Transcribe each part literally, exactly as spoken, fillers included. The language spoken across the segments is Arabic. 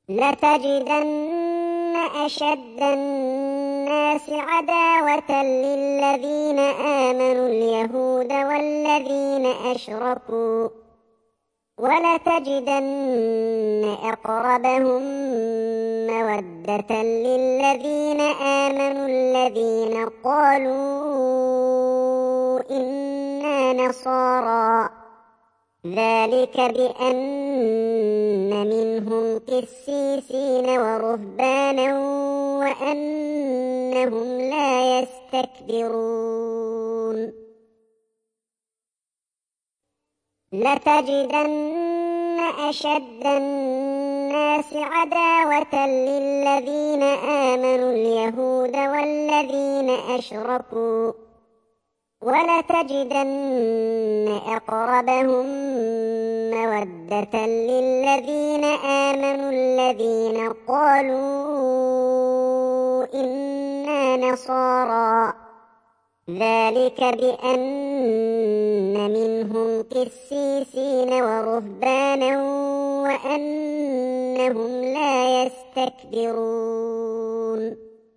لتجدن أشد الناس عداوة للذين آمنوا اليهود والذين أشركوا، ولتجدن أقربهم مودة للذين آمنوا الذين قالوا إنا نصارى، ذلك بأن منهم قسيسين ورهبانا وأنهم لا يستكبرون. لتجدن أشد الناس عداوة للذين آمنوا اليهود والذين أشركوا، ولتجدن أقربهم مودة للذين آمنوا الذين قالوا إنا نصارى، ذلك بأن منهم قسيسين ورهبانا وأنهم لا يستكبرون.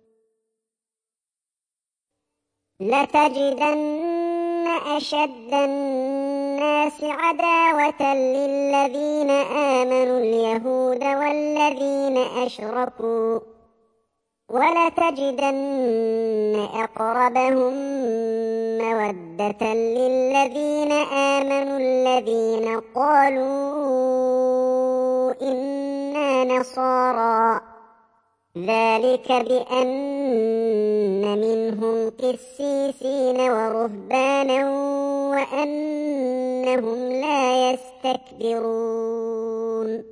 لتجدن أشد الناس عداوة للذين آمنوا اليهود والذين أشركوا، ولتجدن أقربهم مودة للذين آمنوا الذين قالوا إنا نصارى، ذلك بأن منهم قسيسين ورهبانا وأنهم لا يستكبرون.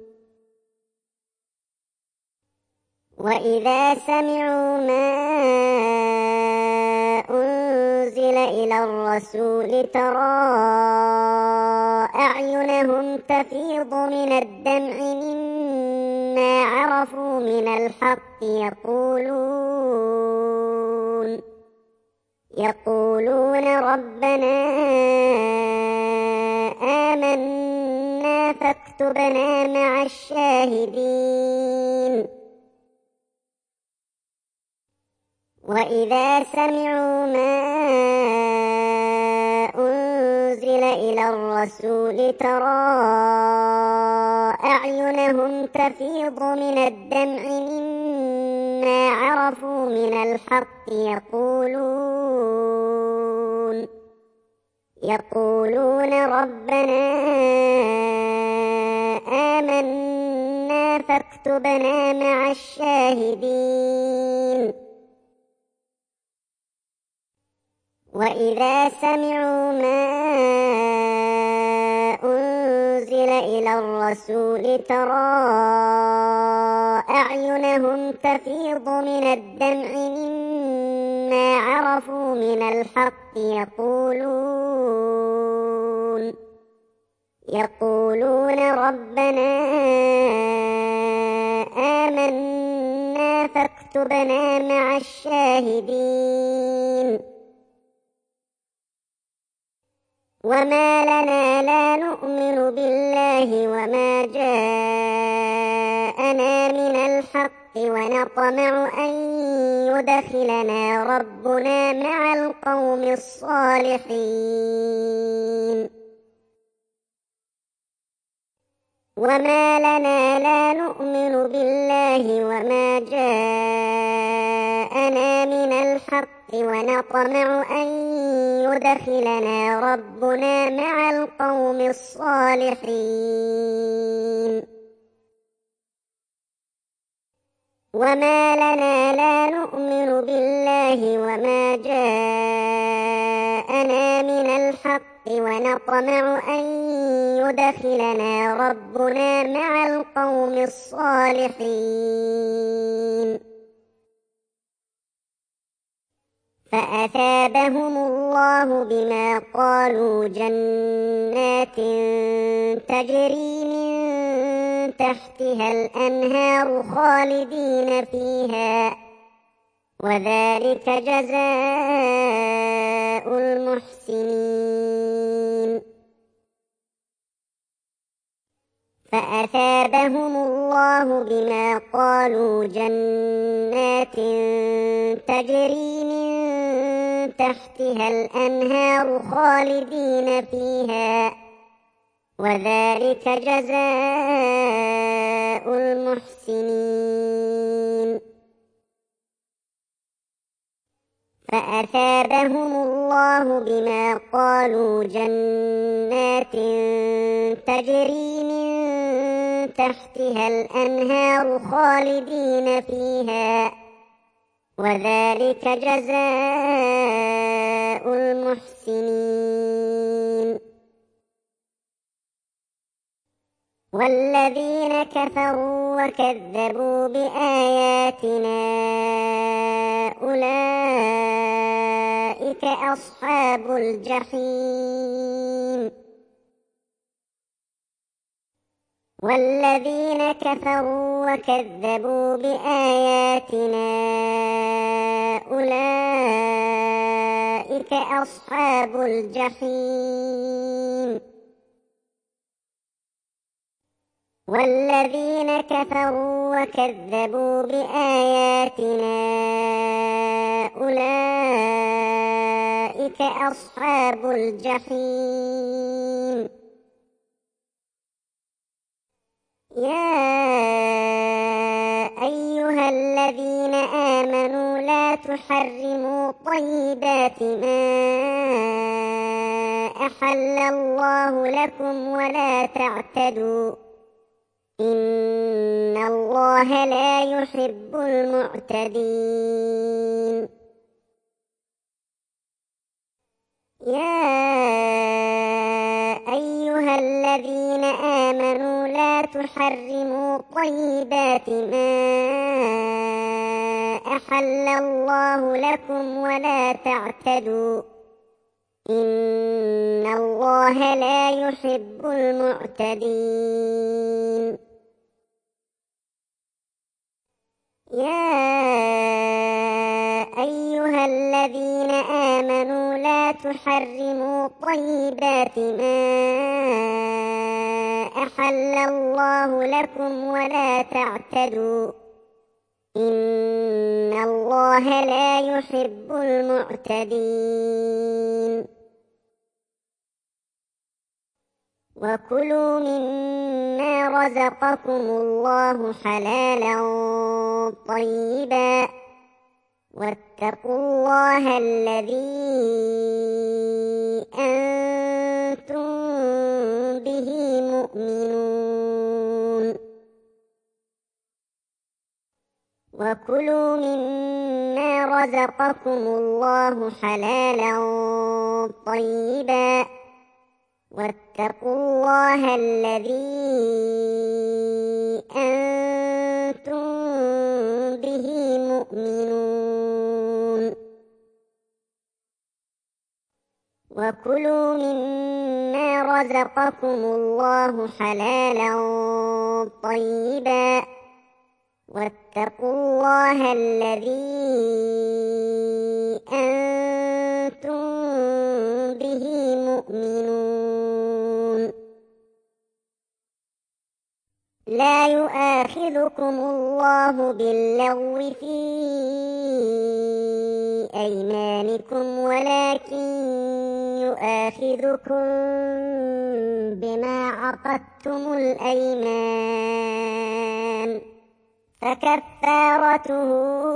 وإذا سمعوا ما أنزل إلى الرسول ترى أعينهم تفيض من الدمع مما عرفوا من الحق، يقولون يقولون ربنا آمنا فاكتبنا مع الشاهدين. وإذا سمعوا ما أنزل إلى الرسول ترى أعينهم تفيض من الدمع مما عرفوا من الحق، يقولون يقولون ربنا آمنا فاكتبنا مع الشاهدين. وإذا سمعوا ما أنزل إلى الرسول ترى أعينهم تفيض من الدمع مما عرفوا من الحق، يقولون يقولون ربنا آمنا فاكتبنا مع الشاهدين. وما لنا لا نؤمن بالله وما جاءنا من الحق ونطمع أن يدخلنا ربنا مع القوم الصالحين. وما لنا لا نؤمن بالله وما جاءنا من الحق ونطمع أن يدخلنا ربنا مع القوم الصالحين. وما لنا لا نؤمن بالله وما جاءنا من الحق ونطمع أن يدخلنا ربنا مع القوم الصالحين. فأثابهم الله بما قالوا جنات تجري من تحتها الأنهار خالدين فيها، وذلك جزاء المحسنين. فأثابهم الله بما قالوا جنات تجري من تحتها الأنهار خالدين فيها، وذلك جزاء المحسنين. فأثابهم الله بما قالوا جنات تجري من تحتها الأنهار خالدين فيها، وذلك جزاء المحسنين. والذين كفروا وكذبوا بآياتنا أولئك أصحاب الجحيم. والذين كفروا وكذبوا بآياتنا أولئك أصحاب الجحيم. والذين كفروا وكذبوا بآياتنا أولئك أصحاب الجحيم. يا أيها الذين آمنوا لا تحرموا طيبات ما أحل الله لكم ولا تعتدوا، إن الله لا يحب المعتدين. يا أيها الذين آمنوا لا تحرموا طيبات ما أحل الله لكم ولا تعتدوا، إن الله لا يحب المعتدين. يا أيها الذين آمنوا لا تحرموا طيبات ما أحل الله لكم ولا تعتدوا، إن الله لا يحب المعتدين. وكلوا مما رزقكم الله حلالا طيبا، واتقوا الله الذي أنتم به مؤمنون. وكلوا مما رزقكم الله حلالا طيبا، واتقوا الله الذي أنتم به مؤمنون. وكلوا مما رزقكم الله حلالا طيبا، واتقوا الله الذي أنتم به مؤمنون. لا يؤاخذكم الله باللغو في أيمانكم، ولكن يؤاخذكم بما عقدتم الأيمان، فكفارته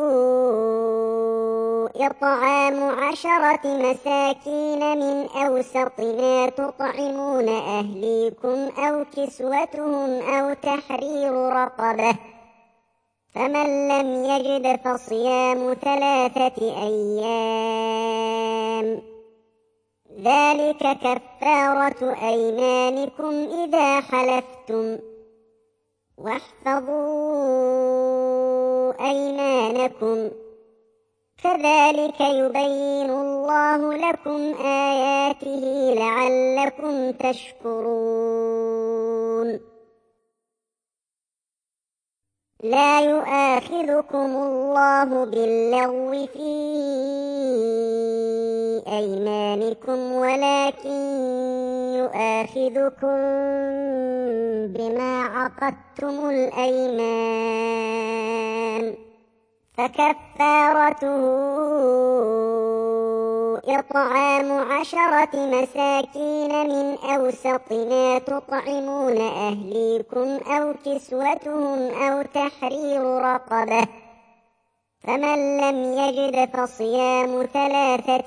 إطعام عشرة مساكين من أوسط ما تطعمون أهليكم أو كسوتهم أو تحرير رقبة، فمن لم يجد فصيام ثلاثة أيام، ذلك كفارة أيمانكم إذا حلفتم، واحفظوا أيمانكم، كذلك يبين الله لكم آياته لعلكم تشكرون. لا يؤاخذكم الله باللغو في أيمانكم، ولكن يؤاخذكم بما عقدتم الأيمان فكفارته إطعام عشرة مساكين من أوسط ما تطعمون أهليكم أو كسوتهم أو تحرير رقبة فمن لم يجد فصيام ثلاثة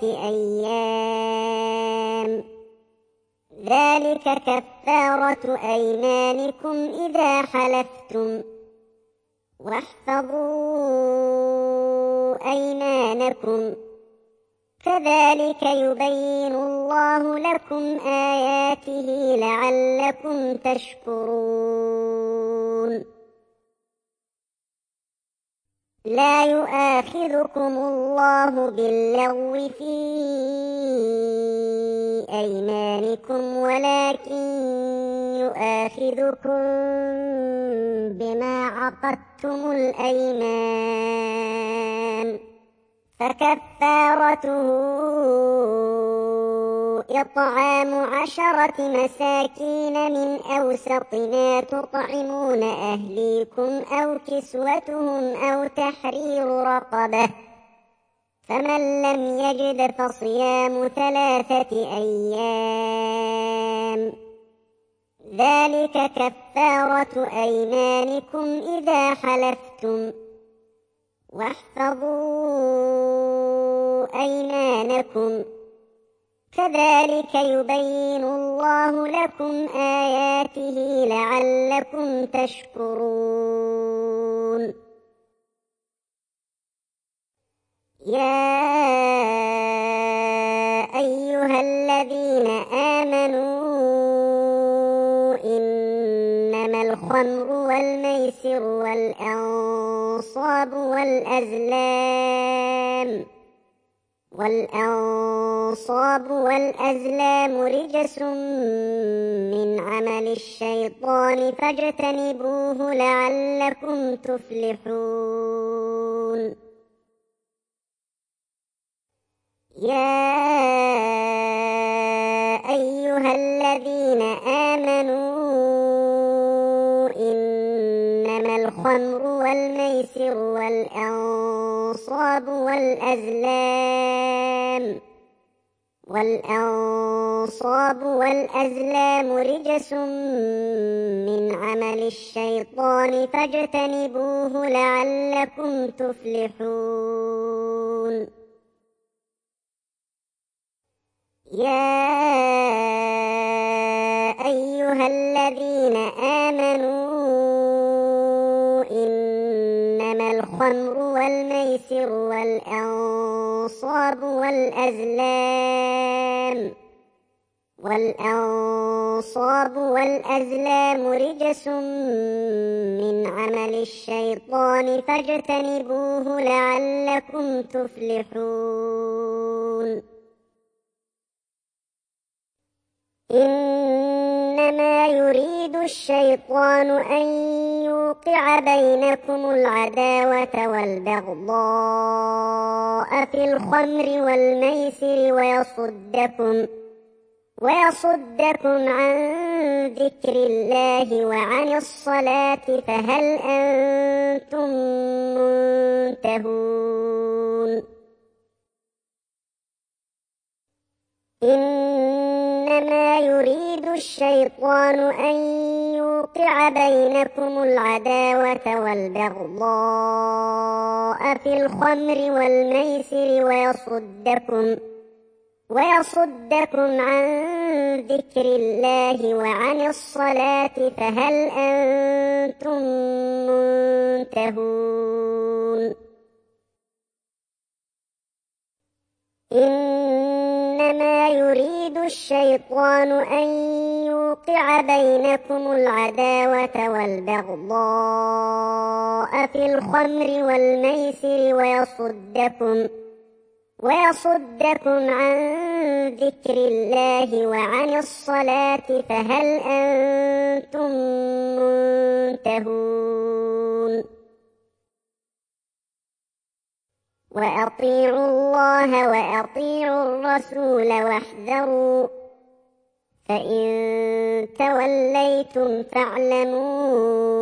أيام ذلك كفارة أيمانكم إذا حلفتم واحفظوا أيمانكم كذلك يبين الله لكم آياته لعلكم تشكرون لا يؤاخذكم الله باللغو في أيمانكم ولكن يؤاخذكم بما عقدتم الأيمان فكفارته إطعام عشرة مساكين من أوسط ما تطعمون أهليكم أو كسوتهم أو تحرير رقبة فمن لم يجد فصيام ثلاثة أيام ذلك كفارة أيمانكم إذا حلفتم واحفظوا أيمانكم كذلك يبين الله لكم آياته لعلكم تشكرون يا أيها الذين آمنوا إنما الخمر والميسر والأنصاب والأزلام والأنصاب والأزلام رجس من عمل الشيطان فاجتنبوه لعلكم تفلحون يا أيها الذين آمنوا إنما الخمر والميسر والأنصاب والأزلام والأنصاب والأزلام رجس من عمل الشيطان فاجتنبوه لعلكم تفلحون يا أيها الذين آمنوا إنما الخمر والميسر والأنصاب والأزلام والأنصاب والأزلام رجس من عمل الشيطان فاجتنبوه لعلكم تفلحون إنما يريد الشيطان أن يوقع بينكم العداوة والبغضاء في الخمر والميسر ويصدكم ويصدكم عن ذكر الله وعن الصلاة فهل أنتم منتهون إنما يريد الشيطان أن يوقع بينكم العداوة والبغضاء في الخمر والميسر ويصدكم ويصدكم عن ذكر الله وعن الصلاة فهل أنتم منتهون إنما يريد الشيطان أن يوقع بينكم العداوة والبغضاء في الخمر والميسر ويصدكم ويصدكم عن ذكر الله وعن الصلاة فهل أنتم منتهون وأطيعوا الله وأطيعوا الرسول واحذروا فإن توليتم فاعلموا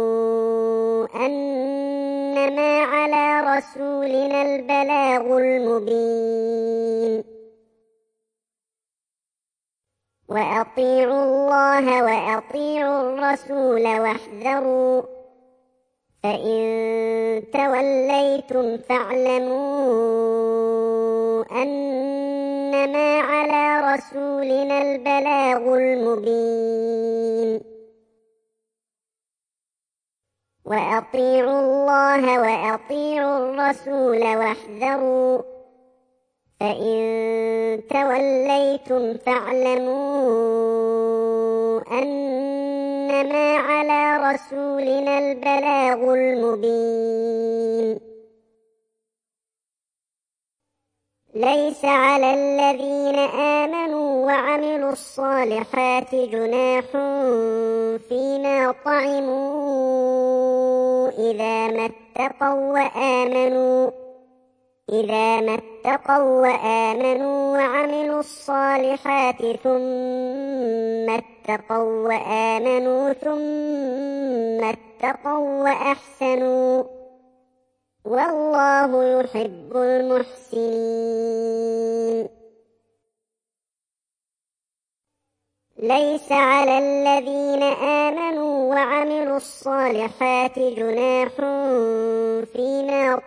أنما على رسولنا البلاغ المبين وأطيعوا الله وأطيعوا الرسول واحذروا فإن توليتم فاعلموا أنما على رسولنا البلاغ المبين وأطيعوا الله وأطيعوا الرسول واحذروا فإن توليتم فاعلموا أنما على رسولنا البلاغ المبين ليس على الذين آمنوا وعملوا الصالحات جناح فيما طعموا إذا ما اتقوا وآمنوا إذا ما اتقوا وآمنوا وعملوا الصالحات ثم اتقوا وآمنوا ثم اتقوا وأحسنوا والله يحب المحسنين ليس على الذين آمنوا وعملوا الصالحات جناح فيما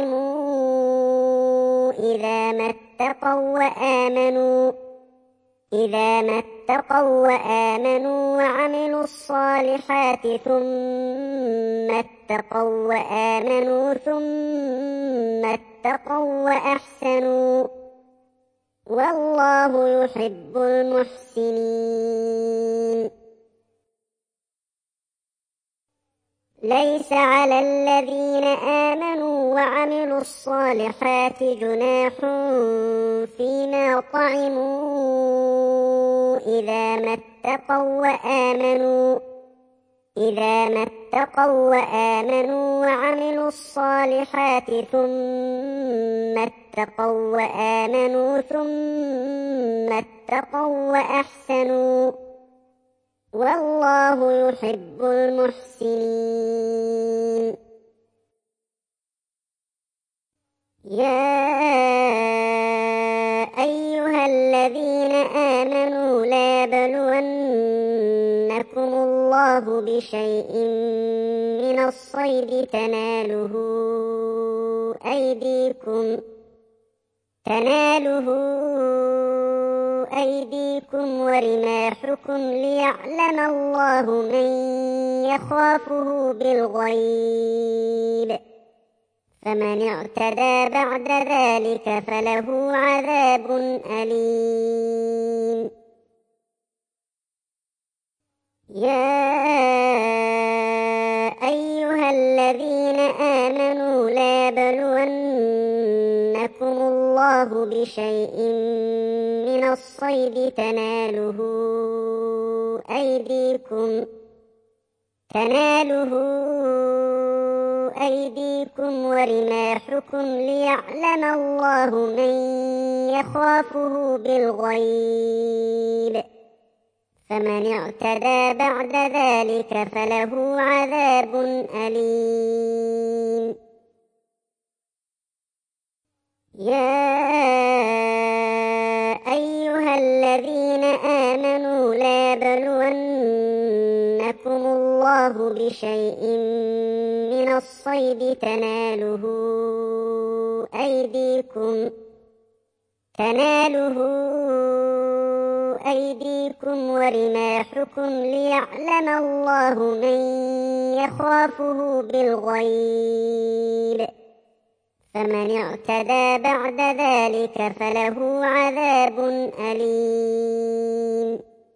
طعموا إذا ما اتقوا وآمنوا إذا ما اتقوا وآمنوا وعملوا الصالحات ثم اتقوا وآمنوا ثم اتقوا وأحسنوا والله يحب المحسنين ليس على الذين آمنوا وعملوا الصالحات جناح فيما طعموا إذا ما اتقوا وآمنوا إذا ما اتقوا وآمنوا وعملوا الصالحات ثم اتقوا وآمنوا ثم اتقوا وأحسنوا والله يحب المحسنين يا أيها الذين آمنوا لا يبلونكم الله بشيء من الصيد تناله أيديكم تناله أيديكم ورماحكم ليعلم الله من يخافه بالغيب فمن اعتدى بعد ذلك فله عذاب أليم يا أيها الذين آمنوا لا يبلونكم الله بشيء من الصيد تناله أيديكم تناله أيديكم ورماحكم ليعلم الله من يخافه بالغيب فمن اعتدى بعد ذلك فله عذاب أليم يا أيها الذين آمنوا لا يبلونكم الله بشيء من الصيد تناله أيديكم تناله أيديكم ورماحكم ليعلم الله من يخافه بالغيب فمن اعتدى بعد ذلك فله عذاب أليم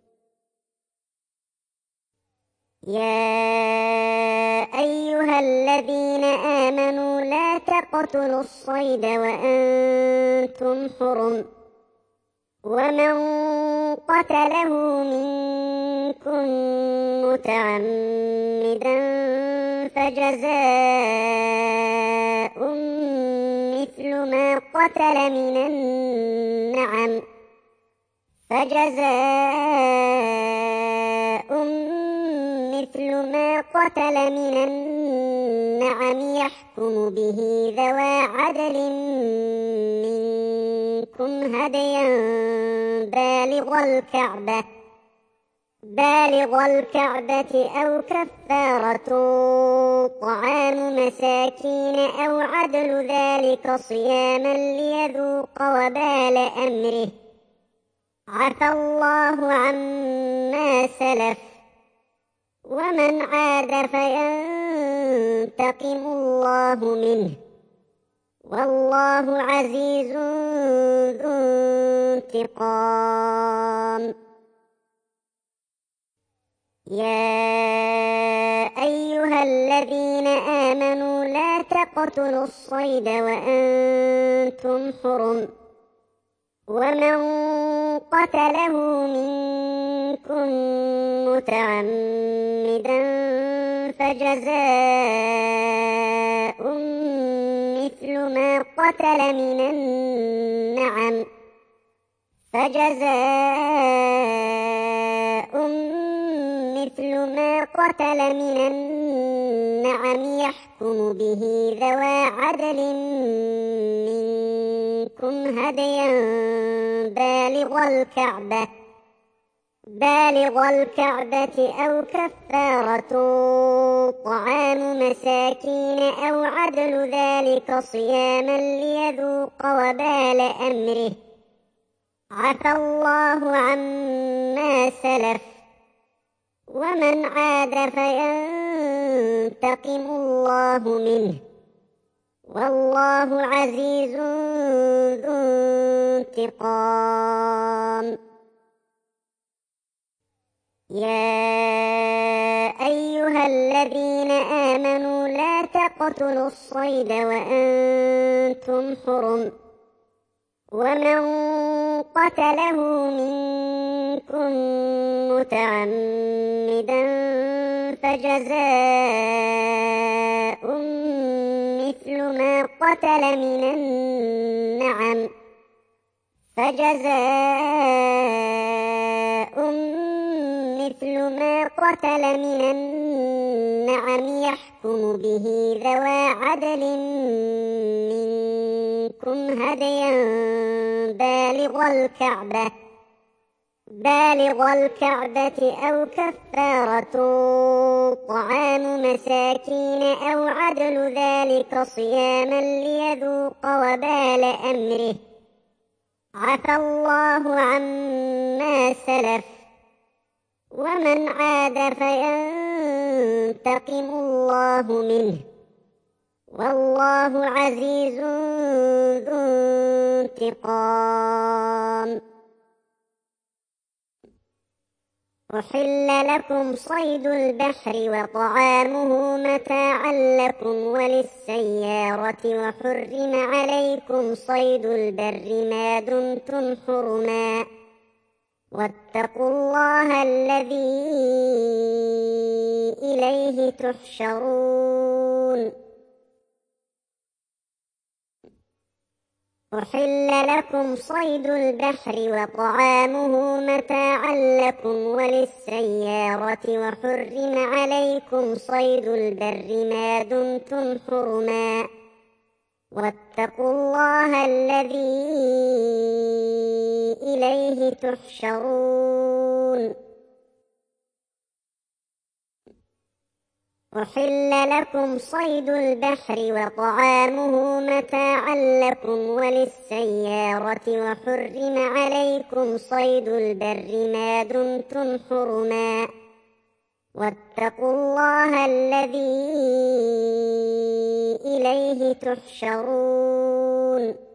يا أيها الذين آمنوا لا تقتلوا الصيد وأنتم حرم ومن قتله منكم متعمدا فجزاء مثل ما قتل من النعم فجزاء مثل ما قتل من النعم يحكم به ذوى عدل منكم هديا بالغ الكعبة بالغ الكعبة أو كفارة طعام مساكين أو عدل ذلك صياما ليذوق وبال أمره عفى الله عما سلف ومن عاد فينتقم الله منه والله عزيز ذو انتقام. يا أيها الذين آمنوا لا تقتلوا الصيد وأنتم حرم ومن قتله منكم متعمدا فجزاء مثل ما قتل من النعم فجزاء مثل ما قتل من النعم يحكم به ذوى عدل منكم هديا بالغ الكعبة بالغ الكعبة أو كفارة طعام مساكين أو عدل ذلك صياما ليذوق وبال أمره عفى الله عما سلف ومن عاد فينتقم الله منه والله عزيز ذو انتقام. يا أيها الذين آمنوا لا تقتلوا الصيد وأنتم حرم ومن قتله منكم متعمدا فجزاء مثل ما قتل من النعم فجزاء مثل ما قتل من النعم يحكم به ذوى عدل منكم هديا بالغ الكعبة بالغ الكعبة أو كفارة طعام مساكين أو عدل ذلك صياما ليذوق وبال أمره عفى الله عما سلف ومن عاد فينتقم الله منه والله عزيز ذو انتقام. أحل لكم صيد البحر وطعامه متاعا لكم وللسيارة وحرم عليكم صيد البر ما دمتم حرما واتقوا الله الذي إليه تحشرون. أحل لكم صيد البحر وطعامه متاعا لكم وللسيارة وحرم عليكم صيد البر ما دمتم حرما واتقوا الله الذي إليه تحشرون. أحل لكم صيد البحر وطعامه متاعا لكم وللسيارة وحرم عليكم صيد البر ما دمتم حرما واتقوا الله الذي إليه تحشرون.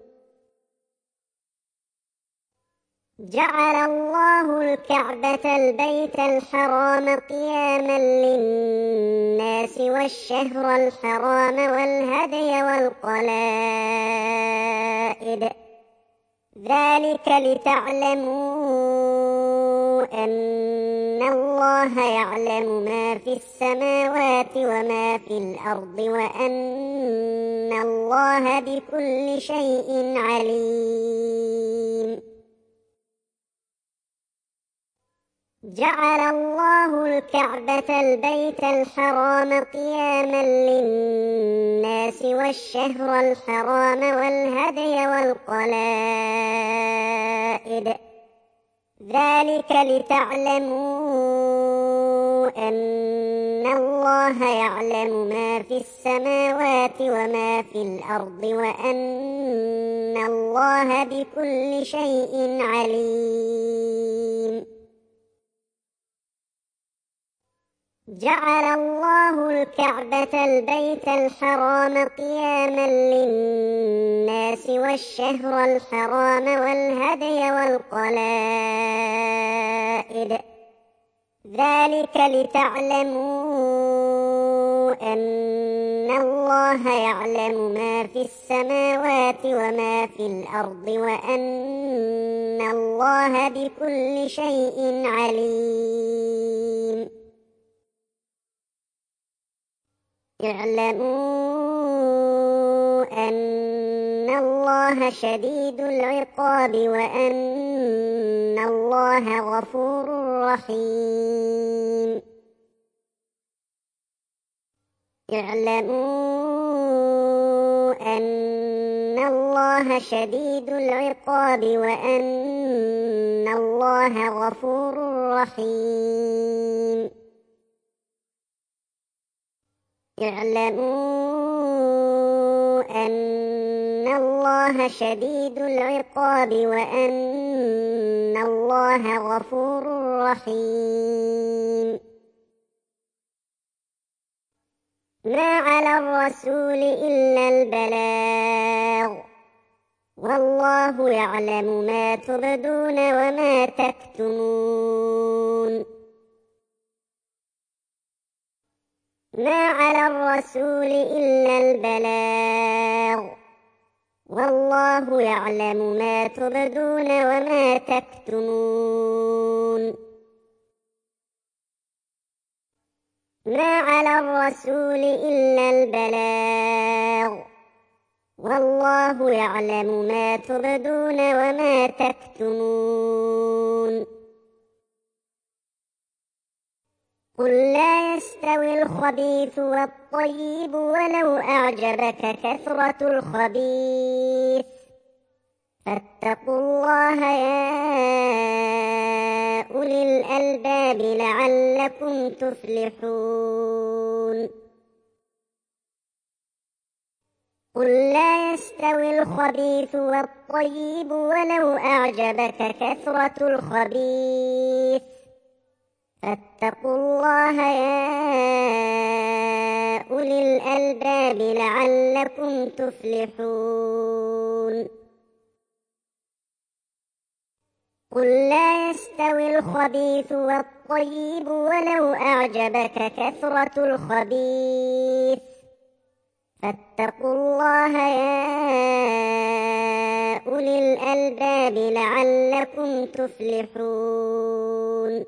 جعل الله الكعبة البيت الحرام قياما للناس والشهر الحرام والهدي والقلائد ذلك لتعلموا أن الله يعلم ما في السماوات وما في الأرض وأن الله بكل شيء عليم. جعل الله الكعبة البيت الحرام قياما للناس والشهر الحرام والهدي والقلائد ذلك لتعلموا أن الله يعلم ما في السماوات وما في الأرض وأن الله بكل شيء عليم. جعل الله الكعبة البيت الحرام قياما للناس والشهر الحرام والهدي والقلائد ذلك لتعلموا أن الله يعلم ما في السماوات وما في الأرض وأن الله بكل شيء عليم. اعلموا أن الله شديد العقاب وأن الله غفور رحيم. اعلموا أن الله شديد العقاب وأن الله غفور رحيم. اعلموا أن الله شديد العقاب وأن الله غفور رحيم. ما على الرسول إلا البلاغ والله يعلم ما تبدون وما تكتمون. ما على الرسول إلا البلاغ والله يعلم ما تبدون وما تكتمون. ما على الرسول إلا البلاغ والله يعلم ما تبدون وما تكتمون. قل لا يستوي الخبيث والطيب ولو أعجبك كثرة الخبيث فاتقوا الله يا أولي الألباب لعلكم تفلحون. قل لا يستوي الخبيث والطيب ولو أعجبك كثرة الخبيث فاتقوا الله يا أولي الألباب لعلكم تفلحون. قل لا يستوي الخبيث والطيب ولو أعجبك كثرة الخبيث فاتقوا الله يا أولي الألباب لعلكم تفلحون.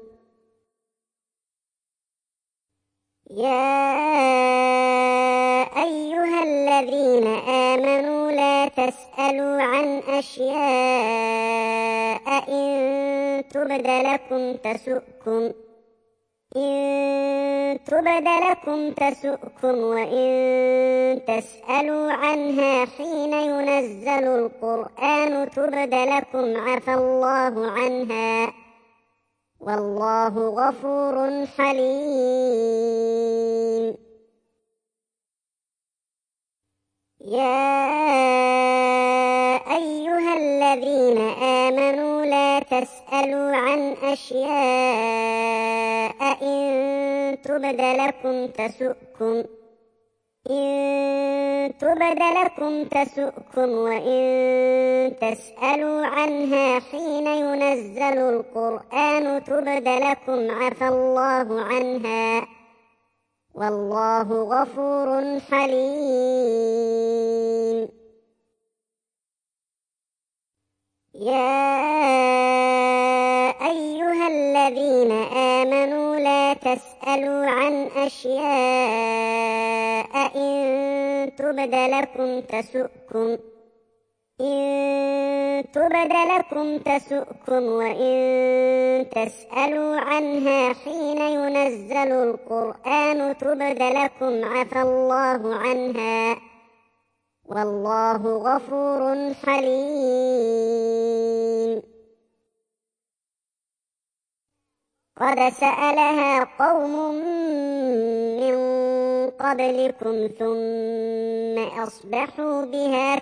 يا أيها الذين آمنوا لا تسألوا عن أشياء إن تبد لكم تسؤكم إن تبد لكم تسؤكم وإن تسألوا عنها حين ينزل القرآن تبد لكم عفى الله عنها والله غفور حليم. يا أيها الذين آمنوا لا تسألوا عن أشياء إن تبد لكم تسؤكم إن تبد لكم تسؤكم وإن تسألوا عنها حين ينزل القرآن تبد لكم عفى الله عنها والله غفور حليم. يا أيها الذين آمنوا لا تسألوا عن أشياء إن تبد لكم تسؤكم إن تبد لكم تسؤكم وإن تسألوا عنها حين ينزل القرآن تبد لكم عفى الله عنها والله غفور حليم. قد سألها قوم من قبلكم ثم أصبحوا بها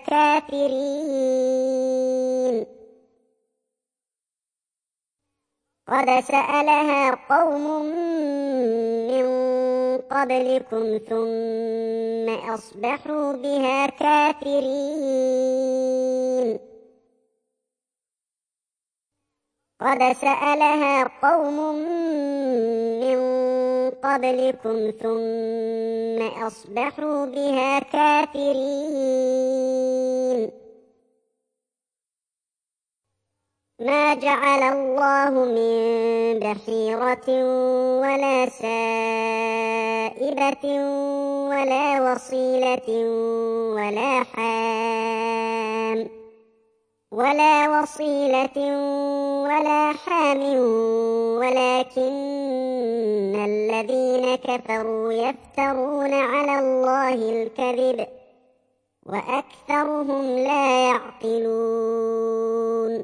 كافرين. قد سألها قوم من قبلكم ثم أصبحوا بها كافرين. قد سألها قوم من قبلكم ثم أصبحوا بها كافرين. ما جعل الله من بحيرة ولا سائبة ولا وصيلة ولا حام ولا وصيلة ولا حام ولكن الذين كفروا يفترون على الله الكذب وأكثرهم لا يعقلون.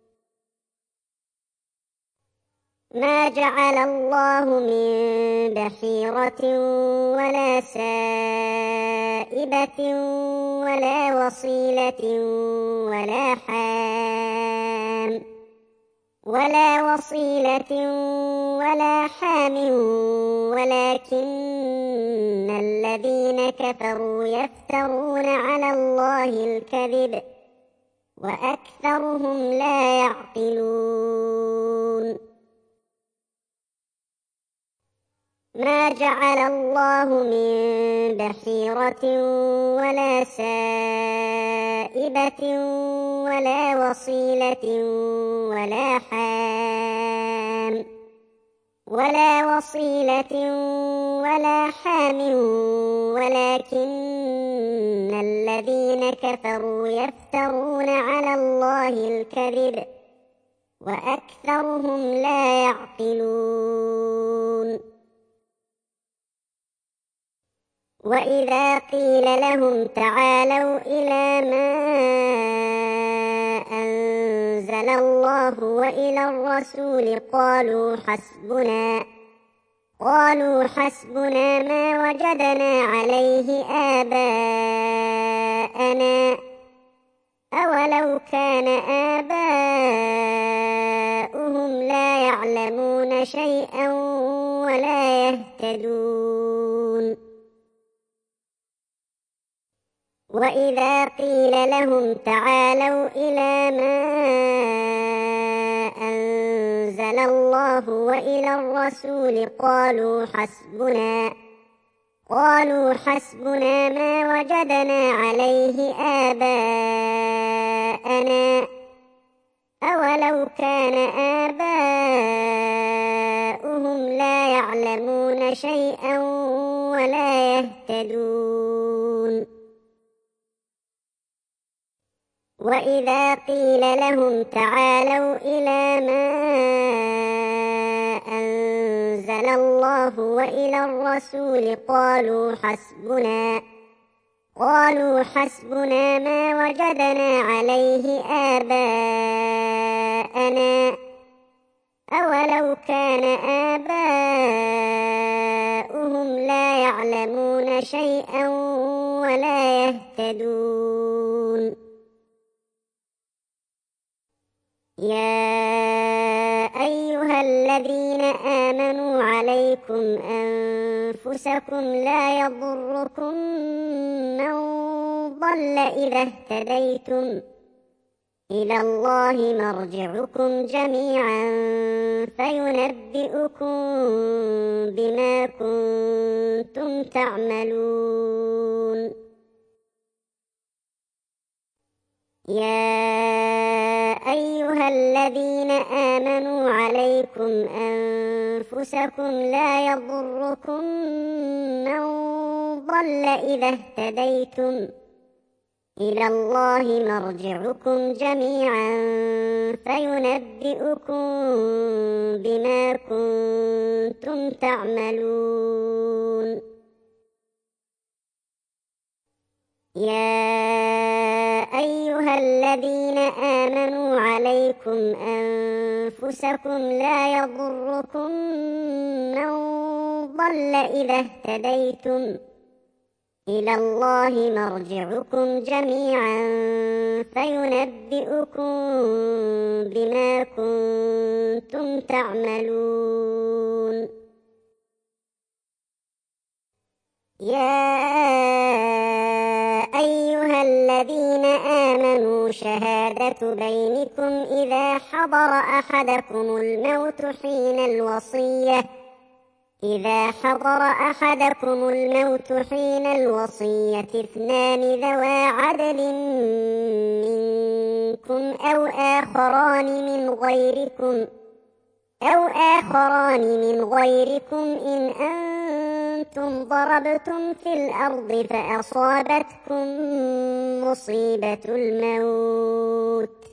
ما جعل الله من بحيرة ولا سائبة ولا وصيلة ولا حام ولا وصيلة ولا حام ولكن الذين كفروا يفترون على الله الكذب وأكثرهم لا يعقلون. ما جعل الله من بحيرة ولا سائبة ولا وصيلة ولا حام ولا وصيلة ولا حام ولكن الذين كفروا يفترون على الله الكذب وأكثرهم لا يعقلون. وإذا قيل لهم تعالوا إلى ما أنزل الله وإلى الرسول قالوا حسبنا قالوا حسبنا ما وجدنا عليه آباءنا أولو كان آباؤهم لا يعلمون شيئا ولا يهتدون. وإذا قيل لهم تعالوا إلى ما أنزل الله وإلى الرسول قالوا حسبنا قالوا حسبنا ما وجدنا عليه آباءنا أولو كان آباؤهم لا يعلمون شيئا ولا يهتدون. وإذا قيل لهم تعالوا إلى ما أنزل الله وإلى الرسول قالوا حسبنا قالوا حسبنا ما وجدنا عليه آباءنا أولو كان آباؤهم لا يعلمون شيئا ولا يهتدون. يا أيها الذين آمنوا عليكم أنفسكم لا يضركم من ضل إذا اهتديتم إلى الله مرجعكم جميعا فينبئكم بما كنتم تعملون. يا أيها الذين آمنوا عليكم أنفسكم لا يضركم من ضل إذا اهتديتم إلى الله مرجعكم جميعا فينبئكم بما كنتم تعملون. يا أيها الذين آمنوا عليكم أنفسكم لا يضركم من ضل إذا اهتديتم إلى الله مرجعكم جميعا فينبئكم بما كنتم تعملون. يا أيها الذين آمنوا شهادة بينكم إذا حضر أحدكم الموت حين الوصية إذا حضر أحدكم الموت حين الوصية اثنان ذوى عدل منكم أو آخران من غيركم أو آخران من غيركم إن أنتم ضربتم في الأرض فأصابتكم مصيبة الموت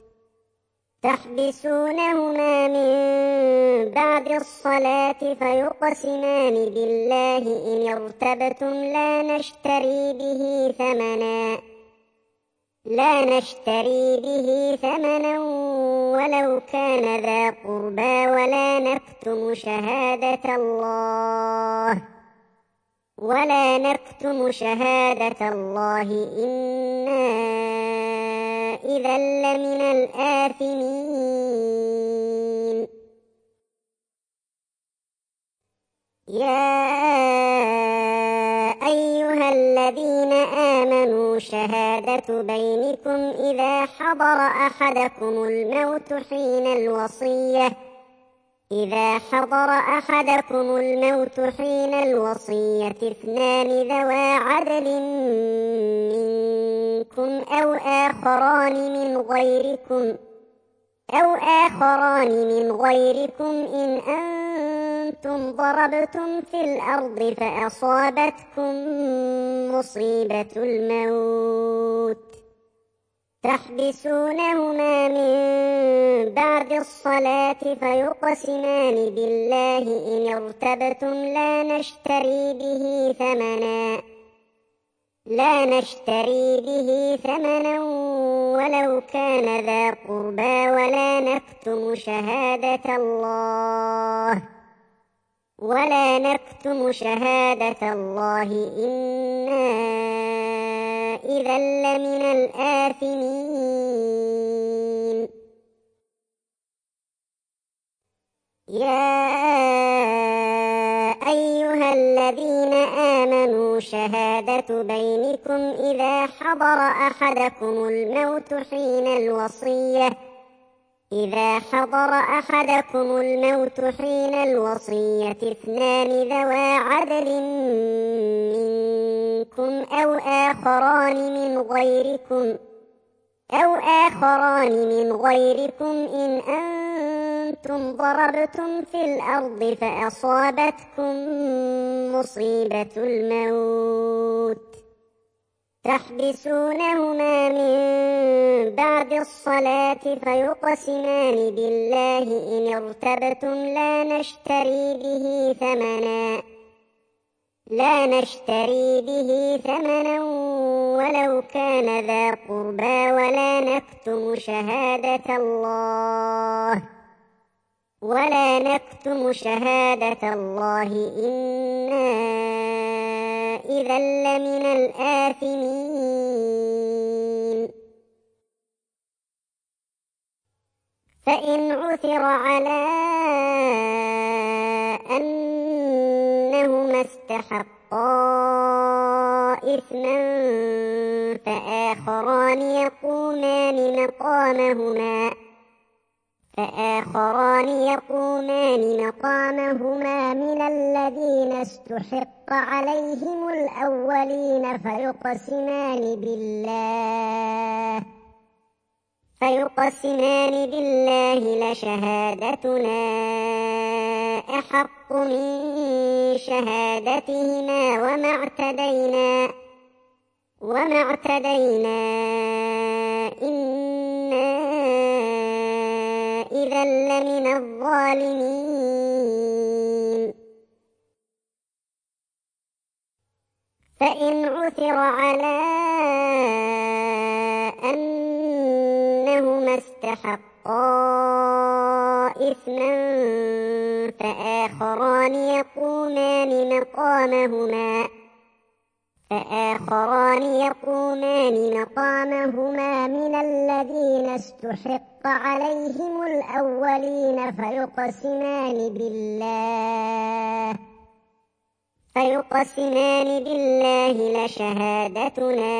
تحبسونهما من بعد الصلاة فيقسمان بالله إن ارتبتم لا نشتري به ثمنا لا نشتري به ثمنا ولو كان ذا قربى ولا نكتم شهادة الله ولا نكتم شهادة الله إنا إذا لمن الآثمين. يا أيها الذين آمنوا شهادة بينكم إذا حضر أحدكم الموت حين الوصية إذا حضر أحدكم الموت حين الوصية اثنان ذوى عدل منكم أو آخران من غيركم أو آخران من غيركم إن أنتم ضربتم في الأرض فأصابتكم مصيبة الموت تحبسونهما من بعد الصلاة فيقسمان بالله إن ارتبتم لا نشتري به ثمنا لا نشتري به ثمنا ولو كان ذا قربى ولا نكتم شهادة الله ولا نكتم شهادة الله إنا إذا لمن الآثمين. يا أيها الذين آمنوا شهادة بينكم إذا حضر أحدكم الموت حين الوصية إذا حضر أحدكم الموت حين الوصية اثنان ذوى عدل منكم أو آخران من غيركم أو آخران من غيركم إن أنتم ضربتم في الأرض فأصابتكم مصيبة الموت تحبسونهما من بعد الصلاة فيقسمان بالله إن ارتبتم لا نشتري به ثمنا لا نشتري به ثمنا ولو كان ذا قربى ولا نكتم شهادة الله ولا نكتم شهادة الله إنا إذا لمن الآثمين. فإن عثر على أنهما استحقا إثما فآخران يقومان مقامهما فآخران يقومان مقامهما من الذين استحق عليهم الأولين فيقسمان بالله فيقسمان بالله لشهادتنا أحق من شهادتهما وما اعتدينا وما اعتدينا إنا إذا لمن الظالمين فإن عثر على أنهما استحقا إثما فآخران يقومان مقامهما فآخران يقومان مقامهما من الذين استحق عليهم الأولين فيقسمان بالله فيقسمان بالله لشهادتنا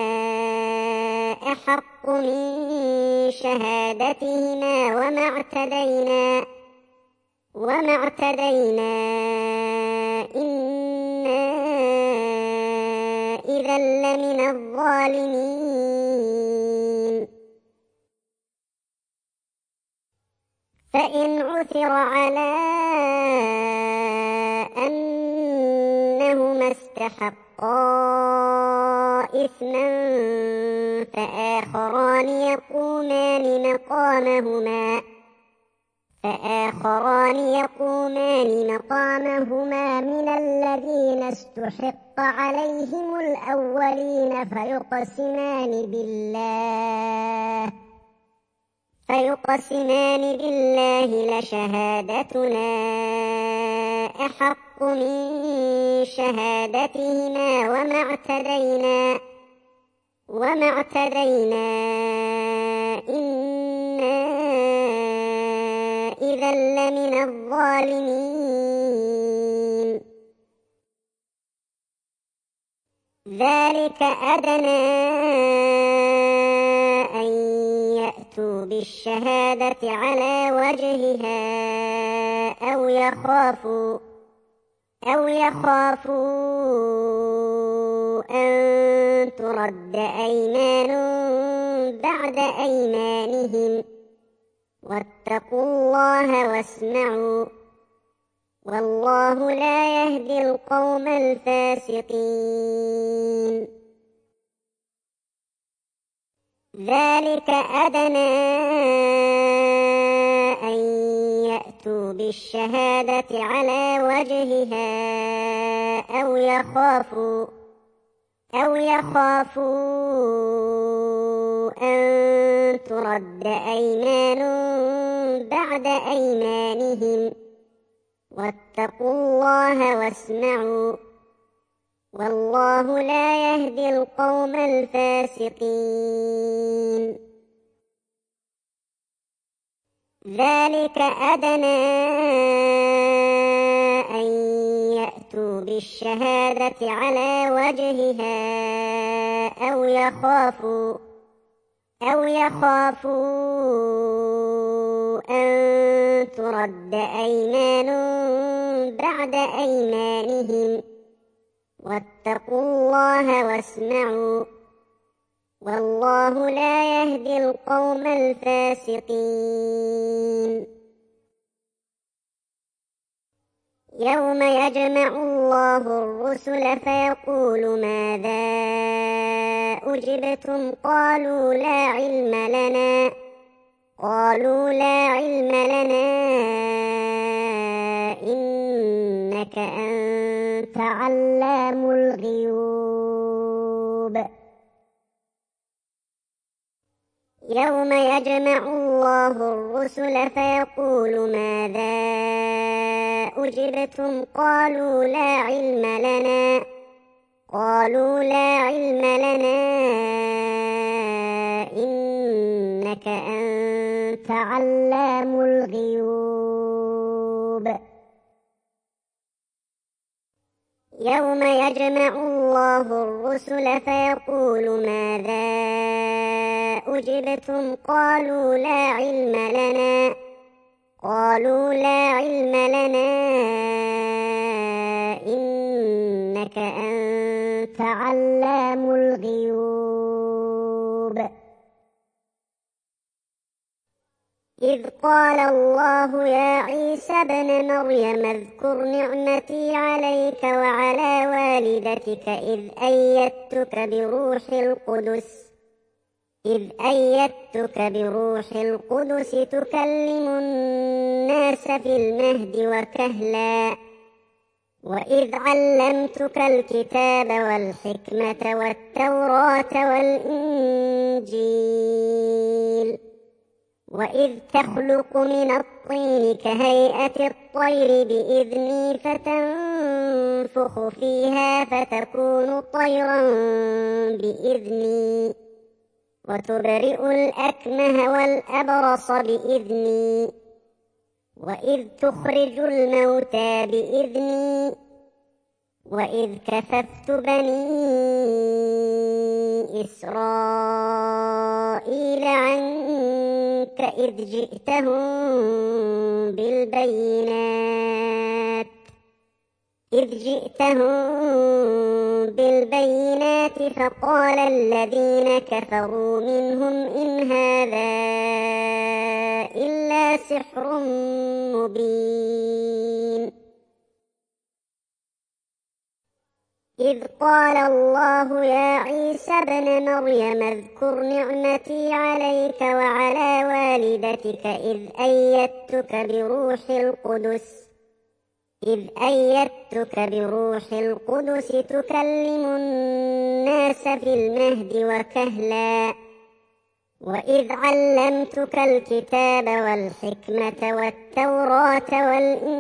أحق من شهادتهما وما اعتدينا وما اعتدينا إنا إذا لمن الظالمين فإن عثر على أنهما استحقا إثما فآخران يقومان مقامهما فآخران يقومان مقامهما من الذين استحق عليهم الأولين فيقسمان بالله فيقسمان بالله لشهادتنا أحق من شهادتهما وما اعتدينا وما اعتدينا إنا إذا لمن الظالمين ذلك أدنى أن يأتوا بالشهادة على وجهها أو يخافوا أو يخافوا أن ترد أيمان بعد أيمانهم واتقوا الله واسمعوا والله لا يهدي القوم الفاسقين ذلك أدنى أن يأتوا بالشهادة على وجهها أو يخافوا أو يخافوا أن ترد أيمان بعد أيمانهم واتقوا الله واسمعوا والله لا يهدي القوم الفاسقين ذلك أدنى أن يأتوا بالشهادة على وجهها أو يخافوا أو يخافوا أن ترد أيمان بعد أيمانهم واتقوا الله واسمعوا والله لا يهدي القوم الفاسقين يوم يجمع الله الرسل فيقول ماذا أجبتم قالوا لا علم لنا قالوا لا علم لنا إنك أنت علام الغيوب يوم يجمع الله الرسل فيقول ماذا أجبتم قالوا لا علم لنا قالوا لا علم لنا إنك أنت علام الغيوب يوم يجمع الله الرسل فيقول ماذا أجبتم قالوا لا علم لنا قالوا لا علم لنا إنك أنت علام الغيوب إذ قال الله يا عيسى ابن مريم اذكر نعمتي عليك وعلى والدتك إذ أيدتك بروح القدس إذ أيدتك بروح القدس تكلم الناس في المهد وكهلا وإذ علمتك الكتاب والحكمة والتوراة والإنجيل وإذ تخلق من الطين كهيئة الطير بإذني فتنفخ فيها فتكون طيرا بإذني وتبرئ الأكمه والأبرص بإذني وإذ تخرج الموتى بإذني وإذ كففت بني إسرائيل عنك إذ جئتهم بالبينات إذ جئتهم بالبينات فقال الذين كفروا منهم إن هذا إلا سحر مبين إذ قال الله يا عيسى ابن مريم اذكر نعمتي عليك وعلى والدتك إذ أيدتك بروح القدس إذ أيدتك بروح القدس تكلم الناس في المهد وكهلا وإذ علمتك الكتاب والحكمة والتوراة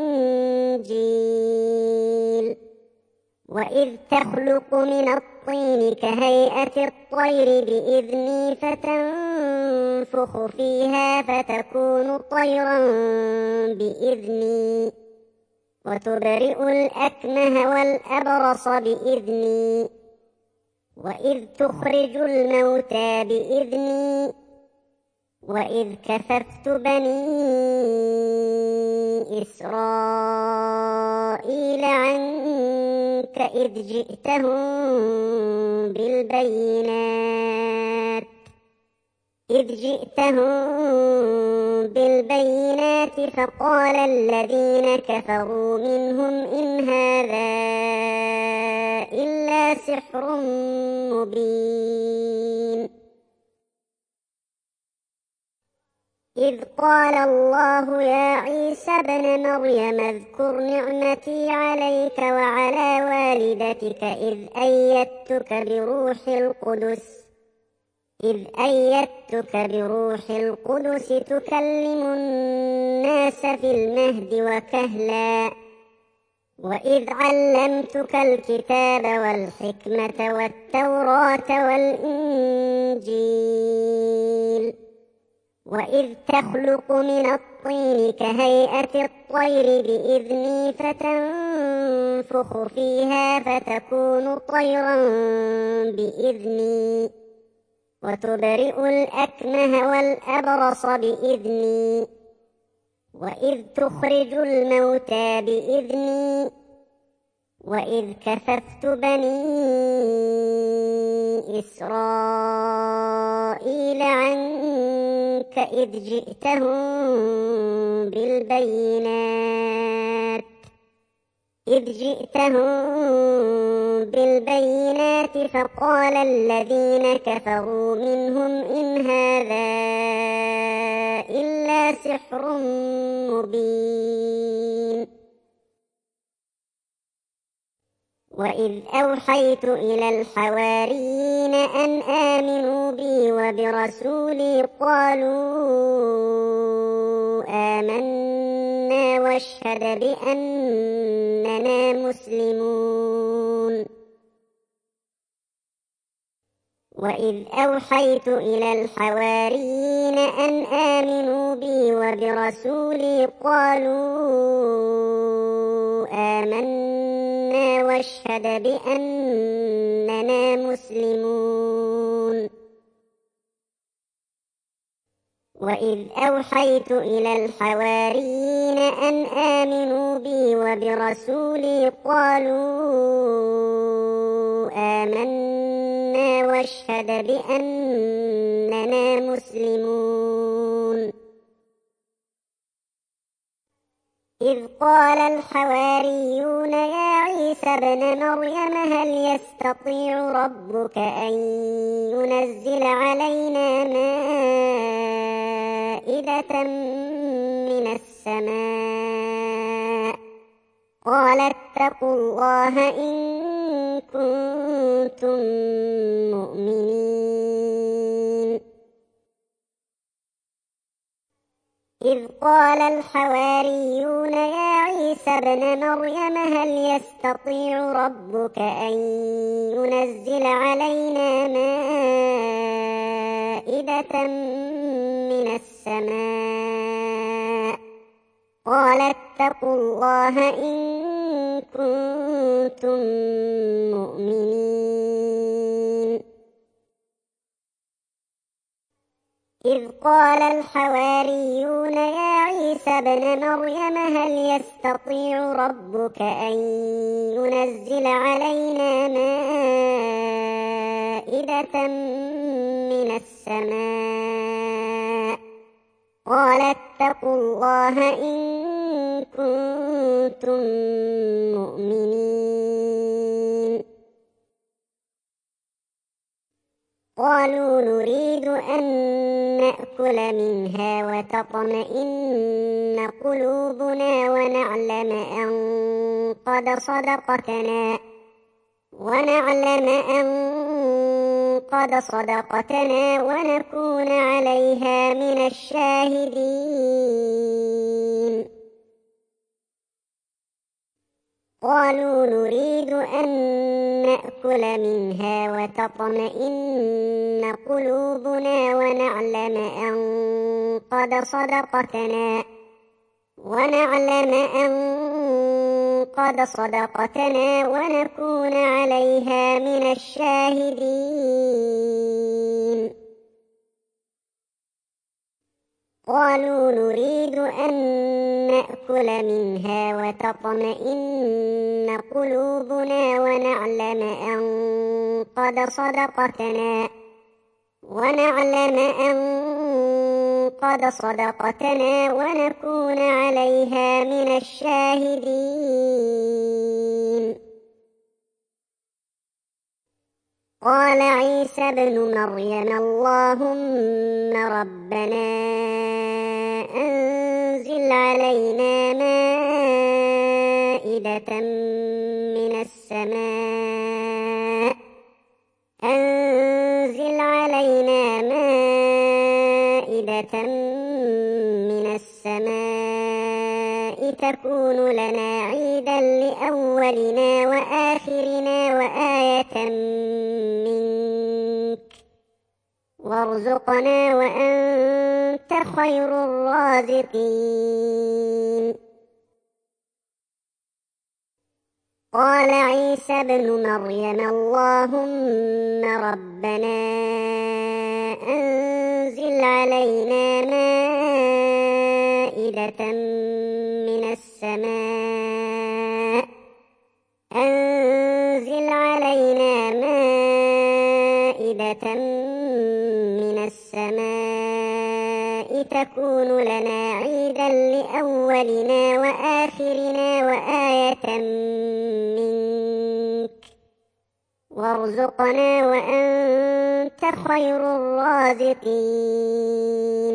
والإنجيل وإذ تخلق من الطين كهيئة الطير بإذني فتنفخ فيها فتكون طيرا بإذني وتبرئ الأكمه والأبرص بإذني وإذ تخرج الموتى بإذني وإذ كففت بني إسرائيل عنك إذ جئتهم بالبينات إذ جئتهم بالبينات فقال الذين كفروا منهم إن هذا إلا سحر مبين إذ قال الله يا عيسى ابن مريم اذكر نعمتي عليك وعلى والدتك إذ أيدتك بروح القدس إذ أيدتك بروح القدس تكلم الناس في المهد وكهلا وإذ علمتك الكتاب والحكمة والتوراة والإنجيل وإذ تخلق من الطين كهيئة الطير بإذني فتنفخ فيها فتكون طيرا بإذني وتبرئ الأكمه والأبرص بإذني وإذ تخرج الموتى بإذني وإذ كففت بني إسرائيل عنك إذ جئتهم بالبينات إذ جئتهم بالبينات فقال الذين كفروا منهم إن هذا إلا سحر مبين وإذ أوحيت إلى الحواريين أن آمنوا بي وبرسولي قالوا آمنا واشهد بأننا مسلمون وإذ أوحيت إلى الحواريين أن آمنوا بي وبرسولي قالوا آمنا واشهد بأننا مسلمون وإذ أوحيت إلى الحواريين أن آمنوا بي وبرسولي قالوا آمنا واشهد بأننا مسلمون إذ قال الحواريون يا عيسى ابن مريم هل يستطيع ربك أن ينزل علينا مائدة من السماء قال اتقوا الله إن كنتم مؤمنين إذ قال الحواريون يا عيسى ابن مريم هل يستطيع ربك أن ينزل علينا مائدة من السماء قال اتقوا الله إن كنتم مؤمنين إذ قال الحواريون يا عيسى ابن مريم هل يستطيع ربك أن ينزل علينا مائدة من السماء قال اتقوا الله إن كنتم مؤمنين قالوا نريد أن نأكل منها وتطمئن قلوبنا ونعلم أن قد صدقتنا ونعلم أن قد صدقتنا ونكون عليها من الشاهدين قالوا نريد أن نأكل منها وتطمئن قلوبنا ونعلم أن قد صدقتنا ونعلم أن قد صدقتنا ونكون عليها من الشاهدين قالوا نريد أن نأكل منها وتطمئن قلوبنا ونعلم أن قد صدقتنا ونعلم أن قد صدقتنا ونكون عليها من الشاهدين قال عيسى ابن مريم اللهم ربنا أنزل علينا مائدة من السماء أنزل علينا مائدة من السماء تكون لنا عيدا لأولنا وآخرنا وآية منك وارزقنا وأنت خير الرازقين قال عيسى ابن مريم اللهم ربنا أنزل علينا مائدة من السماء أنزل علينا مائدة من السماء تكون لنا عيدا لأولنا وآخرنا وآية منك وارزقنا وأنت خير الرازقين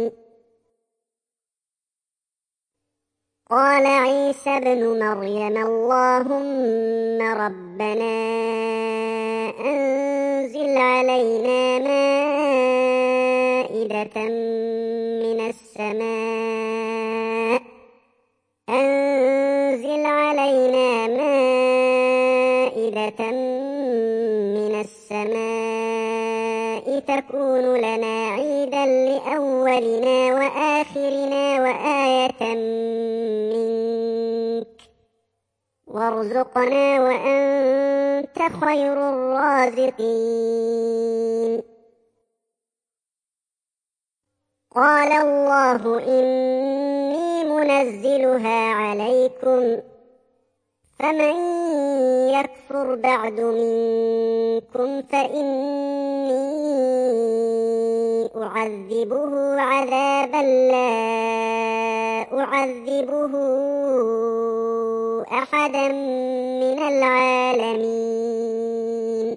قال عيسى ابن مريم اللهم ربنا أنزل علينا مائدة من السماء أنزل علينا مائدة من السماء تكون لنا عيدا لأولنا وآخرنا وآية منك وارزقنا وأنت خير الرازقين قال الله إني منزلها عليكم فمن يكفر بعد منكم فإني أعذبه عذابا لا أعذبه أحدا من العالمين.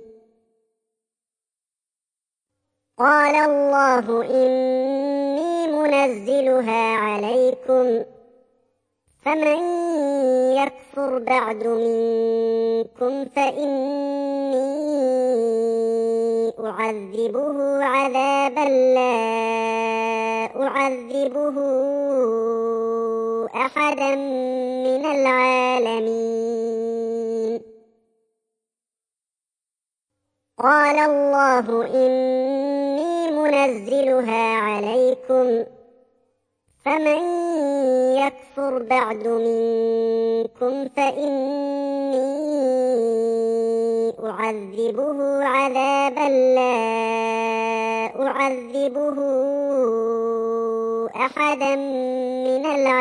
قال الله إني منزلها عليكم فمن يكفر بعد منكم فإني أعذبه عذابا لا أعذبه أحدا من العالمين. قال الله إني منزلها عليكم فمن يكفر بعد منكم فإني أعذبه عذابا لا أعذبه أحدا من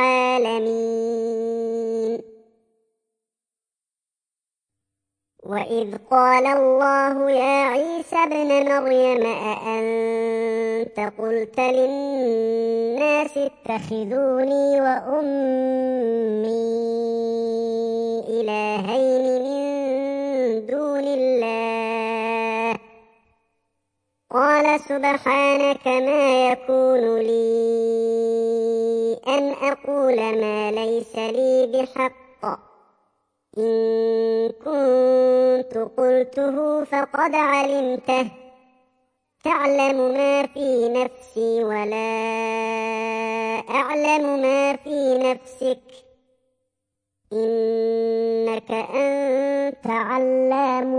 العالمين. وإذ قال الله يا عيسى ابن مريم أأنت قلت للناس اتخذوني وأمي إلهين من دون الله قال سبحانك ما يكون لي أن أقول ما ليس لي بحق إن كنت قلته فقد علمته تعلم ما في نفسي ولا أعلم ما في نفسك إنك أنت علام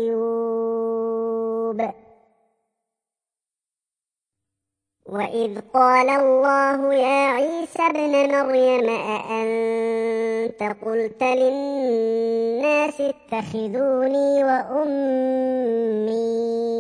الغيوب. وإذ قال الله يا عيسى ابن مريم أأنت قلت للناس اتخذوني وأمي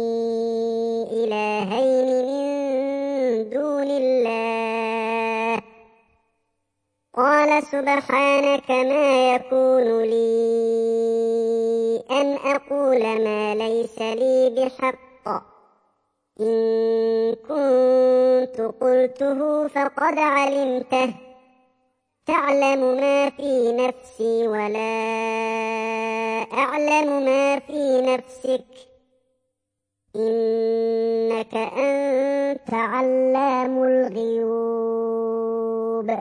إلهين من دون الله قال سبحانك ما يكون لي أن أقول ما ليس لي بحق إن كنت قلته فقد علمته تعلم ما في نفسي ولا أعلم ما في نفسك إنك أنت علام الغيوب.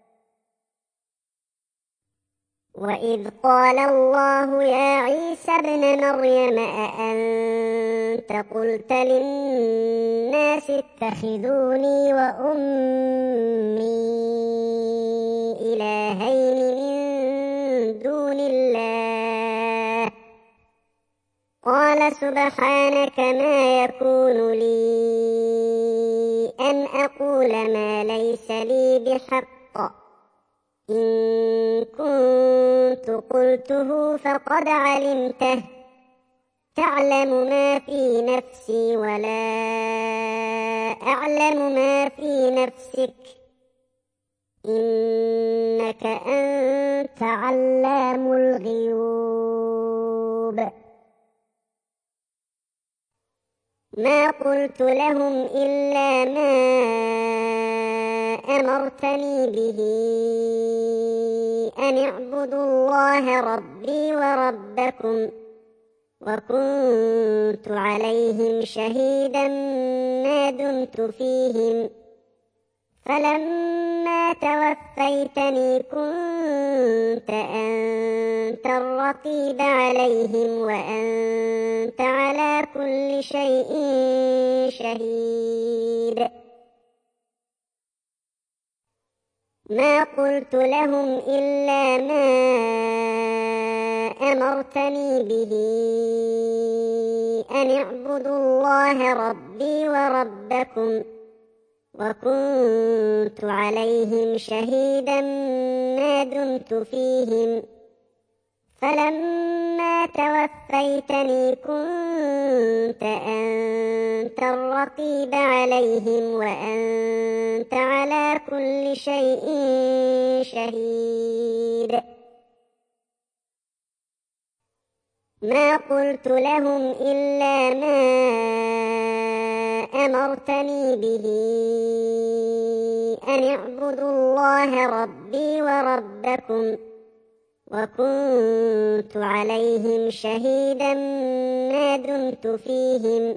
وإذ قال الله يا عيسى ابن مريم أأنت قلت للناس اتخذوني وأمي إلهين من دون الله قال سبحانك ما يكون لي أن أقول ما ليس لي بحق إن كنت قلته فقد علمته تعلم ما في نفسي ولا أعلم ما في نفسك إنك أنت علام الغيوب. ما قلت لهم إلا ما أمرتني به أن اعبدوا الله ربي وربكم وكنت عليهم شهيدا ما دمت فيهم فلما توفيتني كنت أنت الرقيب عليهم وأنت على كل شيء شهيد. ما قلت لهم إلا ما أمرتني به أن اعبدوا الله ربي وربكم وكنت عليهم شهيدا ما دمت فيهم فلما توفيتني كنت أنت الرقيب عليهم وأنت على كل شيء شهيد. ما قلت لهم إلا ما أمرتني به أن اعبدوا الله ربي وربكم وكنت عليهم شهيدا ما دمت فيهم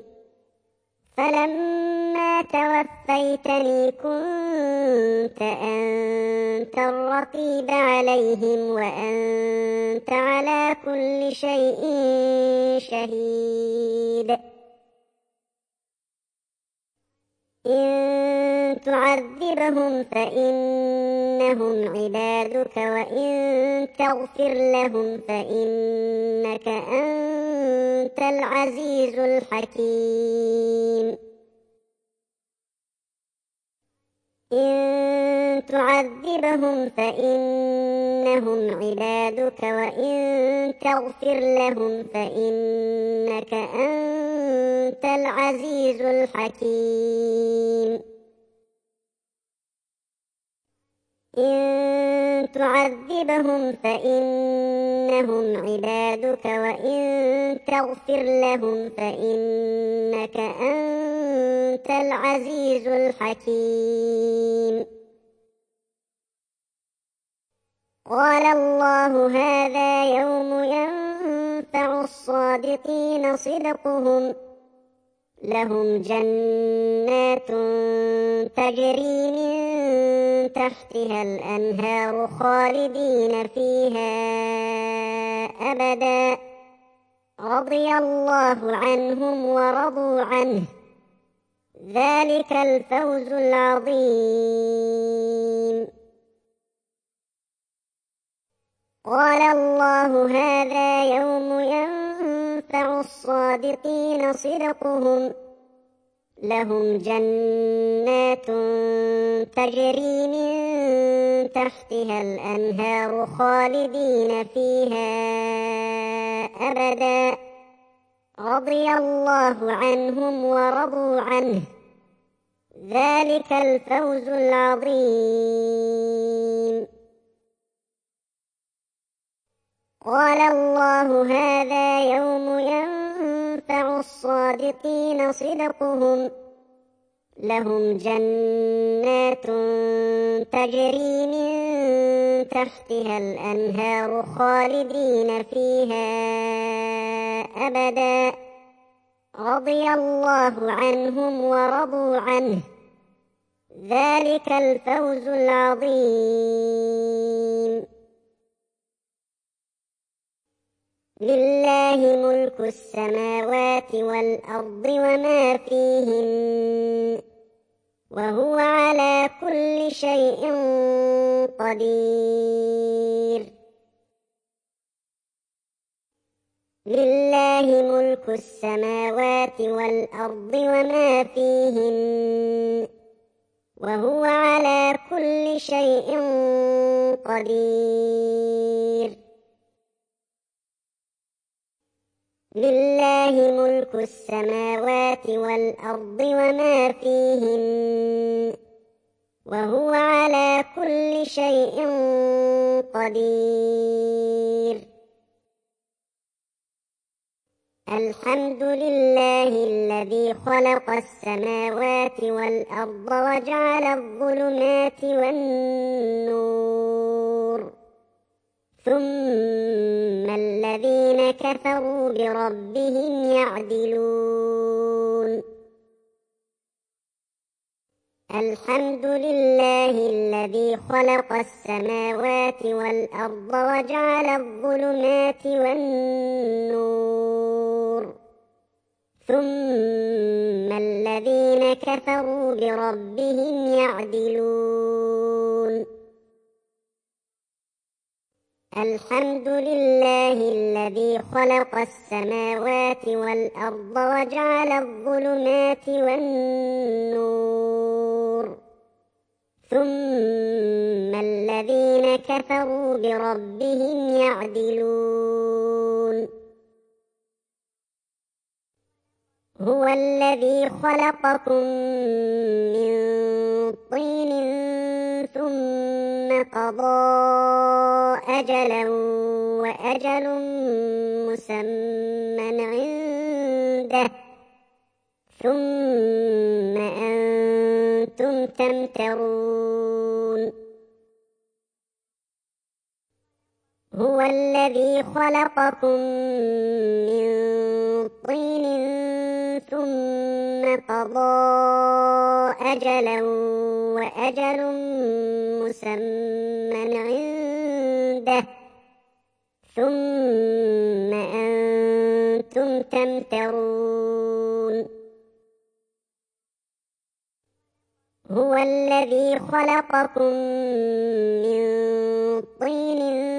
فلما توفيتني كنت أنت الرقيب عليهم وأنت على كل شيء شهيد إن تعذبهم فإنهم عبادك وإن تغفر لهم فإنك أنت العزيز الحكيم إن تعذبهم فإنهم عبادك وإن تغفر لهم فإنك أنت العزيز الحكيم إن تعذبهم فإنهم عبادك وإن تغفر لهم فإنك أنت العزيز الحكيم قال الله هذا يوم ينفع الصادقين صدقهم لهم جنات تجري من تحتها الأنهار خالدين فيها أبدا رضي الله عنهم ورضوا عنه ذلك الفوز العظيم قال الله هذا يوم ينفع الصادقين صدقهم لهم جنات تجري من تحتها الأنهار خالدين فيها أبدا رضي الله عنهم ورضوا عنه ذلك الفوز العظيم قال الله هذا يوم ينفع الصادقين صدقهم لهم جنات تجري من تحتها الأنهار خالدين فيها أبدا رضي الله عنهم ورضوا عنه ذلك الفوز العظيم لله ملك السماوات والأرض وما فيهن وهو على كل شيء قدير لله ملك السماوات والأرض وما فيهن وهو على كل شيء قدير لله ملك السماوات والأرض وما فيهن وهو على كل شيء قدير الحمد لله الذي خلق السماوات والأرض وجعل الظلمات والنور ثم الذين كفروا بربهم يعدلون الحمد لله الذي خلق السماوات والأرض وجعل الظلمات والنور ثم الذين كفروا بربهم يعدلون الحمد لله الذي خلق السماوات والأرض وجعل الظلمات والنور ثم الذين كفروا بربهم يعدلون هو الذي خلقكم من طين ثم قضى أجلا وأجل مسمى عنده ثم أنتم تمترون هو الذي خلقكم من طين ثم قضى أجلا وأجل مسمى عنده ثم أنتم تمترون هو الذي خلقكم من طين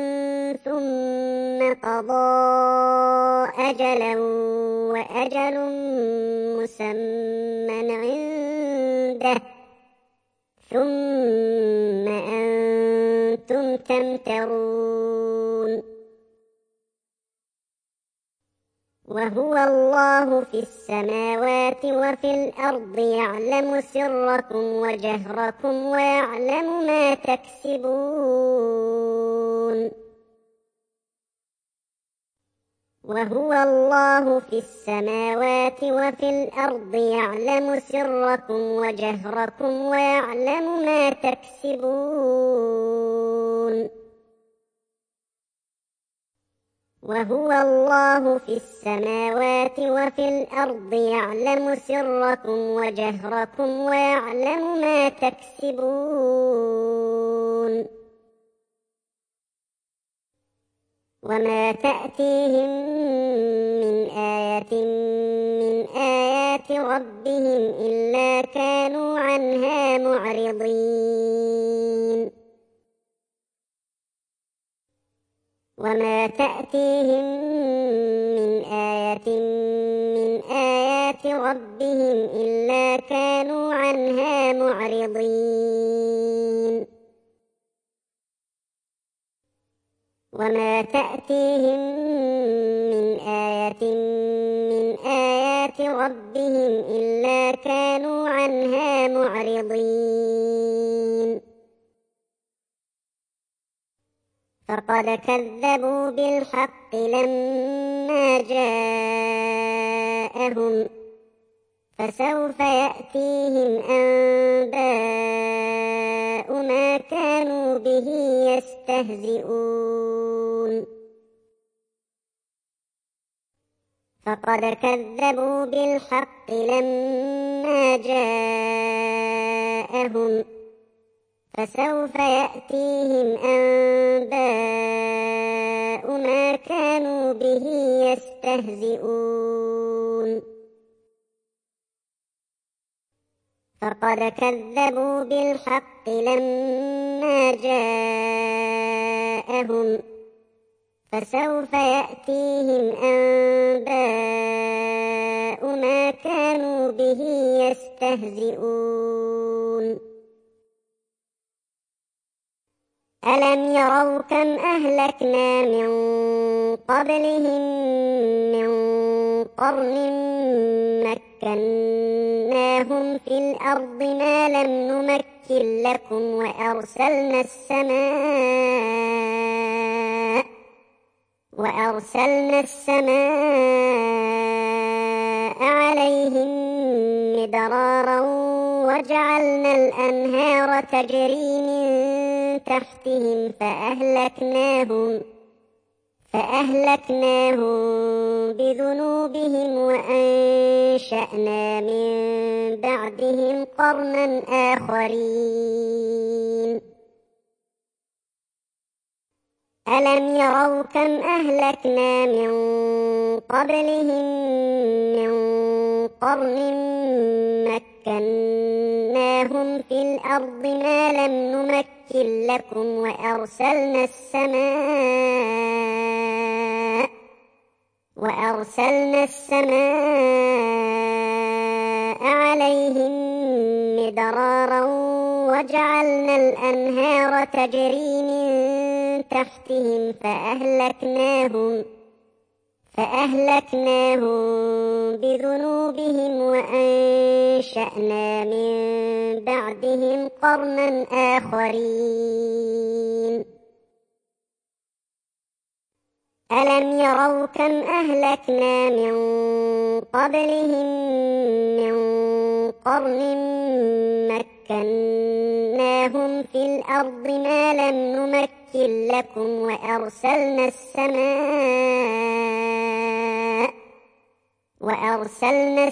ثم قضى أجلا وأجل مسمى عنده ثم أنتم تمترون وهو الله في السماوات وفي الأرض يعلم سركم وجهركم ويعلم ما تكسبون وهو الله في السماوات وفي الأرض يعلم سركم وجهركم ويعلم ما تكسبون وهو الله في السماوات وفي الأرض يعلم سركم وجهركم ويعلم ما تكسبون وما تأتيهم من آية من آيات ربهم إلا كانوا عنها معرضين وما تأتيهم من آية من آيات ربهم إلا كانوا عنها معرضين وما تأتيهم من آية من آيات ربهم إلا كانوا عنها معرضين فقد كذبوا بالحق لما جاءهم فسوف يأتيهم أنباء ما كانوا به يستهزئون فقد كذبوا بالحق لما جاءهم فسوف يأتيهم أنباء ما كانوا به يستهزئون فقد كذبوا بالحق لما جاءهم فسوف يأتيهم أنباء ما كانوا به يستهزئون ألم يروا كم أهلكنا من قبلهم من قرن مكناهم في الأرض ما لم نمكن لكم وأرسلنا السماء وأرسلنا السماء عليهم مدرارا وجعلنا الأنهار تجري من تحتهم فأهلكناهم فأهلكناهم بذنوبهم وأنشأنا من بعدهم قرنا آخرين ألم يروا كم أهلكنا من قبلهم من قرن مكناهم في الأرض ما لم نمكن لكم وأرسلنا السماء وأرسلنا السماء عليهم مدرارا وجعلنا الأنهار تجري من تحتهم فأهلكناهم فأهلكناهم بذنوبهم وأنشأنا من بعدهم قرنا آخرين ألم يروا كم أهلكنا من قبلهم من قرن مكناهم في الأرض ما لم نمكن لكم وأرسلنا السماء وأرسلنا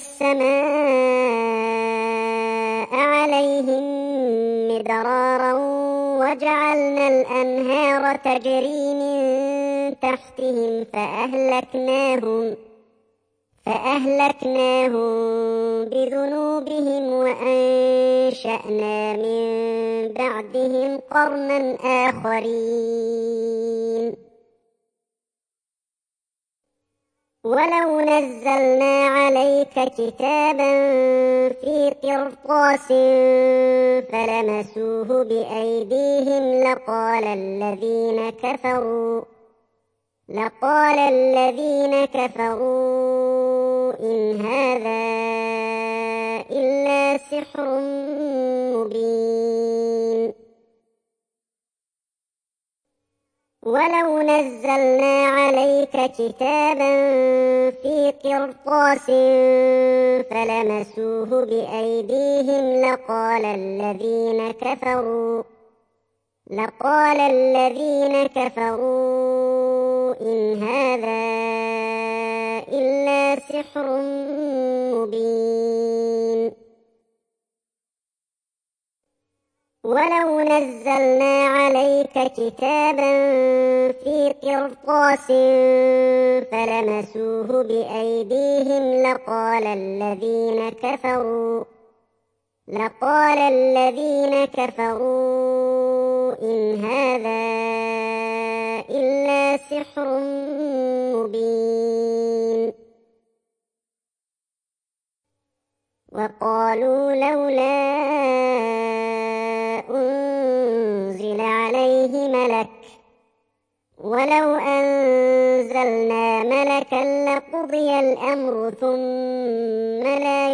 السماء عليهم مدرارا وجعلنا الأنهار تجري من تحتهم فأهلكناهم فأهلكناهم بذنوبهم وأنشأنا من بعدهم قرنا آخرين ولو نزلنا عليك كتابا في قرطاس فلمسوه بأيديهم لقال الذين كفروا لقال الذين كفروا إن هذا إلا سحر مبين ولو نزلنا عليك كتابا في قرطاس فلمسوه بأيديهم لقال الذين كفروا لقال الذين كفروا إن هذا إلا سحر مبين ولو نزلنا عليك كتابا في قرطاس فلمسوه بأيديهم لقال الذين كفروا لقال الذين كفروا إن هذا إلا سحر مبين وقالوا لولا أنزل عليه ملك ولو أنزلنا ملكا لقضي الأمر ثم لا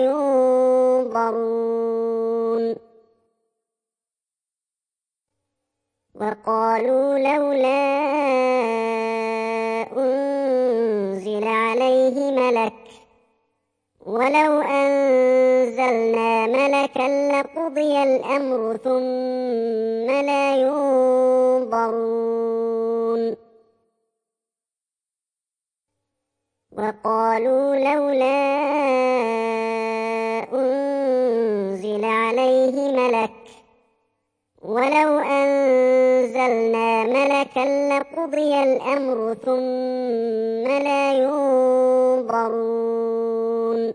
ينظرون وقالوا لولا أنزل عليه ملك ولو أنزلنا ملكا لقضي الأمر ثم لا ينظرون وقالوا لولا أنزل عليه ملك ولو أنزلنا ملكا لقضي الأمر ثم لا ينظرون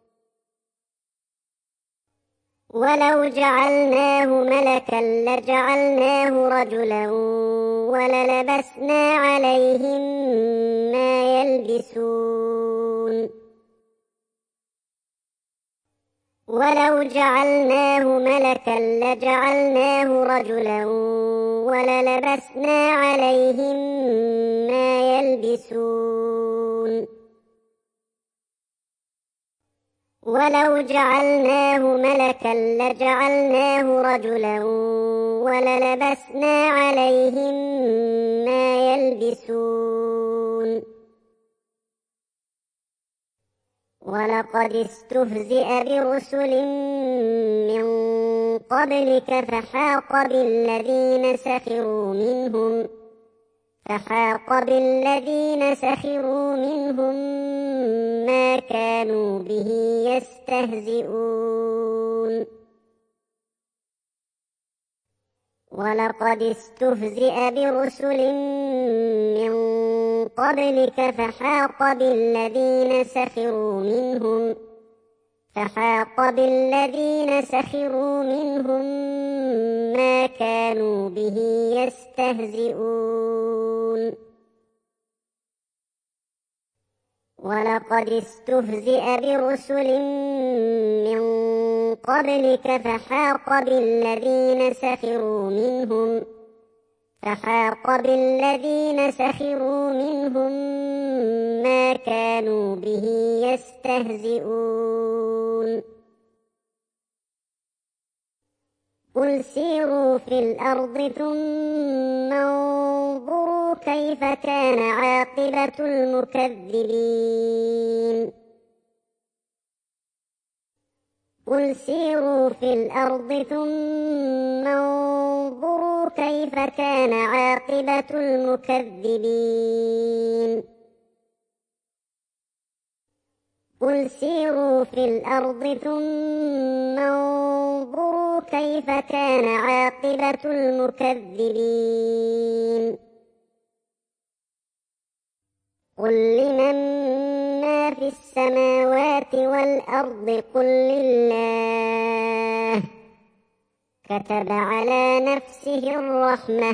ولو جعلناه ملكا لجعلناه رجلا وللبسنا عليهم ما يلبسون ولو جعلناه ملكا لجعلناه رجلا وللبسنا عليهم ما يلبسون ولو جعلناه ملكا لجعلناه رجلا وللبسنا عليهم ما يلبسون ولقد استهزئ برسل من قبلك فحاق بالذين سخروا منهم فحاق بالذين سخروا منهم ما كانوا به يستهزئون ولقد استهزئ برسل من قبلك فحاق بالذين سخروا منهم فحاق بالذين سخروا منهم ما كانوا به يستهزئون ولقد استهزئ برسل من قبلك فحاق بالذين سخروا منهم فحاق بالذين سخروا منهم ما كانوا به يستهزئون قل سيروا في الأرض ثم انظروا كيف كان عاقبة المكذبين قل سيروا في الأرض ثم انظروا كيف كان عاقبة المكذبين قل سيروا في الأرض ثم انظروا كيف كان عاقبة المكذبين قل لمن ما في السماوات والأرض قل لله كتب على نفسه الرحمة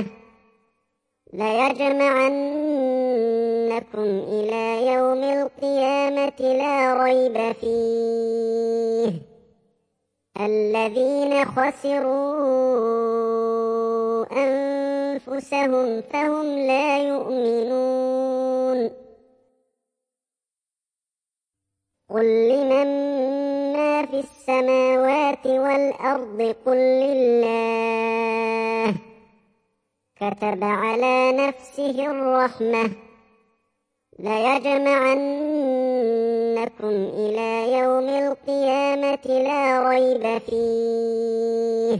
ليجمعنكم إلى يوم القيامة لا ريب فيه الذين خسروا أنفسهم فهم لا يؤمنون قل لمن ما في السماوات والأرض قل لله كتب على نفسه الرحمة ليجمعنكم إلى يوم القيامة لا ريب فيه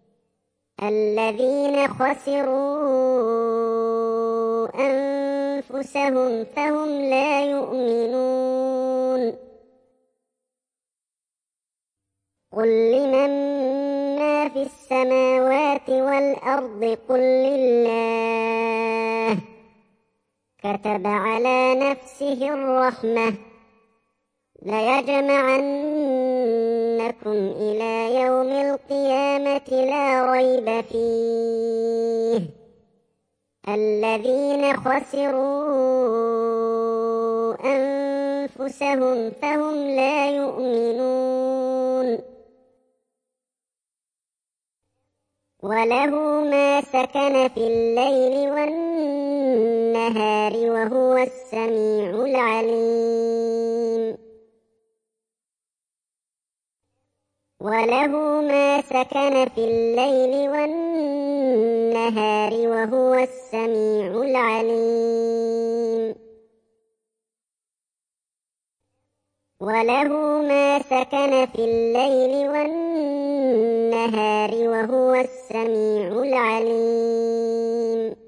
الذين خسروا أنفسهم فهم لا يؤمنون قل لمن ما في السماوات والأرض قل لله كتب على نفسه الرحمة ليجمعنكم إلى يوم القيامة لا ريب فيه الذين خسروا أنفسهم فهم لا يؤمنون وله ما سكن في الليل والنهار وهو السميع العليم وله ما سكن في الليل والنهار وهو السميع العليم وله ما سكن في الليل والنهار وهو السميع العليم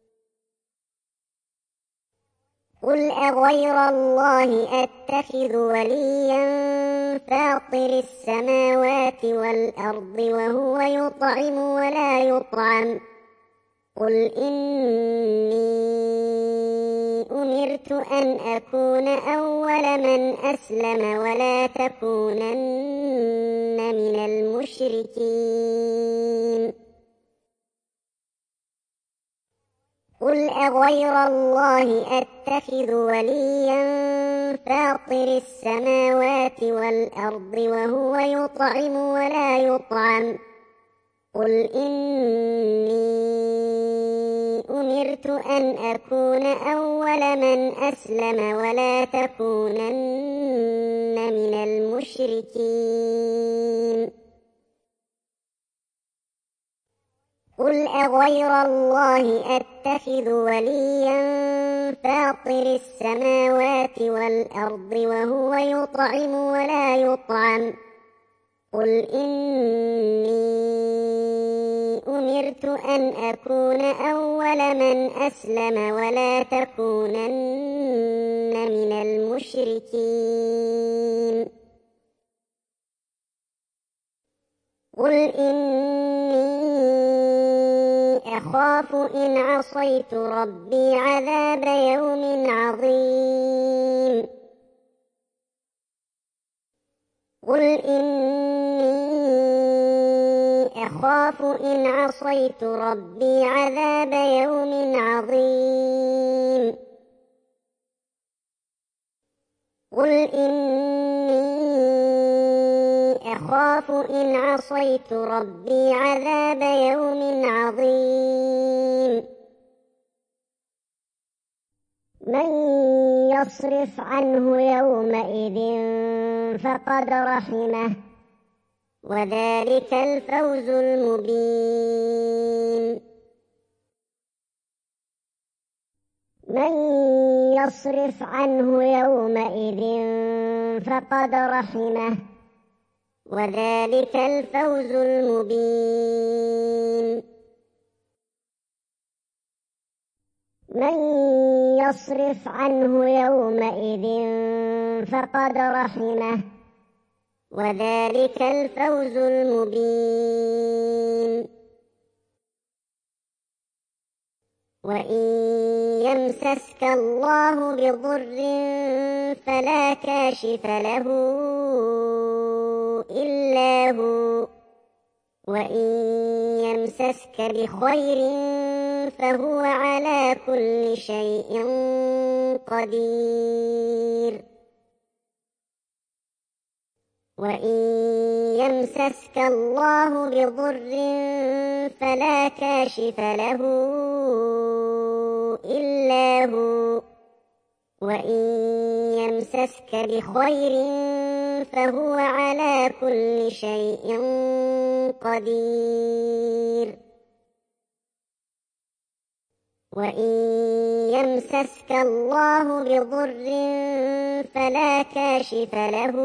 قل أغير الله أتخذ وليا فاطر السماوات والأرض وهو يطعم ولا يطعم قل إني أمرت أن أكون أول من أسلم ولا تكونن من المشركين قل أغير الله أتخذ وليا فاطر السماوات والأرض وهو يطعم ولا يطعم قل إني أمرت أن أكون أول من أسلم ولا تكونن من المشركين قل أغير الله أتخذ وليا فاطر السماوات والأرض وهو يطعم ولا يطعم قل إني أمرت أن أكون أول من أسلم ولا تكونن من المشركين قل إني أخاف إن عصيت ربي عذاب يوم عظيم قل إني أخاف إن عصيت ربي عذاب يوم عظيم قل إني أخاف إن عصيت ربي عذاب يوم عظيم من يصرف عنه يومئذ فقد رحمه وذلك الفوز المبين. من يصرف عنه يومئذ فقد رحمه وذلك الفوز المبين. من يصرف عنه يومئذ فقد رحمه وذلك الفوز المبين. وإن يمسسك الله بضر فلا كاشف له إلا هو وإن يمسسك بخير فهو على كل شيء قدير. وإن يمسسك الله بضر فلا كاشف له إلا هو وإن يمسسك بخير فهو على كل شيء قدير. وإن يمسسك الله بضر فلا كاشف له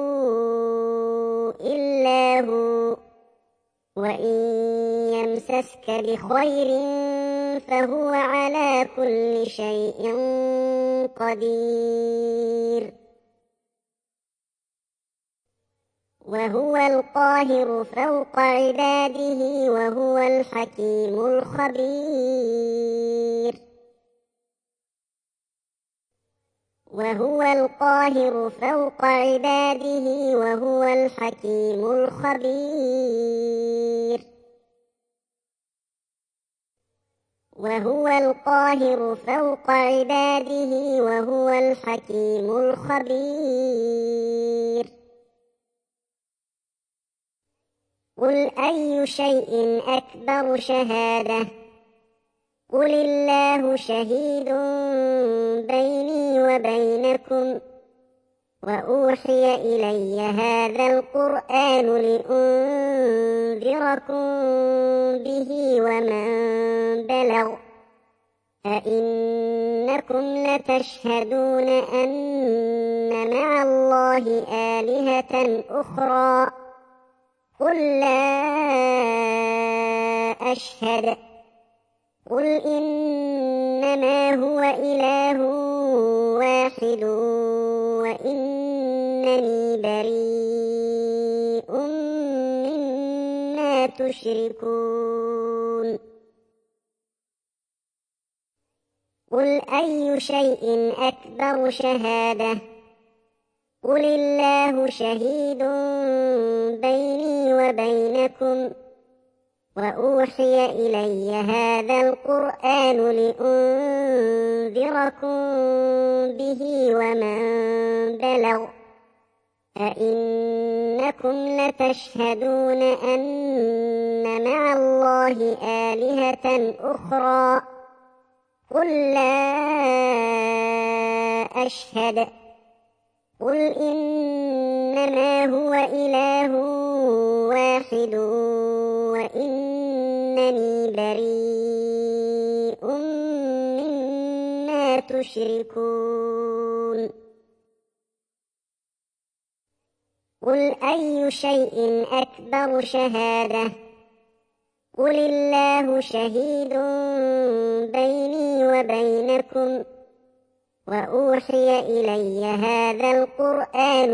إلا هو وإن يمسسك بخير فهو على كل شيء قدير. وهو القاهر فوق عباده وهو الحكيم الخبير. وهو القاهر فوق عباده وهو الحكيم الخبير. وهو القاهر فوق عباده وهو الحكيم الخبير. قل أي شيء أكبر شهادة قل الله شهيد بيني وبينكم وأوحي إلي هذا القرآن لأنذركم به ومن بلغ أئنكم لتشهدون أن مع الله آلهة أخرى قل لا أشهد قل إنما هو إله واحد وإنني بريء مما تشركون. قل أي شيء أكبر شهادة قل الله شهيد بيني وبينكم وأوحي إلي هذا القرآن لأنذركم به ومن بلغ أئنكم لتشهدون أن مع الله آلهة أخرى قل لا أشهد قل إنما هو إله واحد وإنني بريء مما تشركون. قل أي شيء أكبر شهادة قل الله شهيد بيني وبينكم وأوحي إلي هذا القرآن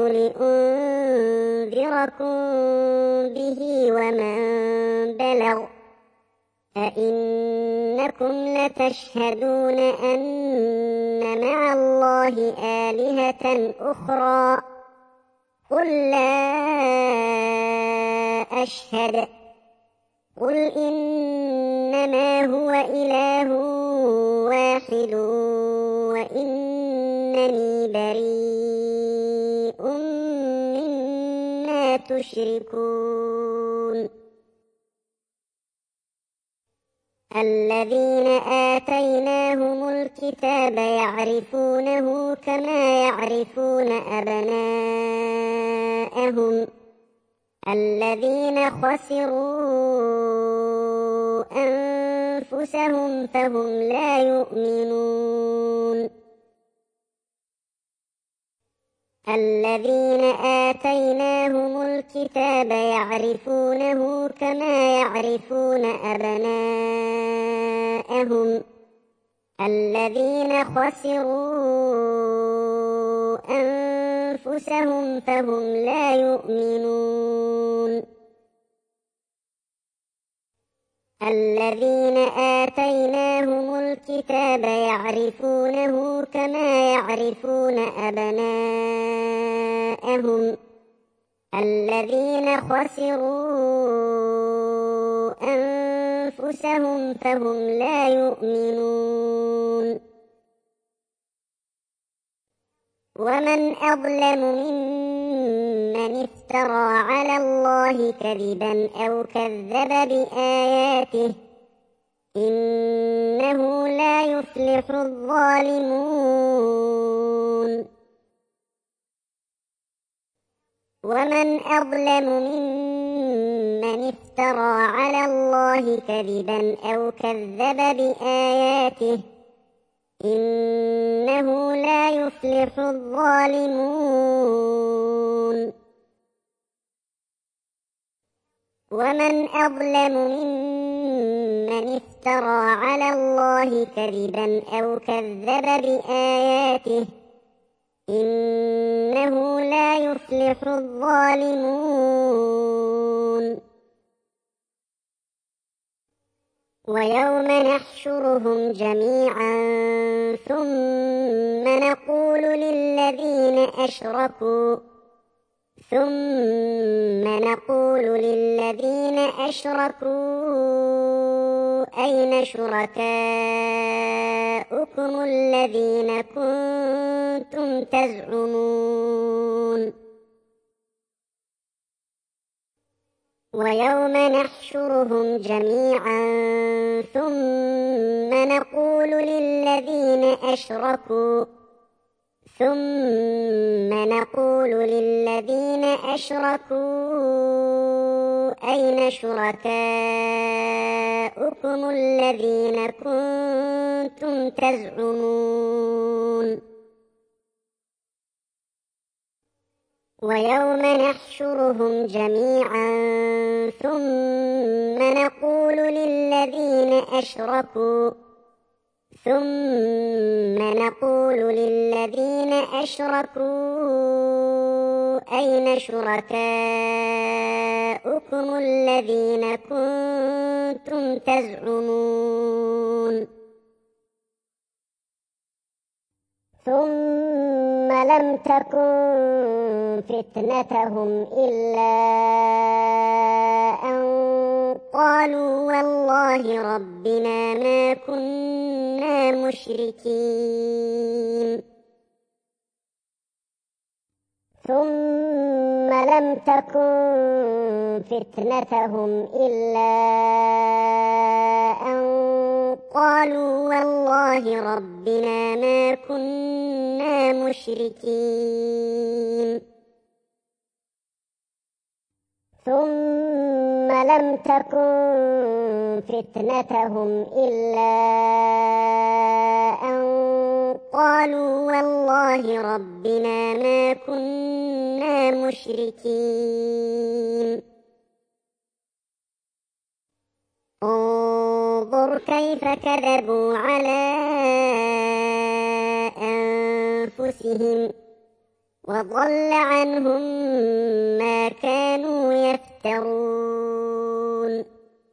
لأنذركم به ومن بلغ أئنكم لتشهدون أن مع الله آلهة أخرى قل لا أشهد قل إنما هو إله واحد وإنني بريء مما تشركون. الذين آتيناهم الكتاب يعرفونه كما يعرفون أبناءهم الذين خسروا أنفسهم فهم لا يؤمنون الذين آتيناهم الكتاب يعرفونه كما يعرفون أبناءهم الذين خسروا أنفسهم فهم لا يؤمنون الذين آتيناهم الكتاب يعرفونه كما يعرفون أبناءهم الذين خسروا أنفسهم فهم لا يؤمنون ومن أظلم ممن افترى على الله كذبا أو كذب بآياته إنه لا يفلح الظالمون ومن أظلم ممن افترى على الله كذبا أو كذب بآياته إنه لا يفلح الظالمون ومن أظلم ممن افترى على الله كذبا أو كذب بآياته إنه لا يفلح الظالمون ويوم نحشرهم جميعا ثم نقول للذين أشركوا ثم نقول للذين أشركوا أين شركاؤكم الذين كنتم تزعمون ويوم نحشرهم جميعا ثم نقول للذين أشركوا ثم نقول للذين أشركوا أين شركاؤكم الذين كنتم تزعمون ويوم نحشرهم جميعا ثم نقول للذين أشركوا ثم نقول للذين أشركوا أين شركاؤكم الذين كنتم تزعمون ثم لم تكن فتنتهم إلا أن قالوا والله ربنا ما كنا مشركين ثم لم تكن فتنتهم إلا أن قالوا والله ربنا ما كنا مشركين ثم لم تكن فتنتهم إلا أن قالوا والله ربنا ما كنا مشركين انظر كيف كذبوا على أنفسهم وضل عنهم ما كانوا يفترون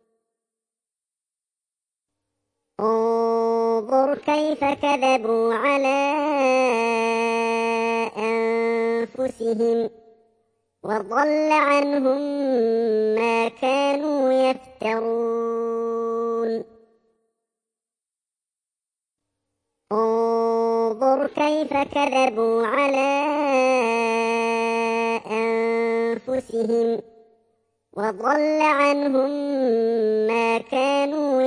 انظر كيف كذبوا على أنفسهم وضل عنهم ما كانوا يفترون انظر كيف كذبوا على أنفسهم وضل عنهم ما كانوا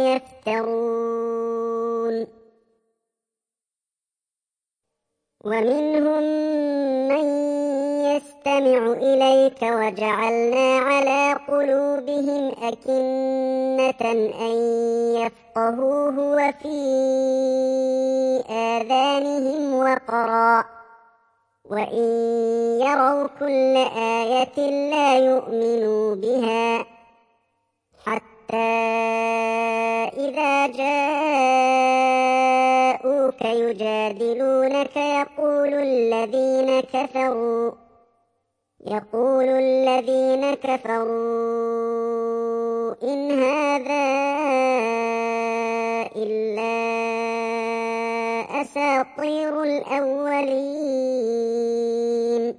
يفترون ومنهم من يستمع إليك وجعلنا على قلوبهم أكنة أن يفقهوه وفي آذانهم وقرا وإن يروا كل آية لا يؤمنوا بها حتى إذا جاءوك يجادلونك يقول الذين كفروا يقول الذين كفروا إن هذا إلا أساطير الأولين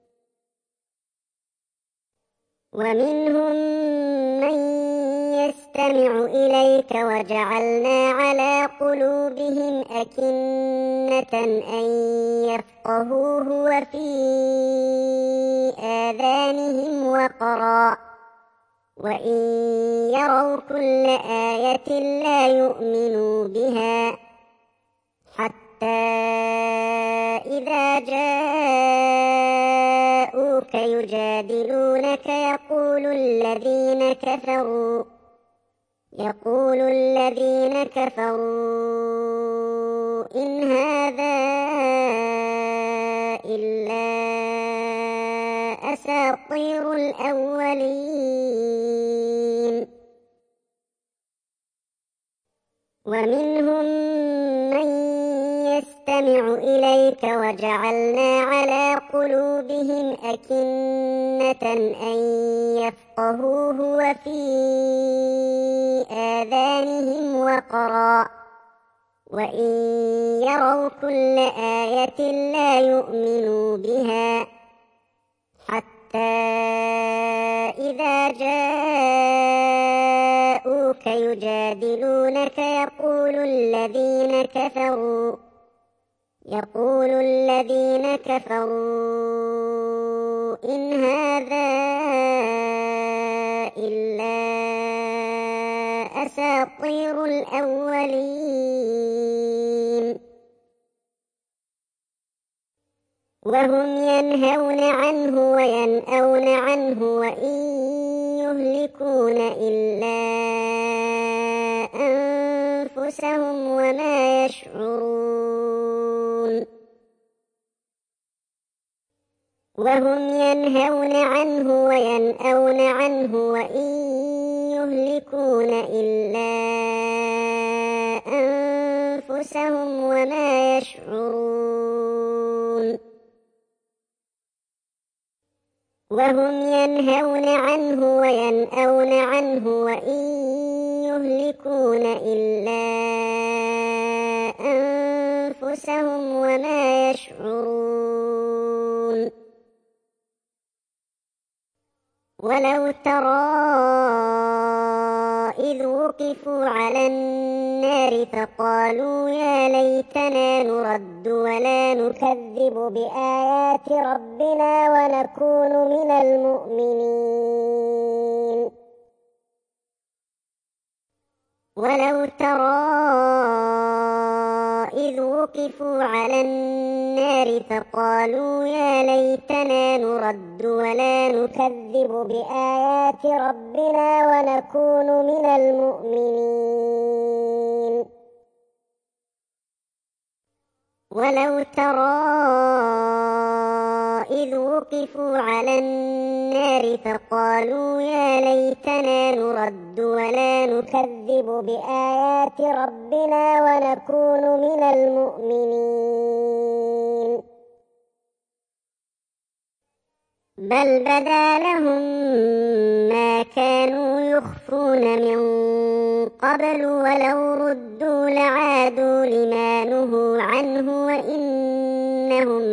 ومنهم من يستمع إليك وجعلنا على قلوبهم أكنة أن يفقهوه وفي آذانهم وقرا وإن يروا كل آية لا يؤمنوا بها حتى إذا جاءوك يجادلونك يقول الذين كفروا يقول الذين كفروا إن هذا إلا أساطير الأولين ومنهم من يستمع إليك وجعلنا على قلوبهم أكنة أن يفقهوه وفي آذانهم وقرا وإن يروا كل آية لا يؤمنوا بها حتى إذا جاءوك يجادلونك يقول الذين كفروا يقول الذين كفروا إن هذا إلا أساطير الأولين وهم ينهون عنه وينأون عنه وإن يهلكون إلا أنفسهم وما يشعرون وهم ينهون عنه وينأون عنه وإن يهلكون إلا أنفسهم وما يشعرون وهم ينهون عنه وينأون عنه وإن يهلكون إلا أنفسهم وما يشعرون ولو ترى إذ وقفوا على النار فقالوا يا ليتنا نرد ولا نكذب بآيات ربنا ونكون من المؤمنين ولو ترى إذ وقفوا على النار فقالوا يا ليتنا نرد ولا نكذب بآيات ربنا ونكون من المؤمنين ولو ترى إذ وقفوا على النار فقالوا يا ليتنا نرد ولا نكذب بآيات ربنا ونكون من المؤمنين بل بدا لهم ما كانوا يخفون من قبل ولو ردوا لعادوا لما نهوا عنه وإنهم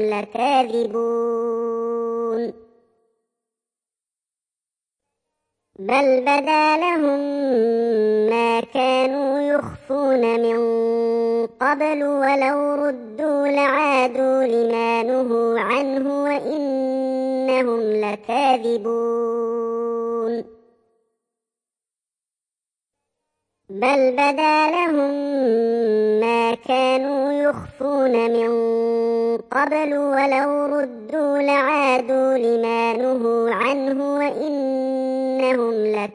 لكاذبون بل بدا لهم ما كانوا يخفون من قبل ولو ردوا لعادوا لما نهوا عنه وإنهم لكاذبون بل بدا لهم ما كانوا يخفون من قبل ولو ردوا لعادوا لما نهوا عنه وإنهم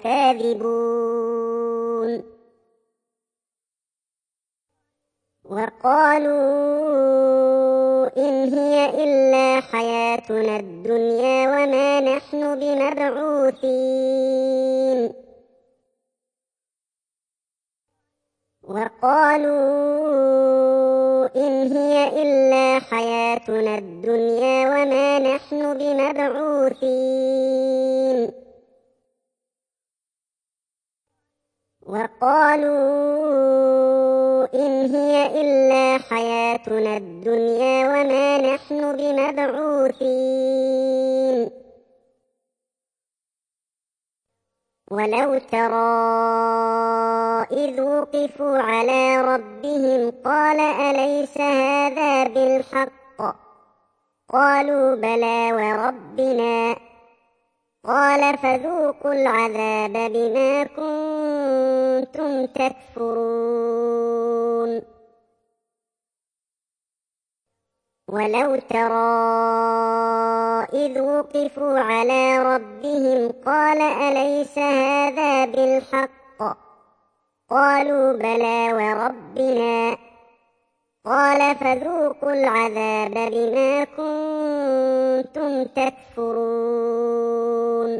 لكاذبون وقالوا إن هي إلا حياتنا الدنيا وما نحن بمبعوثين وقالوا إن هي إلا حياتنا الدنيا وما نحن بمبعوثين وقالوا إن هي إلا حياتنا الدنيا وما نحن بمبعوثين ولو ترى إذ وقفوا على ربهم قال أليس هذا بالحق قالوا بلى وربنا قال فذوقوا العذاب بما كنتم تكفرون ولو ترى إذ وقفوا على ربهم قال أليس هذا بالحق قالوا بلى وربنا قال فذوقوا العذاب بما كنتم تكفرون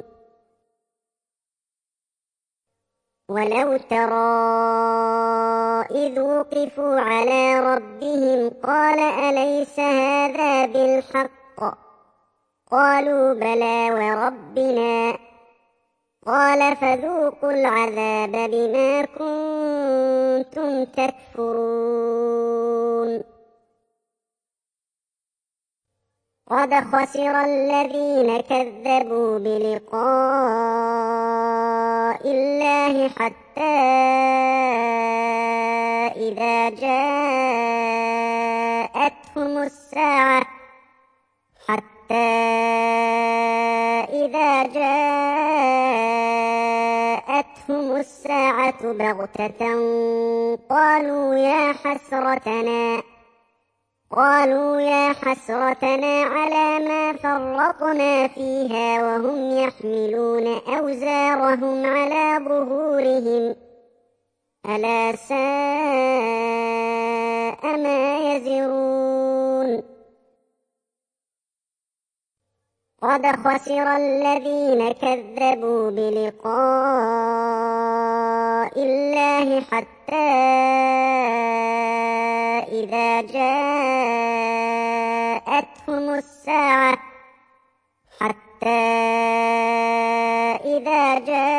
ولو ترى إذ وقفوا على ربهم قال أليس هذا بالحق قالوا بلى وربنا قال فذوقوا العذاب بما كنتم تكفرون قد خسر الذين كذبوا بلقاء الله حتى إذا جاءتهم الساعة حتى إذا جاءتهم الساعة بغتة قالوا يا حسرتنا قالوا يا حسرتنا على ما فرطنا فيها وهم يحملون أوزارهم على ظهورهم ألا ساء ما يزرون قد خسر الذين كذبوا بلقاء الله حتى إذا جاءتهم الساعة حتى إذا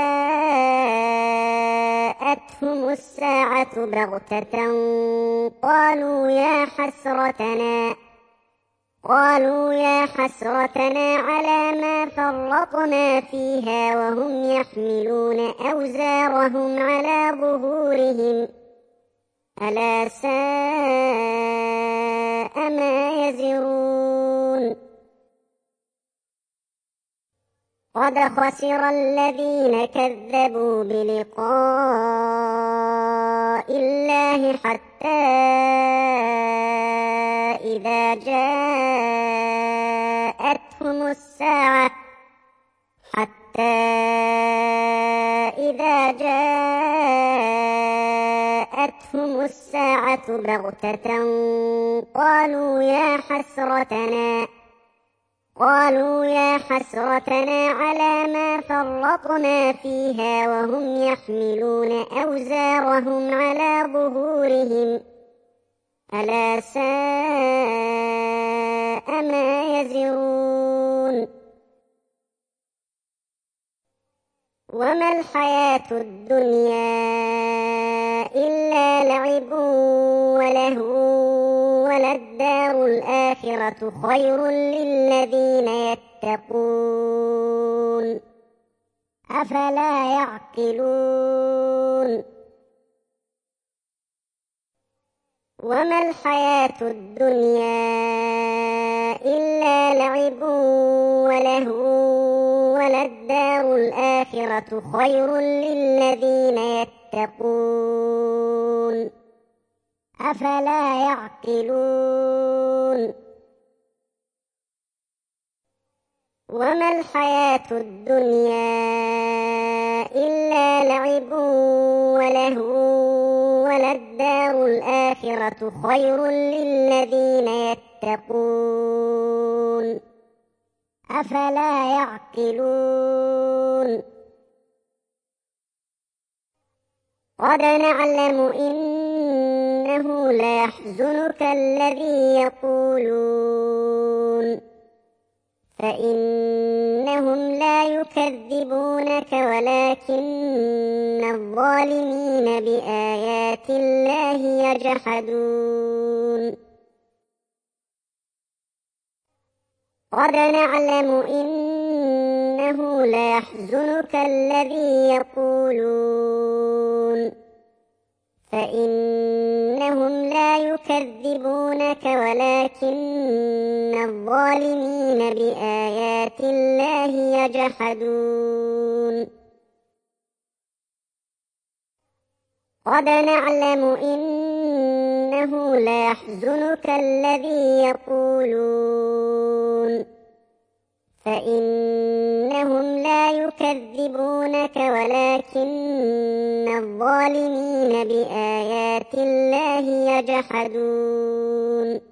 جاءتهم الساعة بغتة قالوا يا حسرتنا قالوا يا حسرتنا على ما فرطنا فيها وهم يحملون أوزارهم على ظهورهم ألا ساء ما يزرون قد خسر الذين كذبوا بلقاء الله حتى إذا جاءتهم الساعة حتى إذا جاءتهم الساعة بغتة قالوا يا حسرتنا قالوا يا حسرتنا على ما فرطنا فيها وهم يحملون أوزارهم على ظهورهم ألا ساء ما يزرون وما الحياة الدنيا إلا لعب ولهو وللدار الآخرة خير للذين يتقون أفلا يعقلون وما الحياة الدنيا إلا لعب ولهو وللدار الآخرة خير للذين يتقون أفلا يعقلون وما الحياة الدنيا إلا لعب ولهو وللدار الآخرة خير للذين يتقون أفلا يعقلون قد نعلم إنه ليحزنك الذي يقولون فإنهم لا يكذبونك ولكن الظالمين بآيات الله يجحدون قد نعلم إنه ليحزنك الذي يقولون فإنهم لا يكذبونك ولكن الظالمين بآيات الله يجحدون قد نعلم إنه ليحزنك الذي يقولون فإنهم لا يكذبونك ولكن الظالمين بآيات الله يجحدون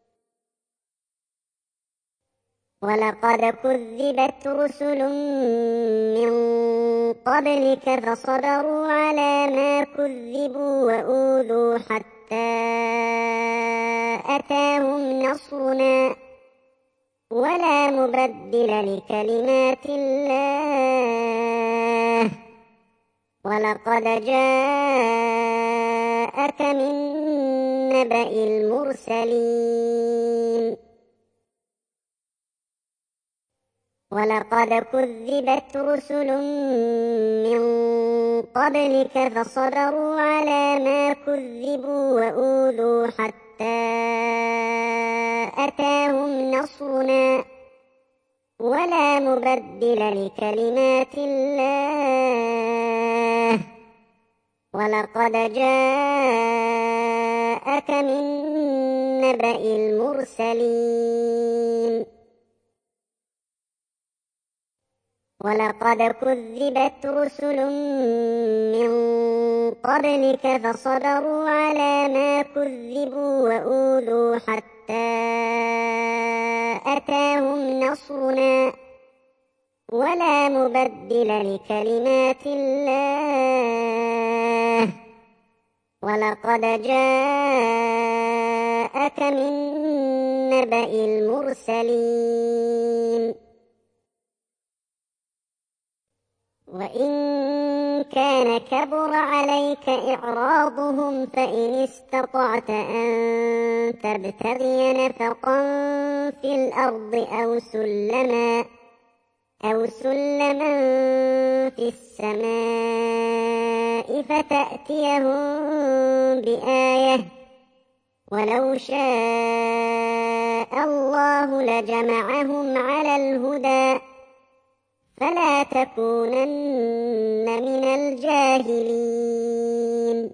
ولقد كذبت رسل من قبلك فصبروا على ما كذبوا وأوذوا حتى أتاهم نصرنا ولا مبدل لكلمات الله ولقد جاءك من نبأ المرسلين ولقد كذبت رسل من قبلك فصبروا على ما كذبوا وأوذوا حتى أتاهم نصرنا ولا مبدل لكلمات الله ولقد جاءك من نبأ المرسلين ولقد كذبت رسل من قبلك فصبروا على ما كذبوا وأوذوا حتى أتاهم نصرنا ولا مبدل لكلمات الله ولقد جاءك من نبأ المرسلين وإن كان كبر عليك إعراضهم فإن استطعت أن تبتغي نفقا في الأرض أو سلما أو سلما في السماء فتأتيهم بآية ولو شاء الله لجمعهم على الهدى فلا تكونن من الجاهلين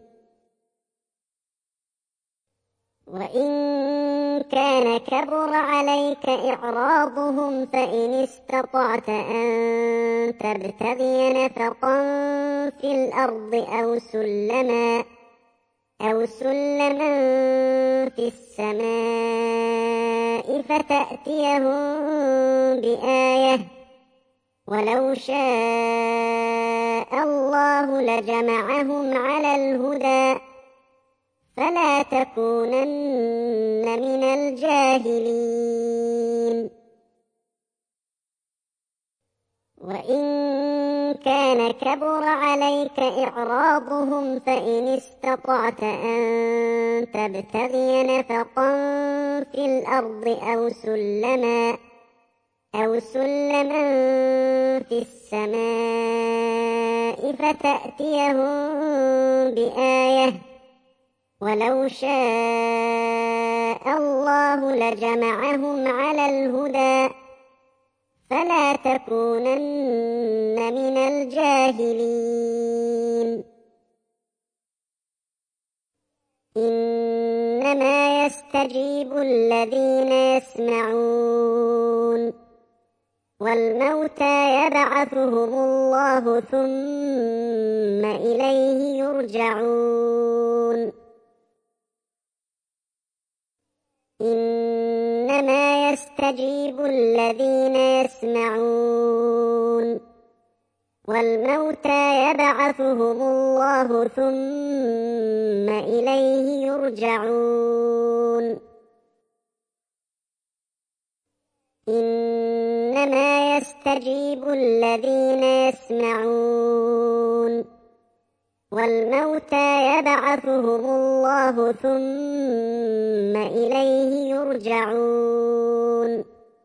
وإن كان كبر عليك إعراضهم فإن استطعت أن تبتغي نفقا في الأرض أو سلما أو سلما في السماء فتأتيهم بآية ولو شاء الله لجمعهم على الهدى فلا تكونن من الجاهلين وإن كان كبر عليك إعراضهم فإن استطعت أن تبتغي نفقا في الأرض أو سلما أو سلما في السماء فتأتيهم بآية ولو شاء الله لجمعهم على الهدى فلا تكونن من الجاهلين إنما يستجيب الذين يسمعون والموتى يبعثهم الله ثم إليه يرجعون إنما يستجيب الذين يسمعون والموتى يبعثهم الله ثم إليه يرجعون إنما يستجيب الذين يسمعون والموتى يبعثهم الله ثم إليه يرجعون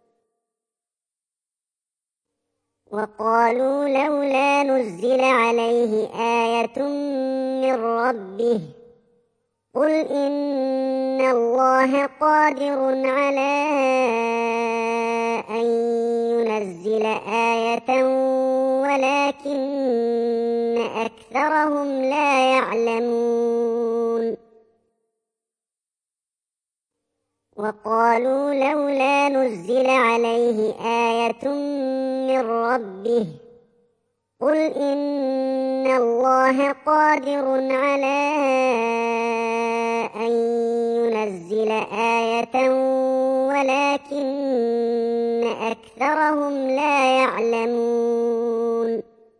وقالوا لولا نزل عليه آية من ربه قل إن الله قادر على أن ينزل آية ولكن أكثرهم لا يعلمون وقالوا لولا نزل عليه آية من ربه قل إن الله قادر على أن ينزل آية ولكن أكثرهم لا يعلمون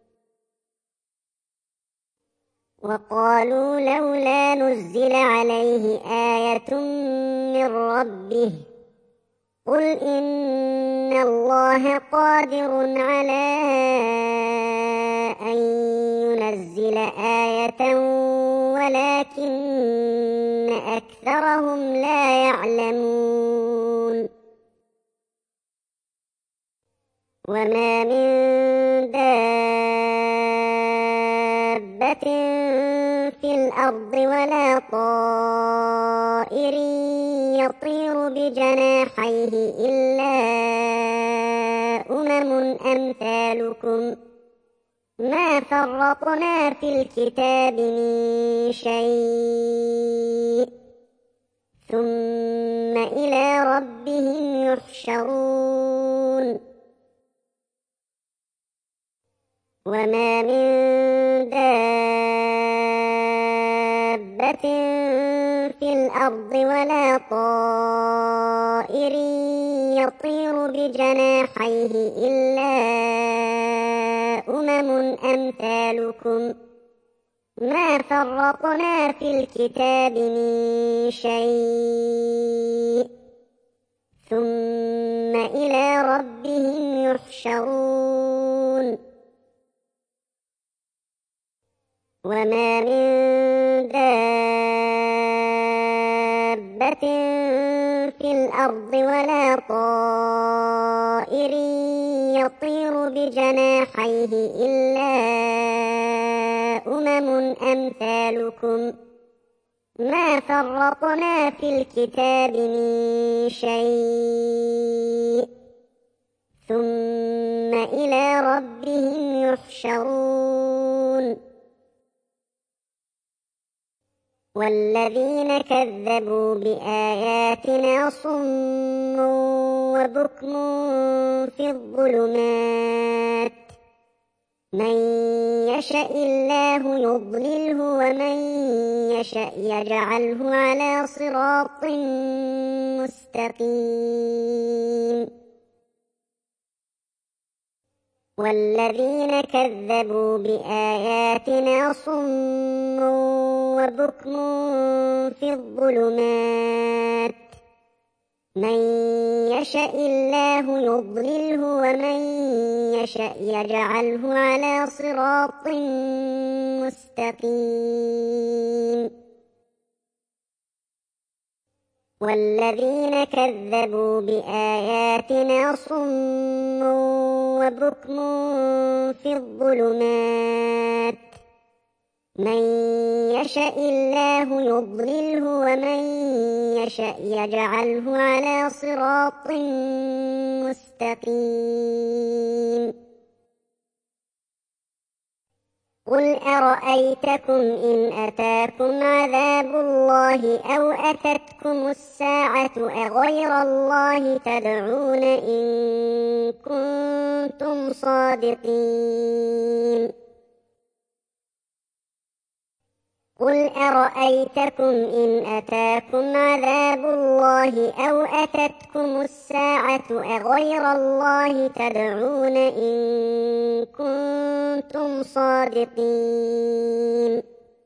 وقالوا لولا نزل عليه آية من ربه قل إن الله قادر على أن ينزل آية ولكن أكثرهم لا يعلمون وما من دابة في الأرض ولا طائر يطير بجناحيه إلا أمم أمثالكم ما فرطنا في الكتاب من شيء ثم إلى ربهم يحشرون وما من دابة في الأرض ولا طائر يطير بجناحيه إلا أمم أمثالكم ما فرطنا في الكتاب من شيء ثم إلى ربهم يحشرون وما من دابة في الأرض ولا طائر يطير بجناحيه إلا أمم أمثالكم ما فرطنا في الكتاب من شيء ثم إلى ربهم يحشرون والذين كذبوا بآياتنا صم وبكم في الظلمات من يشاء الله يضلله ومن يشاء يجعله على صراط مستقيم والذين كذبوا بآياتنا صم وبكم في الظلمات من يشاء الله يضلله ومن يشاء يجعله على صراط مستقيم والذين كذبوا بآياتنا صم وبكم في الظلمات من يشاء الله يضلله ومن يشاء يجعله على صراط مستقيم قل أرأيتكم إن أتاكم عذاب الله أو أتتكم الساعة أغير الله تدعون إن كنتم صادقين قل أرأيتكم إن أتاكم عذاب الله أو أتتكم الساعة أغير الله تدعون إن كنتم صادقين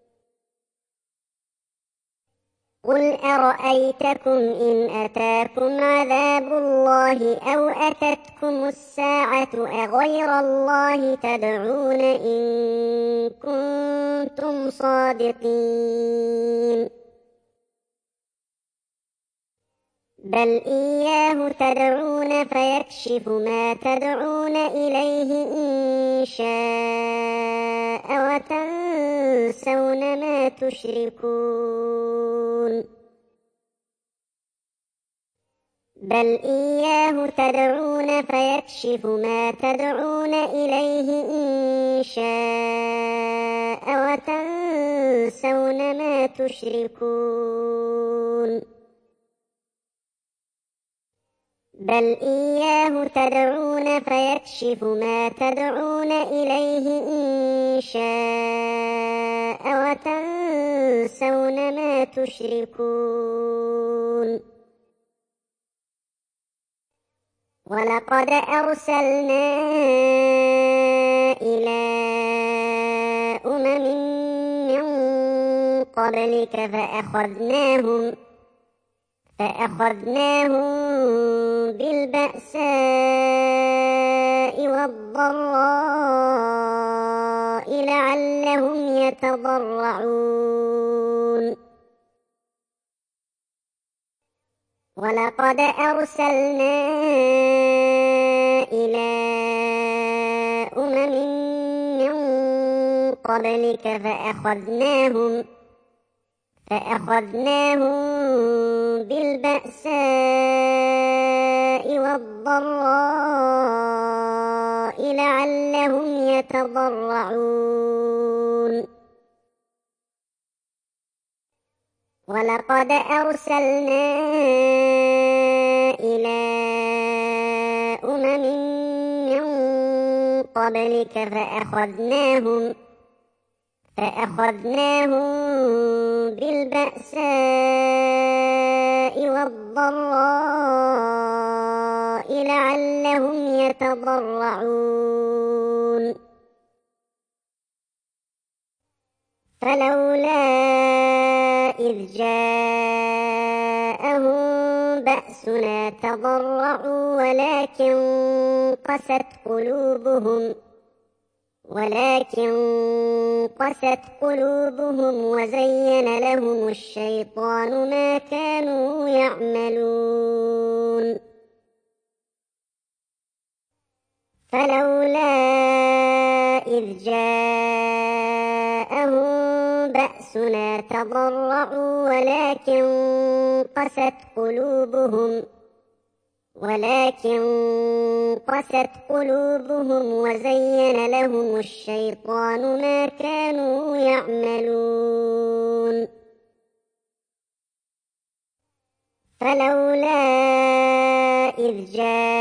قل أرأيتكم إن أتاكم عذاب الله أو أتتكم الساعة أغير الله تدعون إن كنتم صادقين بل إياه تدعون فيكشف ما تدعون إليه إن شاء وتنسون ما تشركون بل إياه تدعون فيكشف ما تدعون إليه إن شاء وتنسون ما تشركون بل إياه تدعون فيكشف ما تدعون إليه إن شاء وتنسون ما تشركون ولقد أرسلنا إلى أمم من قبلك فأخذناهم فأخذناهم بالبأساء والضراء لعلهم يتضرعون ولقد أرسلنا إلى أمم من قبلك فأخذناهم فأخذناهم بالبأساء والضراء لعلهم يتضرعون ولقد أرسلنا إلى أمم من قبلك فأخذناهم فأخذناهم بالبأساء والضراء لعلهم يتضرعون فلولا إذ جاءهم بأسنا تضرعوا ولكن قست قلوبهم ولكن قست قلوبهم وزين لهم الشيطان ما كانوا يعملون فلولا إذ جاءهم بأسنا تضرعوا ولكن قست قلوبهم ولكن قست قلوبهم وزين لهم الشيطان ما كانوا يعملون فلولا إذ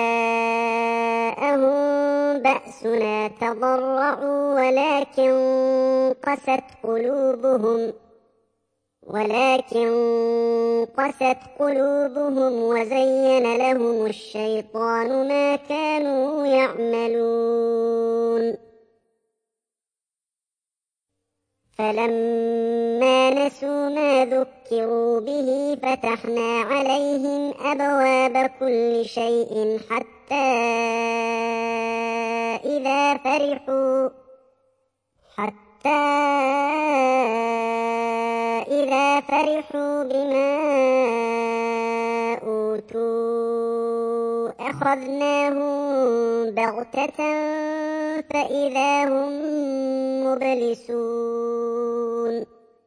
جاءهم بأسنا تضرعوا ولكن قست قلوبهم ولكن قست قلوبهم وزين لهم الشيطان ما كانوا يعملون فلما نسوا ما ذكروا به فتحنا عليهم أبواب كل شيء حتى إذا فرحوا حتى إذا فرحوا بما أوتوا أخذناهم بغتة فإذا هم مبلسون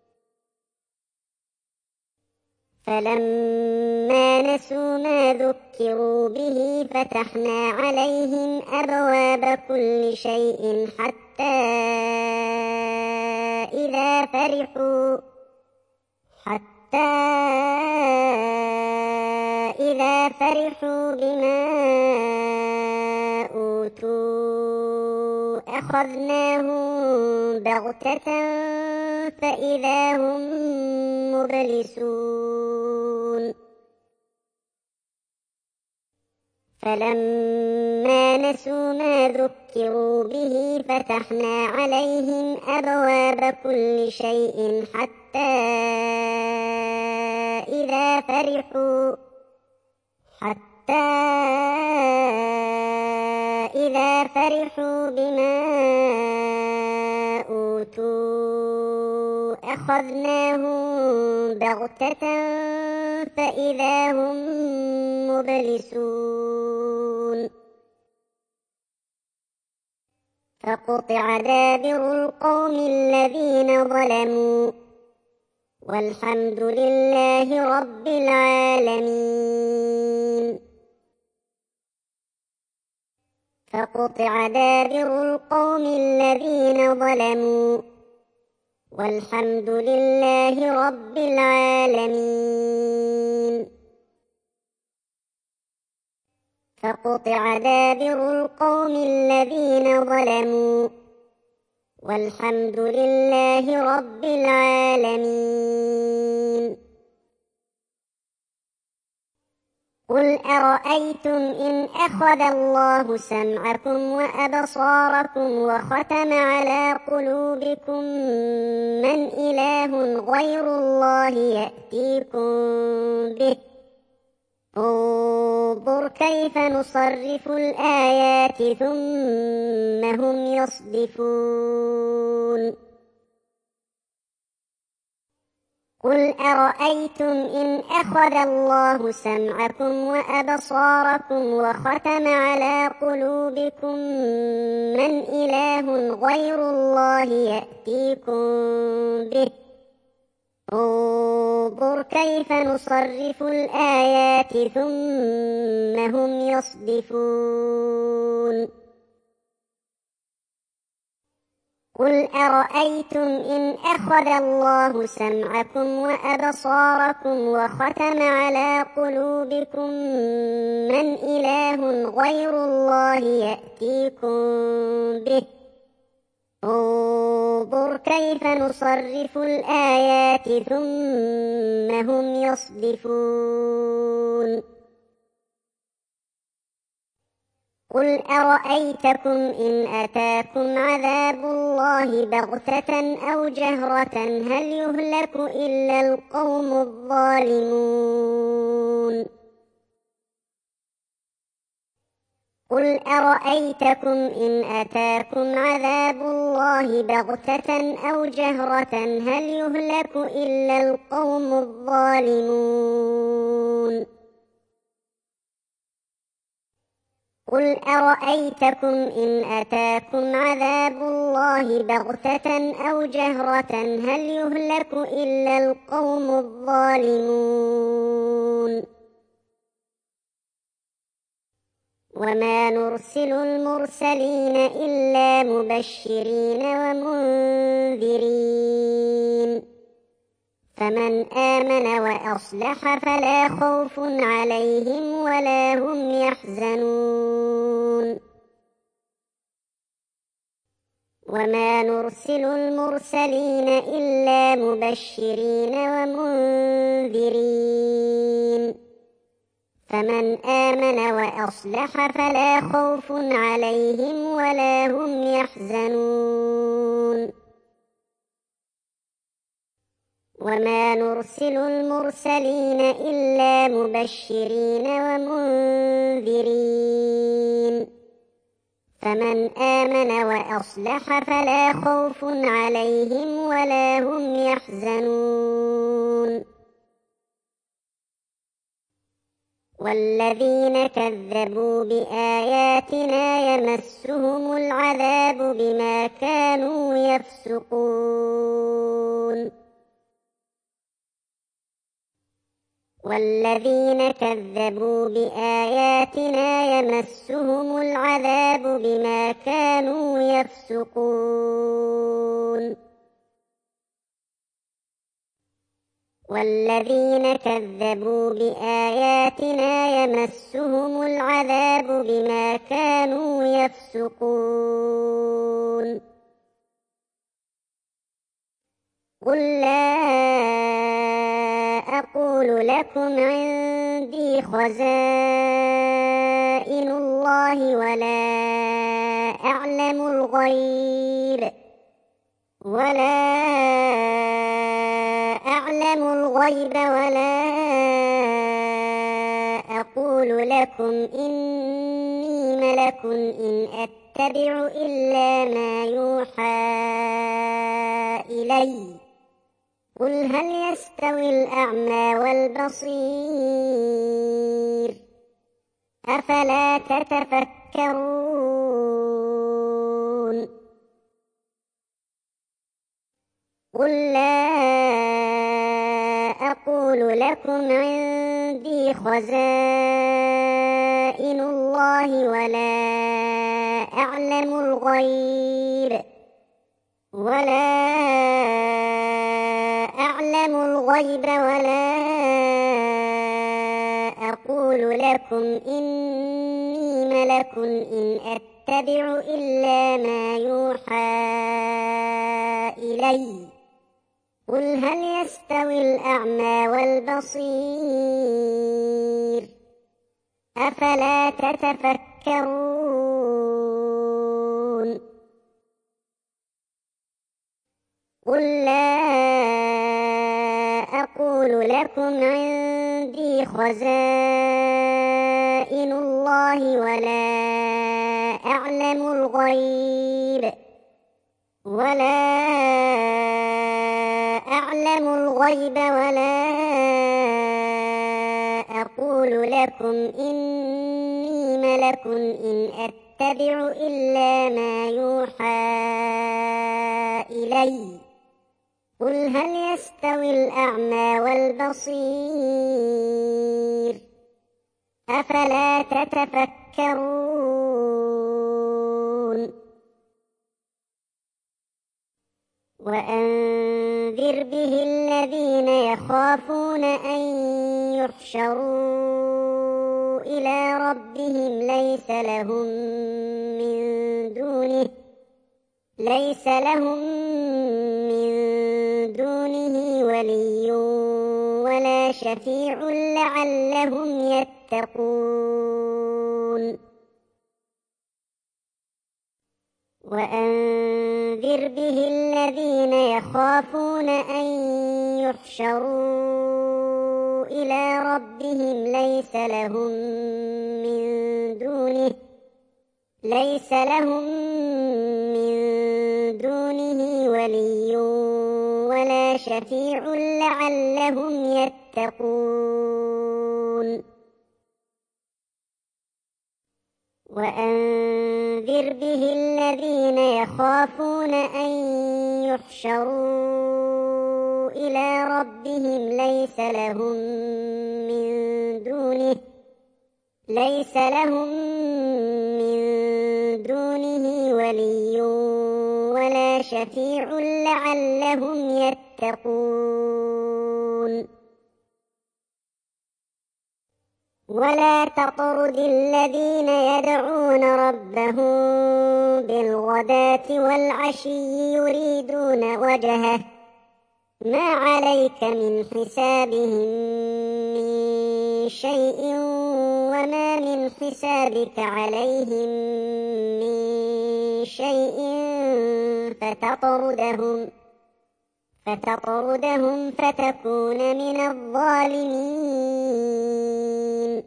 فلما نسوا ما ذكروا به فتحنا عليهم أبواب كل شيء حتى إذا فرحوا حتى إذا فرحوا بما أوتوا أخذناهم بغتة فإذا هم مبلسون فلما نسوا ما ذكروا به فتحنا عليهم أبواب كل شيء حتى إذا فرحوا حتى إذا فرحوا بما أوتوا أخذناهم بغتة فإذا هم مبلسون فقطع دابر القوم الذين ظلموا والحمد لله رب العالمين فقطع دابر القوم الذين ظلموا والحمد لله رب العالمين فقطع دابر القوم الذين ظلموا والحمد لله رب العالمين قل أرأيتم إن أخذ الله سمعكم وأبصاركم وختم على قلوبكم من إله غير الله يأتيكم به انظر كيف نصرف الآيات ثم هم يصدفون قل أرأيتم إن أخذ الله سمعكم وأبصاركم وختم على قلوبكم من إله غير الله يأتيكم به انظر كيف نصرف الآيات ثم هم يصدفون قل أرأيتم إن أخذ الله سمعكم وأبصاركم وختم على قلوبكم من إله غير الله يأتيكم به انظر كيف نصرف الآيات ثم هم يصدفون قل أرأيتكم إن أتاكم عذاب الله بغتة أو جهرة هل يهلك إلا القوم الظالمون قل أرأيتكم إن أتاكم عذاب الله بغتة أو جهرة هل يهلك إلا القوم الظالمون قل أرأيتكم إن أتاكم عذاب الله بغتة أو جهرة هل يهلك إلا القوم الظالمون وما نرسل المرسلين إلا مبشرين ومنذرين فمن آمن وأصلح فلا خوف عليهم ولا هم يحزنون وما نرسل المرسلين إلا مبشرين ومنذرين فمن آمن وأصلح فلا خوف عليهم ولا هم يحزنون وما نرسل المرسلين إلا مبشرين ومنذرين فمن آمن وأصلح فلا خوف عليهم ولا هم يحزنون والذين كذبوا بآياتنا يمسهم العذاب بما كانوا يفسقون والذين كذبوا بآياتنا يمسهم العذاب بما كانوا يفسقون والذين كذبوا بآياتنا يمسهم العذاب بما كانوا يفسقون قل لا أقول لكم عندي خزائن الله ولا أعلم الغيب ولا أعلم الغيب ولا أقول لكم إني ملك إن أتبع إلا ما يوحى إلي قل هل يستوي الأعمى والبصير أفلا تتفكرون قل لا أقول لكم عندي خزائن الله ولا أعلم الغيب ولا أعلم الغيب ولا أقول لكم إني ملك إن أتبع إلا ما يوحى إلي قل هل يستوي الأعمى والبصير أفلا تتفكرون قل لا أقول لكم عندي خزائن الله ولا أعلم الغيب ولا أعلم الغيب ولا أقول لكم إني ملك إن أتبع إلا ما يوحى إلي قل هل يستوي الأعمى والبصير أفلا تتفكرون وأنذر به الذين يخافون أن يحشروا إلى ربهم ليس لهم من دونه ليس لهم من دونه ولي ولا شفيع لعلهم يتقون وأنذر به الذين يخافون أن يحشروا إلى ربهم ليس لهم من دونه ليس لهم من دونه ولي ولا شفيع لعلهم يتقون وأنذر به الذين يخافون أن يحشروا إلى ربهم ليس لهم من دونه ليس لهم من دونه ولي ولا شفيع لعلهم يتقون ولا تطرد الذين يدعون ربهم بالغداة والعشي يريدون وجهه ما عليك من حسابهم من شيء وما من حسابك عليهم من شيء فتطردهم فتطردهم فتكون من الظالمين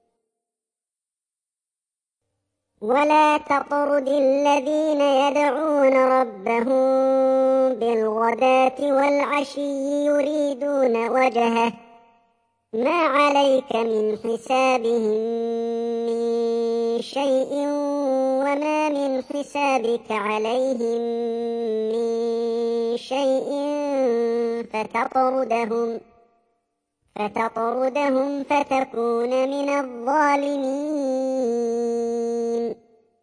ولا تطرد الذين يدعون ربهم بالغداة والعشي يريدون وجهه ما عليك من حسابهم من شيء وما من حسابك عليهم من شيء فتطردهم فتطردهم فتكون من الظالمين.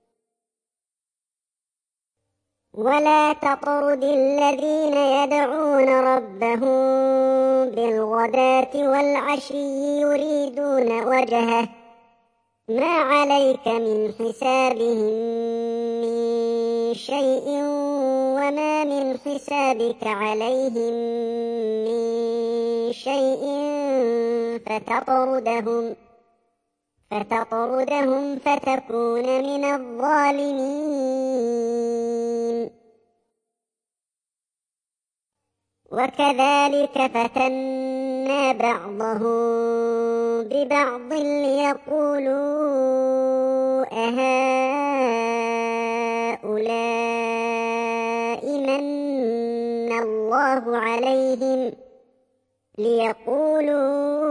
ولا تطرد الذين يدعون ربهم بالغداة والعشي يريدون وجهه ما عليك من حسابهم من شيء وما من حسابك عليهم من شيء فتطردهم فتطردهم فتكون من الظالمين. وكذلك فتنا بعضهم ببعض ليقولوا أهؤلاء من الله عليهم ليقولوا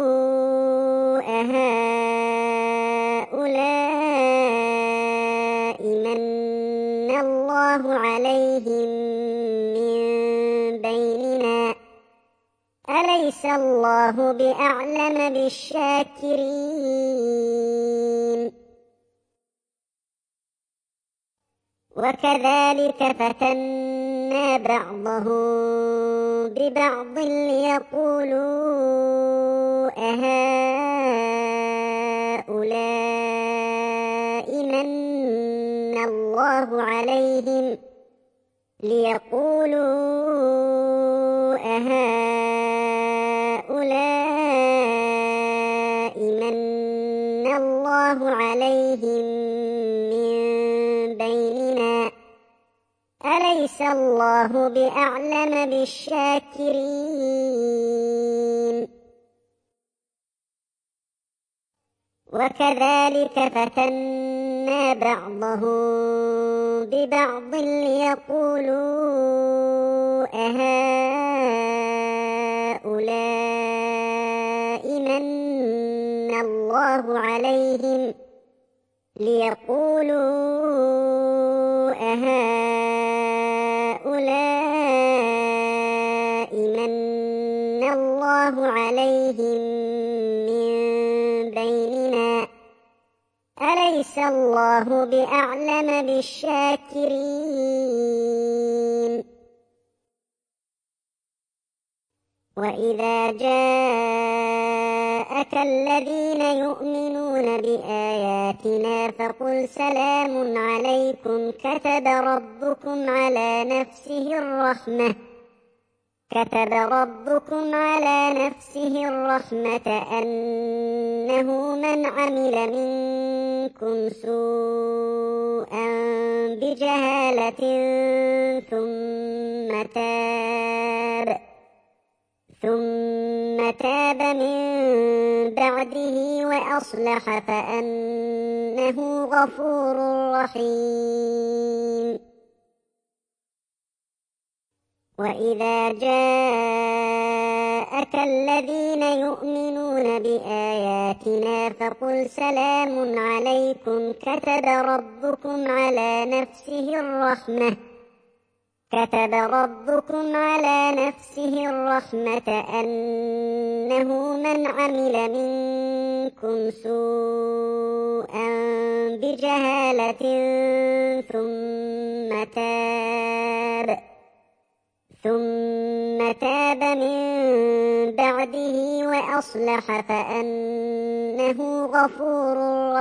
أهؤلاء من الله عليهم من بيننا أليس الله بأعلم بالشاكرين. وكذلك فتنا بعضهم ببعض ليقولوا أهؤلاء من الله عليهم ليقولوا أهؤلاء من الله عليهم من بيننا أليس الله بأعلم بالشاكرين. وكذلك فتنا بعضهم ببعض ليقولوا أهؤلاء من الله عليهم ليقولوا أهؤلاء من الله عليهم من بيننا أليس الله بأعلم بالشاكرين. وإذا جاءك الذين يؤمنون بآياتنا فقل سلام عليكم كتب ربكم على نفسه الرحمة كتب ربكم على نفسه الرحمة أنه من عمل منكم سوءا بجهالة ثم تاب ثم تاب من بعده وأصلح فأنه غفور رحيم. وإذا جاءك الذين يؤمنون بآياتنا فقل سلام عليكم كتب ربكم على نفسه الرحمة كتب ربكم على نفسه الرحمة أنه من عمل منكم سوءا بجهالة ثم تاب ثم تاب من بعده وأصلح فأنه غفور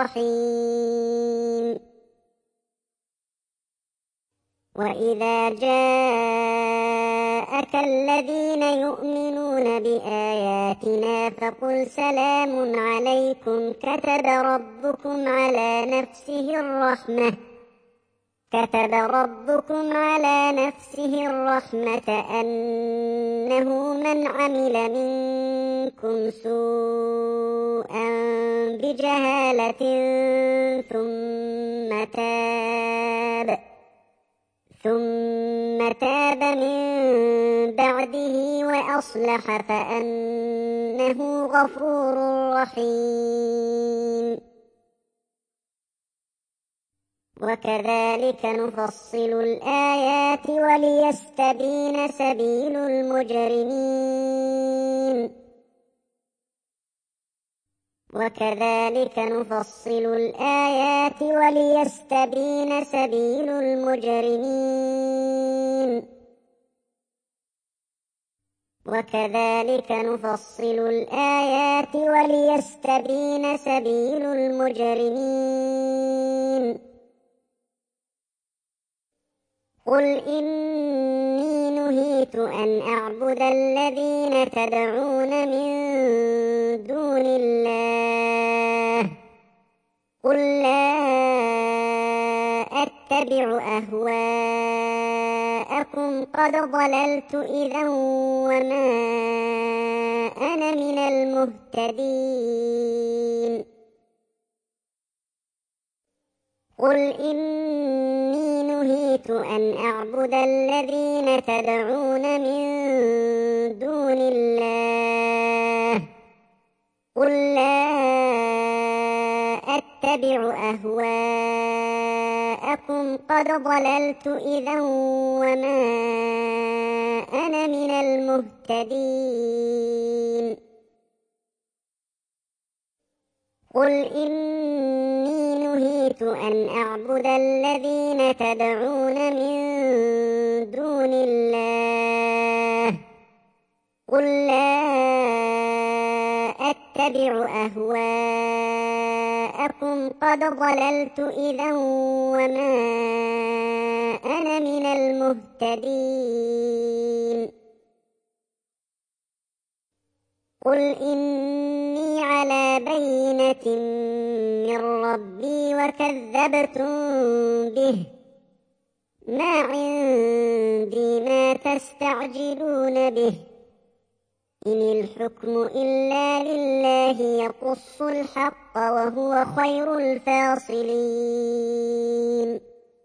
رحيم. وإذا جاءك الذين يؤمنون بآياتنا فقل سلام عليكم كتب ربكم على نفسه الرحمة كتب ربكم على نفسه الرحمة أنه من عمل منكم سوءا بجهالة ثم تاب ثم تاب من بعده وأصلح فأنه غفور رحيم. وكذلك نفصل الآيات وليستبين سبيل المجرمين. وكذلك نفصل الآيات وليستبين سبيل المجرمين وكذلك نفصل الآيات وليستبين سبيل المجرمين قل إني نهيت أن أعبد الذين تدعون من دون الله قل لا أتبع أهواءكم قد ضللت إذا وما أنا من المهتدين قل إني نهيت أن أعبد الذين تدعون من دون الله قل لا أتبع أهواءكم قد ضللت إذا وما أنا من المهتدين قل إني نهيت أن أعبد الذين تدعون من دون الله قل لا أتبع أهواءكم قد ضللت إذا وما أنا من المهتدين قل إني على بينة من ربي وكذبتم به ما عندي ما تستعجلون به إن الحكم إلا لله يقص الحق وهو خير الفاصلين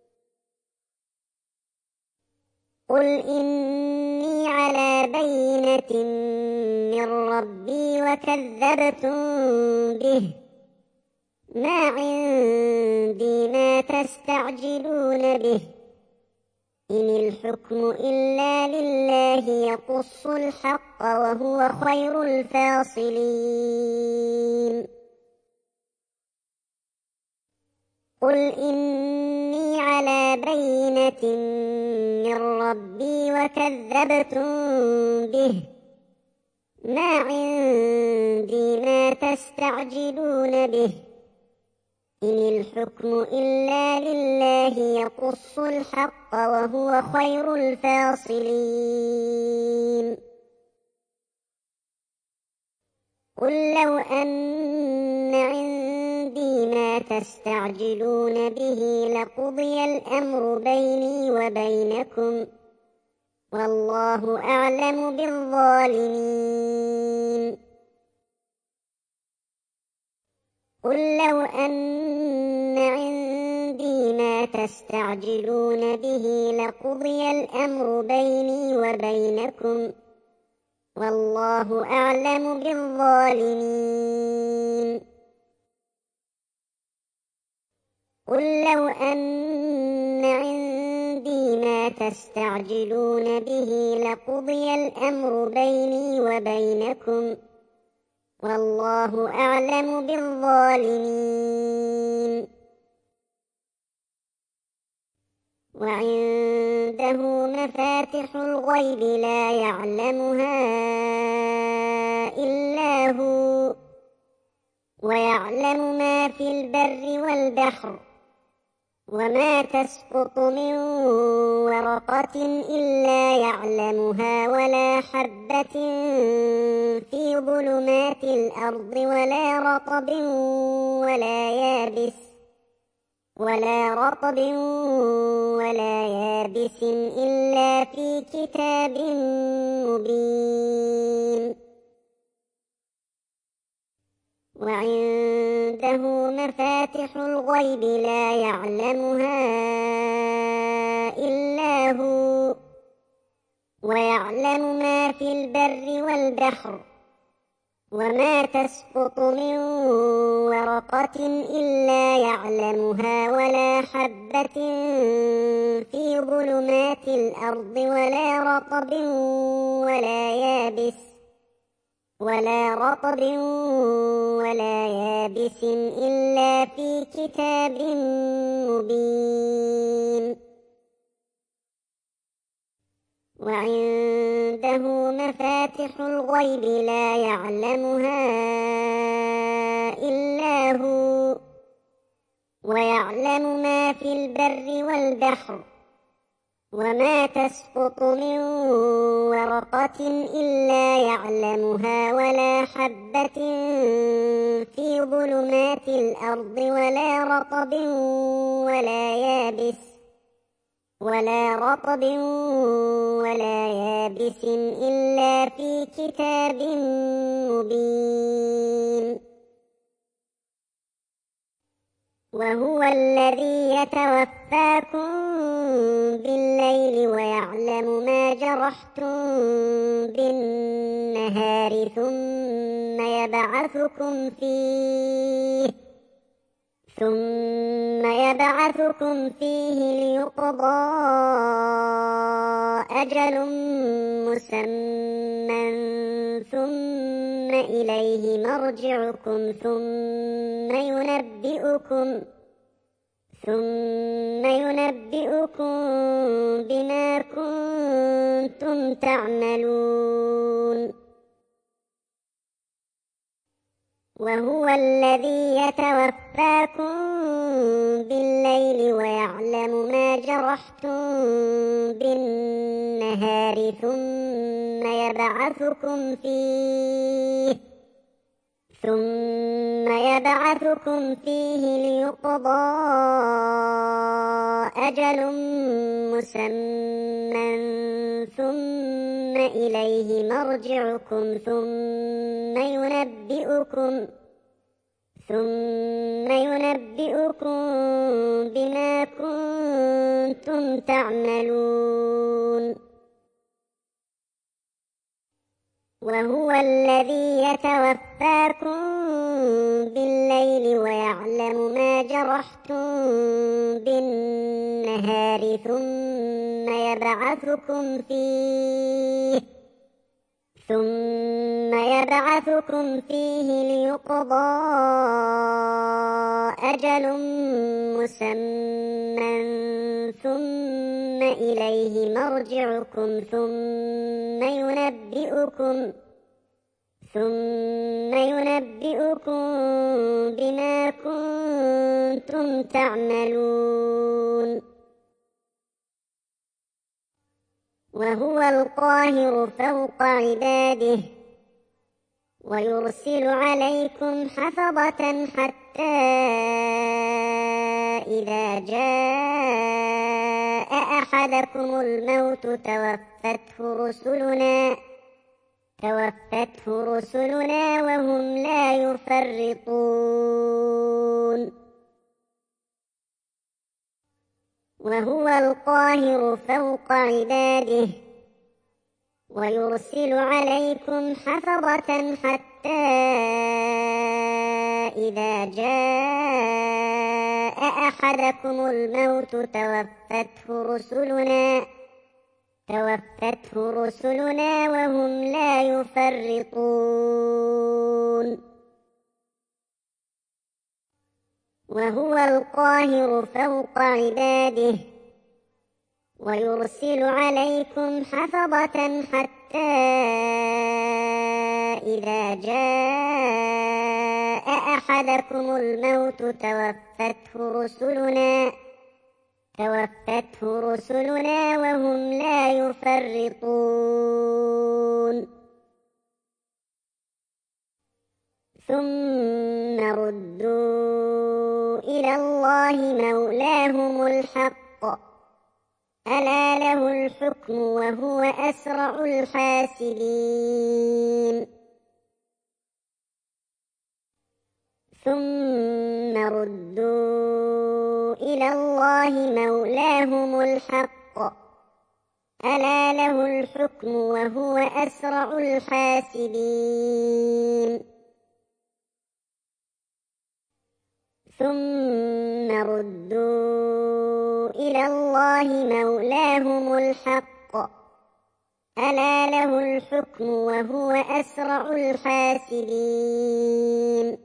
قل إني على بينة من ربي وكذبتم به ما عندي ما تستعجلون به إن الحكم إلا لله يقص الحق وهو خير الفاصلين قل إني على بينة من ربي وكذبتم به ما عندي ما تستعجلون به إن الحكم إلا لله يقص الحق وهو خير الفاصلين قل لو أن عندي ما تستعجلون به لقضي الأمر بيني وبينكم والله أعلم بالظالمين قل لو أن عندي ما تستعجلون به لقضي الأمر بيني وبينكم والله أعلم بالظالمين قل لو أن عندي ما تستعجلون به لقضي الأمر بيني وبينكم والله أعلم بالظالمين وعنده مفاتح الغيب لا يعلمها إلا هو ويعلم ما في البر والبحر وما تسقط من ورقة إلا يعلمها ولا حبة في ظلمات الأرض ولا رطب ولا يابس ولا رطب ولا يابس إلا في كتاب مبين وعنده مفاتح الغيب لا يعلمها إلا هو ويعلم ما في البر والبحر وما تسقط من ورقة إلا يعلمها ولا حبة في ظلمات الأرض ولا رطب ولا يابس ولا رطب ولا يابس إلا في كتاب مبين وعنده مفاتح الغيب لا يعلمها إلا هو ويعلم ما في البر والبحر وما تسقط من ورقة إلا يعلمها ولا حبة في ظلمات الأرض ولا رطب ولا يابس ولا رطب ولا يابس إلا في كتاب مبين وهو الذي يتوفاكم بالليل ويعلم ما جرحتم بالنهار ثم يبعثكم فيه ثم يبعثكم فيه ليقضى أجل مسمى ثم إليه مرجعكم ثم ينبئكم ثم ينبئكم بما كنتم تعملون وهو الذي يتوفاكم بالليل ويعلم ما جرحتم بالنهار ثم يبعثكم فيه ثم يبعثكم فيه ليقضى أجل مسمى ثم إليه مرجعكم ثم ينبئكم ثم ينبئكم بما كنتم تعملون وهو الذي يتوفاكم بالليل ويعلم ما جرحتم بالنهار ثم يبعثكم فيه ثم يبعثكم فيه ليقضى أجل مسمى ثم إليه مرجعكم ثم ينبئكم ثم ينبئكم بما كنتم تعملون وهو القاهر فوق عباده ويرسل عليكم حفظة حتى إذا جاء أحدكم الموت توفته رسلنا توفته رسلنا وهم لا يفرطون وهو القاهر فوق عباده ويرسل عليكم حفظة حتى إذا جاء أحدكم الموت توفته رسلنا توفته رسلنا وهم لا يفرطون وهو القاهر فوق عباده ويرسل عليكم حفظة حتى إذا جاء أحدكم الموت توفته رسلنا توفته رسلنا وهم لا يفرطون ثم ردوا إلى الله مولاهم الحق ألا له الحكم وهو أسرع الحاسبين ثم ردوا إلى الله مولاهم الحق ألا له الحكم وهو أسرع الحاسبين ثم ردوا إلى الله مولاهم الحق ألا له الحكم وهو أسرع الحاسبين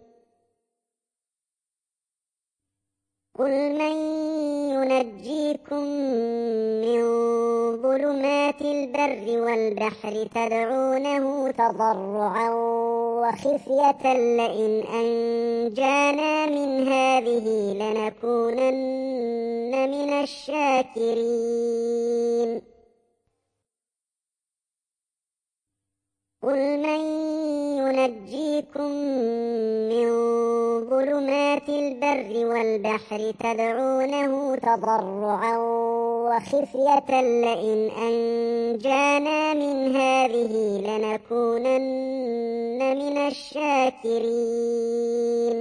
قل من ينجيكم من ظلمات البر والبحر تدعونه تضرعا وخفية لئن أنجانا من هذه لنكونن من الشاكرين قل من ينجيكم من ظلمات البر والبحر تدعونه تضرعا وخفية لئن أنجانا من هذه لنكونن من الشاكرين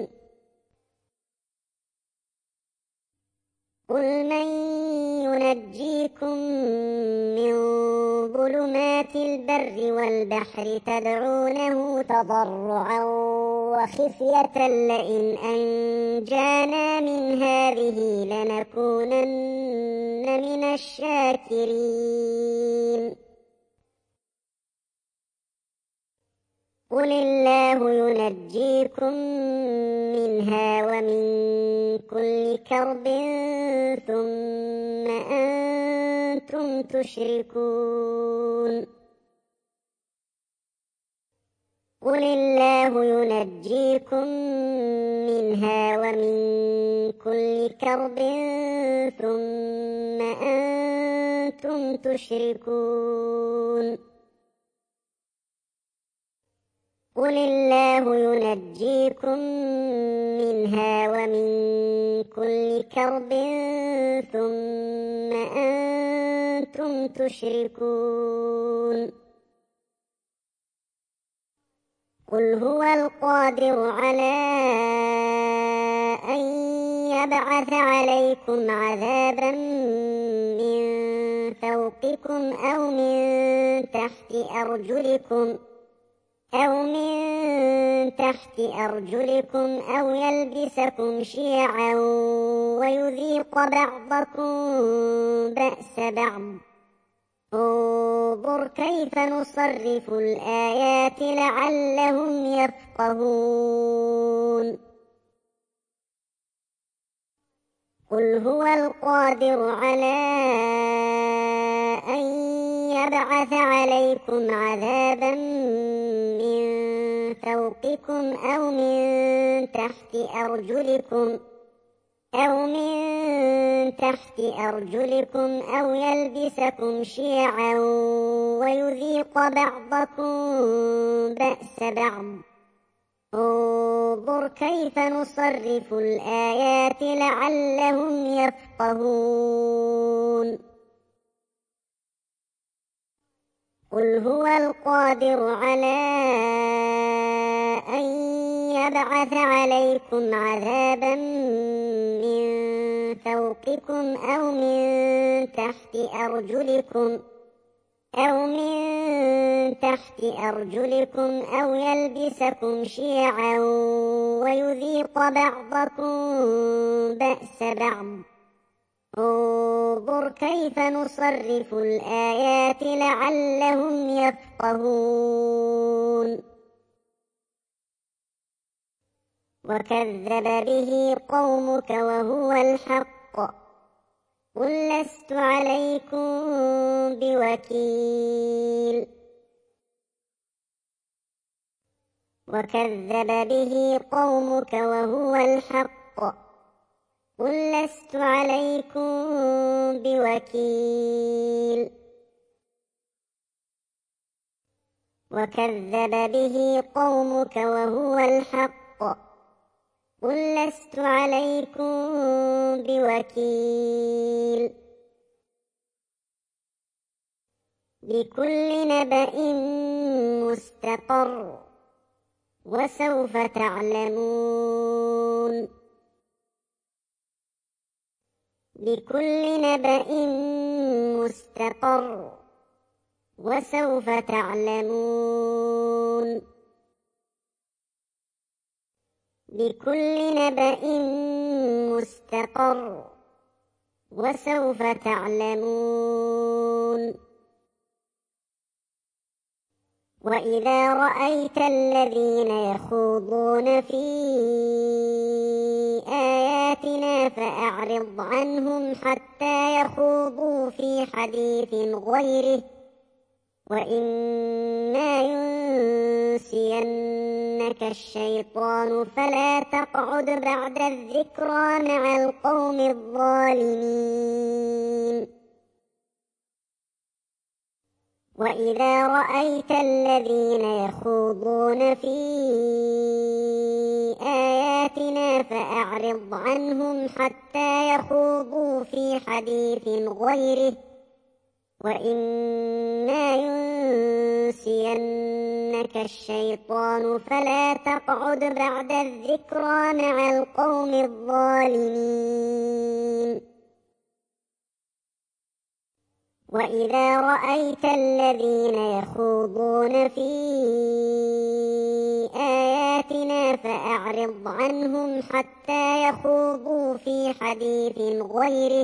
قل من ينجيكم من ظلمات البر والبحر تدعونه تضرعا وخفية لئن أنجانا من هذه لنكونن من الشاكرين قل الله ينجيكم منها ومن كل كرب ثم أنتم تشركون قل الله ينجيكم منها ومن كل كرب ثم أنتم تشركون قل الله ينجيكم منها ومن كل كرب ثم أنتم تشركون قل هو القادر على أن يبعث عليكم عذابا من فوقكم أو من تحت أرجلكم أو من تحت أرجلكم أو يلبسكم شيعا ويذيق بعضكم بأس بعض انظر كيف نصرف الآيات لعلهم يفقهون قل هو القادر على أن يبعث عليكم عذابا من فوقكم أو من تحت أرجلكم أو من تحت أرجلكم أو يلبسكم شيعا ويذيق بعضكم بأس بعض انظر كيف نصرف الآيات لعلهم يفقهون قل هو القادر على أن يبعث عليكم عذابا من فوقكم أو من تحت أرجلكم أو من تحت أرجلكم أو يلبسكم شيعا ويذيق بعضكم بأس بعض انظر كيف نصرف الآيات لعلهم يفقهون وكذب به قومك وهو الحق قل لست عليكم بوكيل وكذب به قومك وهو الحق قل لست عليكم بوكيل وكذب به قومك وهو الحق قل لست عليكم بوكيل لكل نبأ مستقر وسوف تعلمون لكل نبأ مستقر وسوف تعلمون لكل نبأ مستقر وسوف تعلمون وإذا رأيت الذين يخوضون في آياتنا فأعرض عنهم حتى يخوضوا في حديث غيره، وإما ينسينك الشيطان فلا تقعد بعد الذكرى مع القوم الظالمين. وإذا رأيت الذين يخوضون في آياتنا فأعرض عنهم حتى يخوضوا في حديث غيره، وإما ينسينك الشيطان فلا تقعد بعد الذكرى مع القوم الظالمين. وإذا رأيت الذين يخوضون في آياتنا فأعرض عنهم حتى يخوضوا في حديث غيره،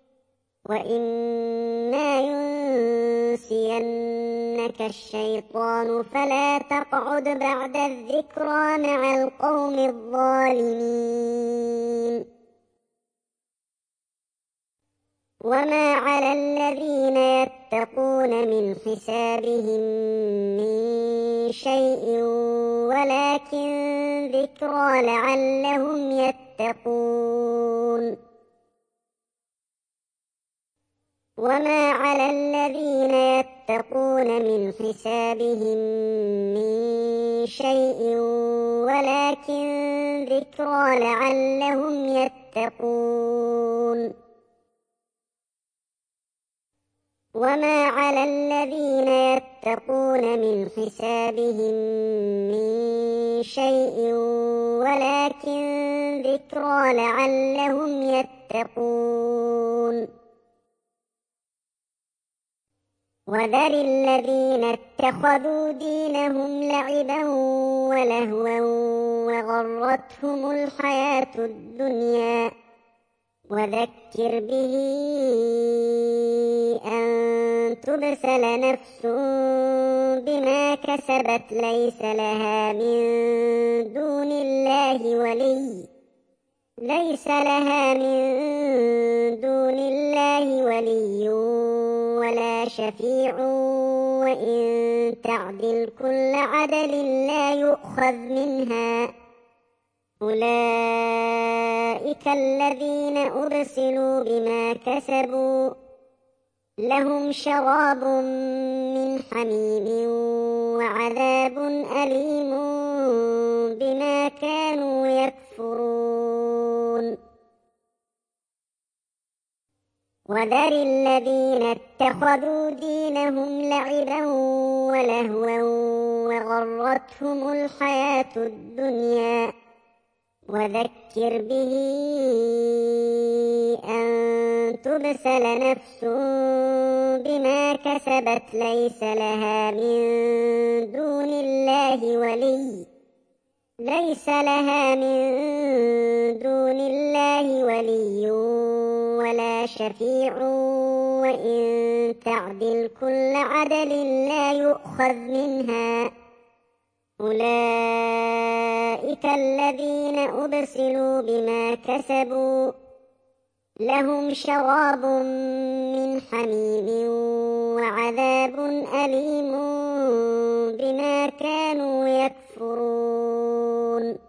وإما ينسينك الشيطان فلا تقعد بعد الذكرى مع القوم الظالمين. وما على الذين يتقون من حسابهم من شيء ولكن ذكرى لعلهم يتقون. وما على الذين يتقون من حسابهم من شيء ولكن ذكرى لعلهم يتقون. وما على الذين يتقون من حسابهم من شيء ولكن ذكرى لعلهم يتقون. وذر الذين اتخذوا دينهم لعبا ولهوا وغرتهم الحياة الدنيا، وذكر به أن تبسل نفس بما كسبت ليس لها من دون الله ولي ليس لها من دون الله ولي ولا شفيع، وإن تعدل كل عدل لا يؤخذ منها. أولئك الذين أرسلوا بما كسبوا لهم شراب من حميم وعذاب أليم بما كانوا يكفرون. وذر الذين اتخذوا دينهم لعبا ولهوا وغرتهم الحياة الدنيا، وذكر به أن تبسل نفس بما كسبت ليس لها من دون الله ولي ليس لها من دون الله ولي ولا شفيع، وإن تعدل كل عدل لا يؤخذ منها. أولئك الذين أبسلوا بما كسبوا لهم شراب من حميم وعذاب أليم بما كانوا يكفرون.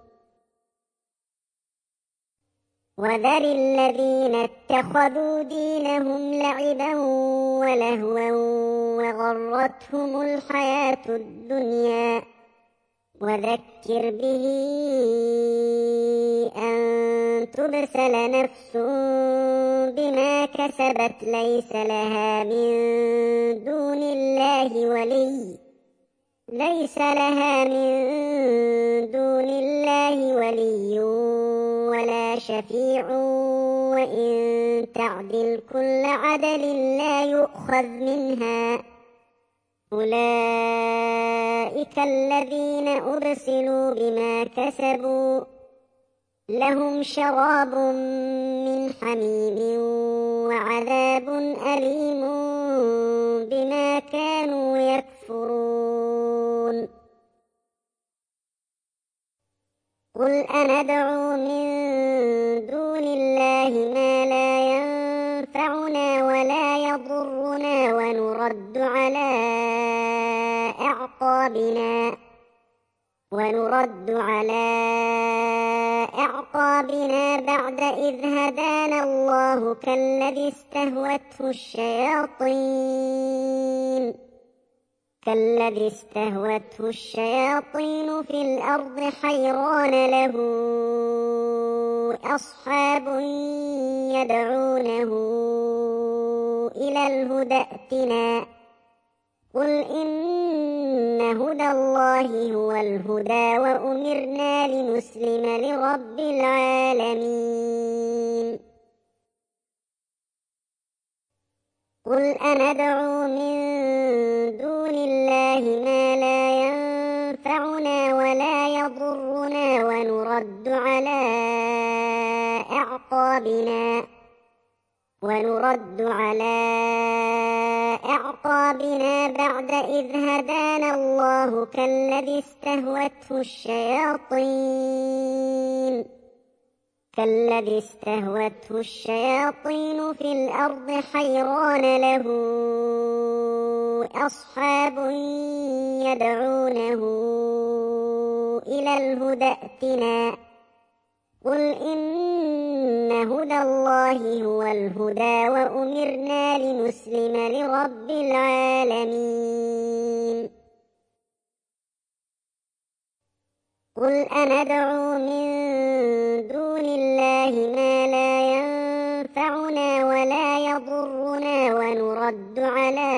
وذر الذين اتخذوا دينهم لعبا ولهوا وغرتهم الحياة الدنيا، وذكر به أن تبسل نفس بما كسبت ليس لها من دون الله ولي ليس لها من دون الله ولي ولا شفيع، وإن تعدل كل عدل لا يؤخذ منها. أولئك الذين أرسلوا بما كسبوا لهم شراب من حميم وعذاب أليم بما كانوا يكفرون. قل أندعو من دون الله ما لا ينفعنا ولا يضرنا ونرد على أعقابنا ونرد على أعقابنا بعد إذ هدانا الله كالذي استهوته الشياطين كالذي استهوته الشياطين في الأرض حيران له أصحاب يدعونه إلى الهدى ائتنا قل إن هدى الله هو الهدى وأمرنا لنسلم لرب العالمين قل أندعو من دون الله ما لا ينفعنا ولا يضرنا ونرد على أعقابنا ونرد على أعقابنا بعد إذ هدانا الله كالذي استهوته الشياطين كالذي استهوته الشياطين في الأرض حيران له أصحاب يدعونه إلى الهدى ائتنا قل إن هدى الله هو الهدى وأمرنا لنسلم لرب العالمين قل أندعو من دون الله ما لا ينفعنا ولا يضرنا ونرد على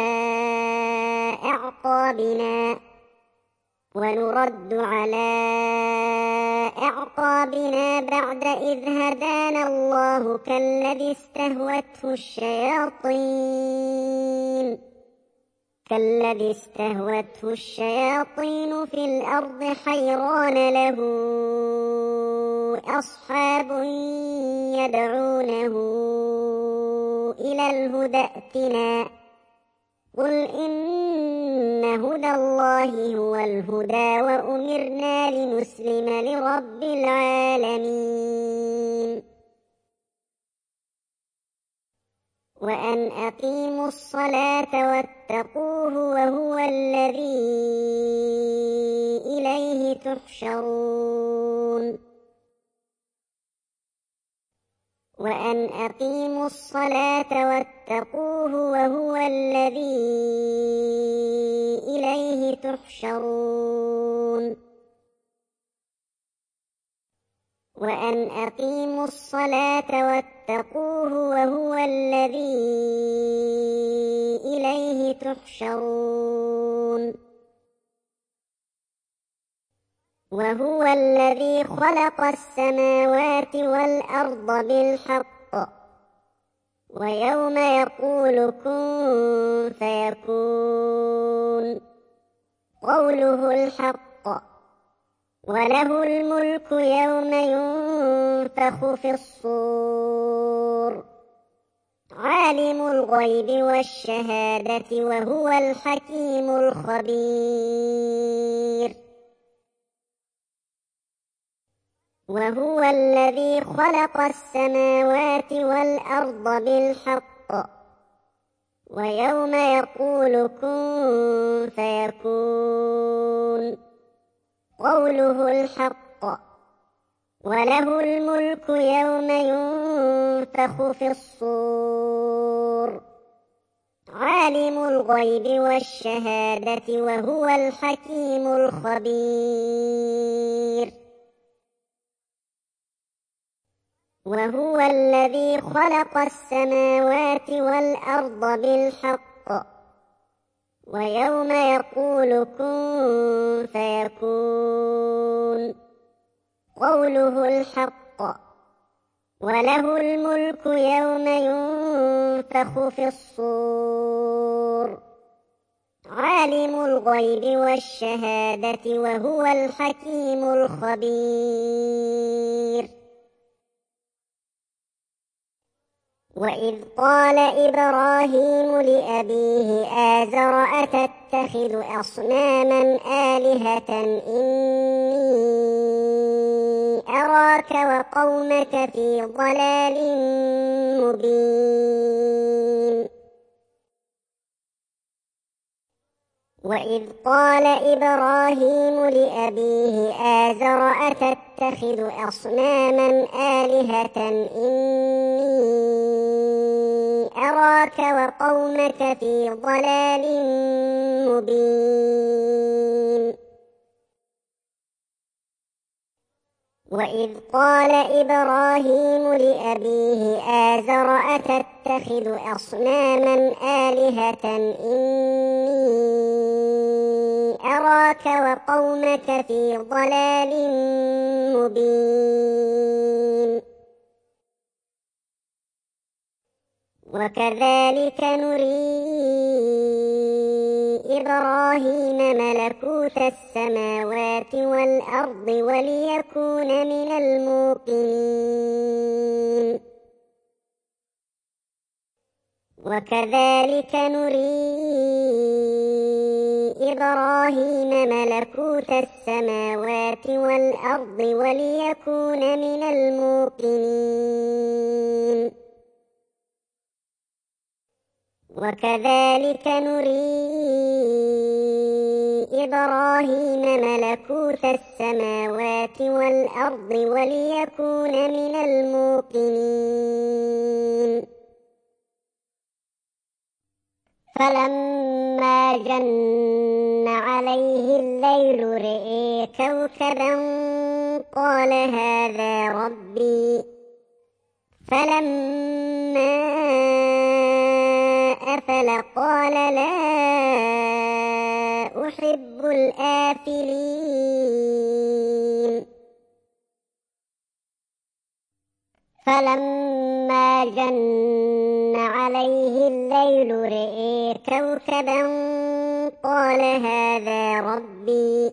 أعقابنا ونرد على أعقابنا بعد إذ هدانا الله كالذي استهوته الشياطين كالذي استهوته الشياطين في الأرض حيران له أصحاب يدعونه إلى الهدى ائتنا قل إن هدى الله هو الهدى وأمرنا لنسلم لرب العالمين وأن أقيموا الصلاة واتقوه وهو الذي إليه تحشرون وأن أقيموا الصلاة واتقوه وهو الذي إليه تحشرون وأن أقيموا الصلاة واتقوه وهو الذي إليه تحشرون وهو الذي خلق السماوات والأرض بالحق ويوم يقول كن فيكون قوله الحق وله الملك يوم ينفخ في الصور عالم الغيب والشهادة وهو الحكيم الخبير وهو الذي خلق السماوات والأرض بالحق ويوم يقول كن فيكون قوله الحق وله الملك يوم ينفخ في الصور عالم الغيب والشهادة وهو الحكيم الخبير وهو الذي خلق السماوات والأرض بالحق ويوم يقول كن فيكون قوله الحق وله الملك يوم ينفخ في الصور عالم الغيب والشهادة وهو الحكيم الخبير وإذ قال إبراهيم لأبيه آزر أتتخذ أصناما آلهة إني وقومك في ضلال مبين وإذ قال إبراهيم لأبيه آزر أتتخذ أصناما آلهة إني أراك وقومك في ضلال مبين وإذ قال إبراهيم لأبيه آزر أتتخذ أصناما آلهة إني أراك وقومك في ضلال مبين وكذلك نري إبراهيم ملكوت السماوات والأرض وليكون من الموقنين وكذلك نري إبراهيم ملكوت السماوات والأرض وليكون من الموقنين وكذلك نري إبراهيم ملكوت السماوات والأرض وليكون من الموقنين فلما جن عليه الليل رأى كوكبا قال هذا ربي فلما أفل قال لا أحب الآفلين فلما جن عليه الليل رأى كوكبا قال هذا ربي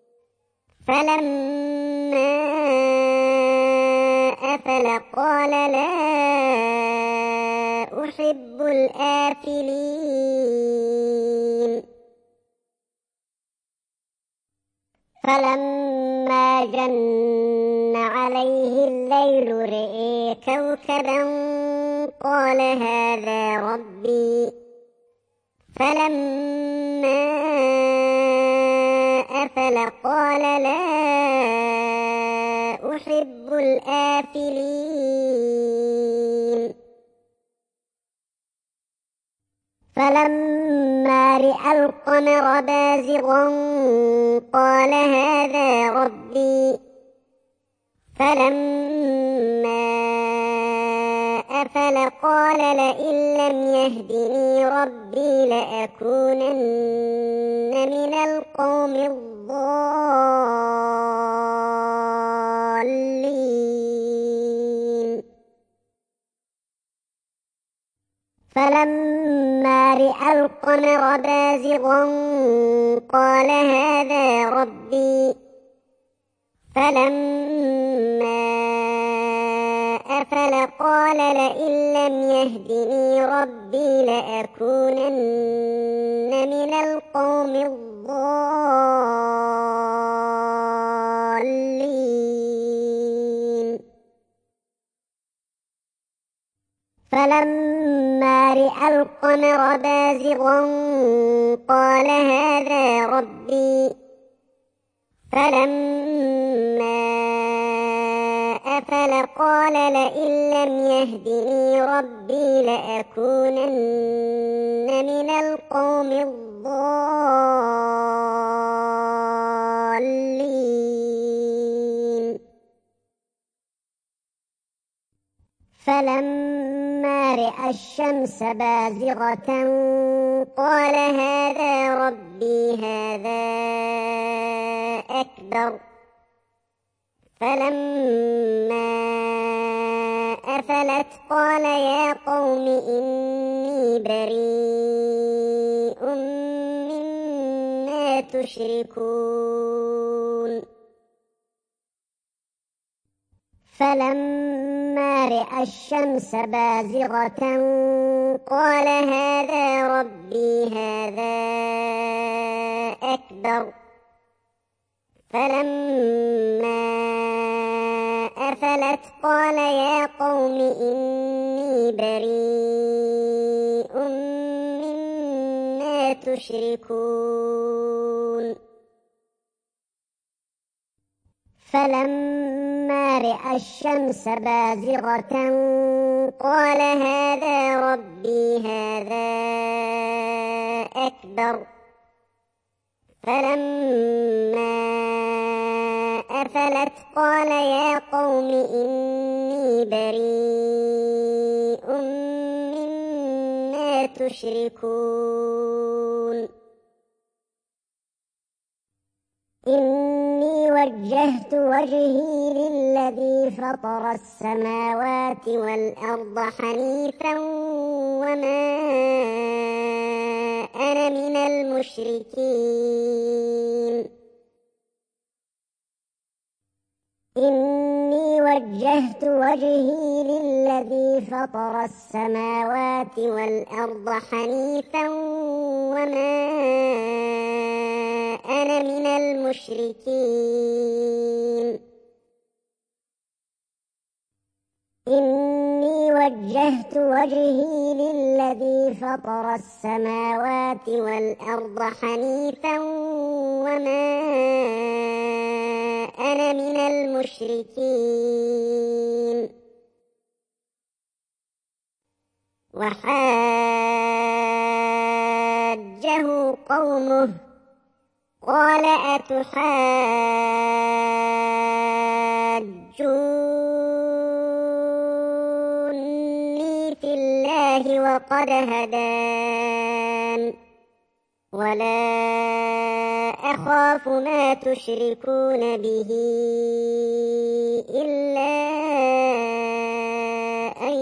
فلما أفل قال لا أحب الآفلين فلما جن عليه الليل رأى كوكبا قال هذا ربي فلما أفل قال لا أحب الآفلين فلما رأى القمر بازغا قال هذا ربي فلما أفل قال لئن لم يهدني ربي لأكونن من القوم الضالين فلما رأى القمر بازغا قال هذا ربي فلما أفل قال لئن لم يهدني ربي لأكونن من القوم الضالين فلما رأى القمر بازغا قال هذا ربي فلما أفل قال لئن لم يهدني ربي لأكونن من القوم الضالين فلما رأى الشمس بازغة قال هذا ربي هذا أكبر فلما أفلت قال يا قوم إني بريء مما تشركون فلما رأى الشمس بازغة قال هذا ربي هذا أكبر فلما أفلت قال يا قوم إني بريء مما تشركون فلما رأى الشمس بازغة قال هذا ربي هذا أكبر فلما أفلت قال يا قوم إني بريء مما تشركون إني وجهت وجهي للذي فطر السماوات والأرض حنيفا وما أنا من المشركين إني وجهت وجهي للذي فطر السماوات والأرض حنيفا وما أنا من المشركين إني وجهت وجهي للذي فطر السماوات والأرض حنيفا وما أنا من المشركين وحاجه قومه قال أتحاجوني في الله وقد هدان ولا أخاف ما تشركون به إلا أن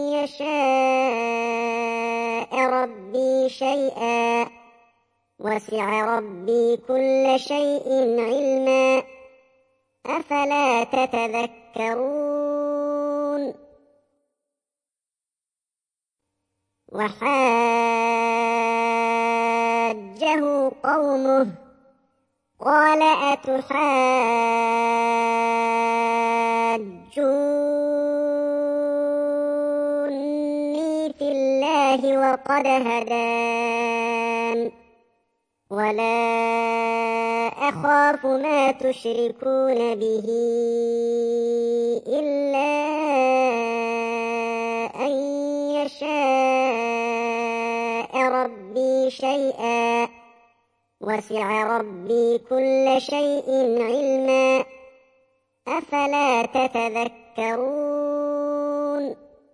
يشاء ربي شيئا وسع ربي كل شيء علما أفلا تتذكرون وحاجه قومه قال أتحاجوني في الله وقد هدان ولا أخاف ما تشركون به إلا أن يشاء ربي شيئا وسع ربي كل شيء علما أفلا تتذكرون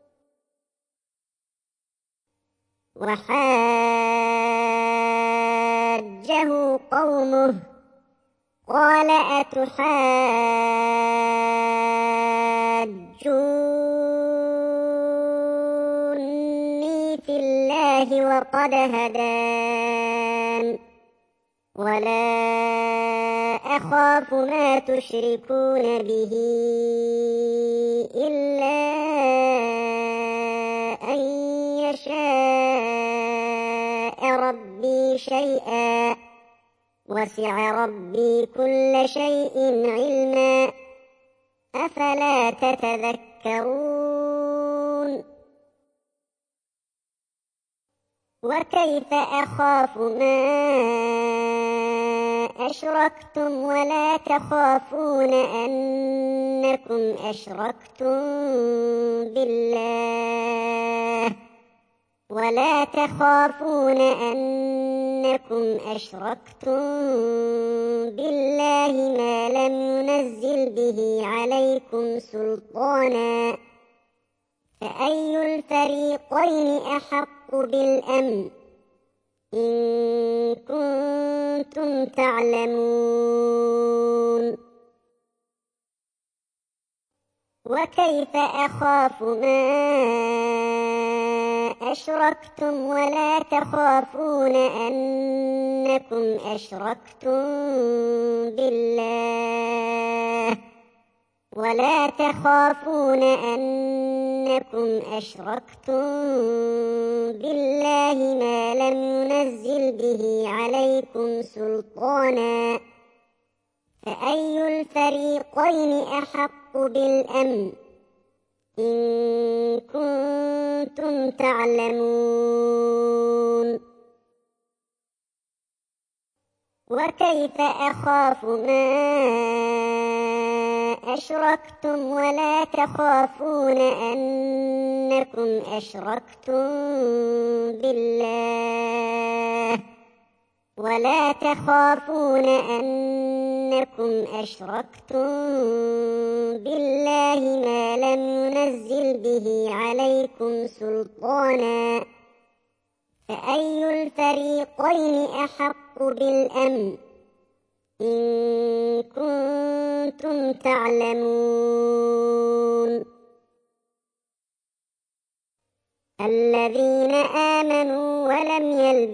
وحاجه قومه قال أتحاجوني في الله وقد هدان ولا أخاف ما تشركون به إلا أن يشاء ربي شيئا وسع ربي كل شيء علما أفلا تتذكرون وكيف أخاف ما أشركتم ولا تخافون أنكم أشركتم بالله ولا تخافون أنكم أشركتم بالله ما لم ينزل به عليكم سلطانا فأي الفريقين أحق بالأمن إن كنتم تعلمون وكيف أخاف ما أشركتم ولا تخافون أنكم أشركتم بالله ولا تخافون أنكم أشركتم بالله ما لم ينزل به عليكم سلطانا فأي الفريقين أحق بالأمن إن كنتم تعلمون. وكيف أخاف ما أشركتم ولا تخافون أنكم أشركتم بالله ولا تخافون أنكم أشركتم بالله ما لم ينزل به عليكم سلطانا فأي الفريقين أحق بالأمن إن كنتم تعلمون. الذين آمنوا ولم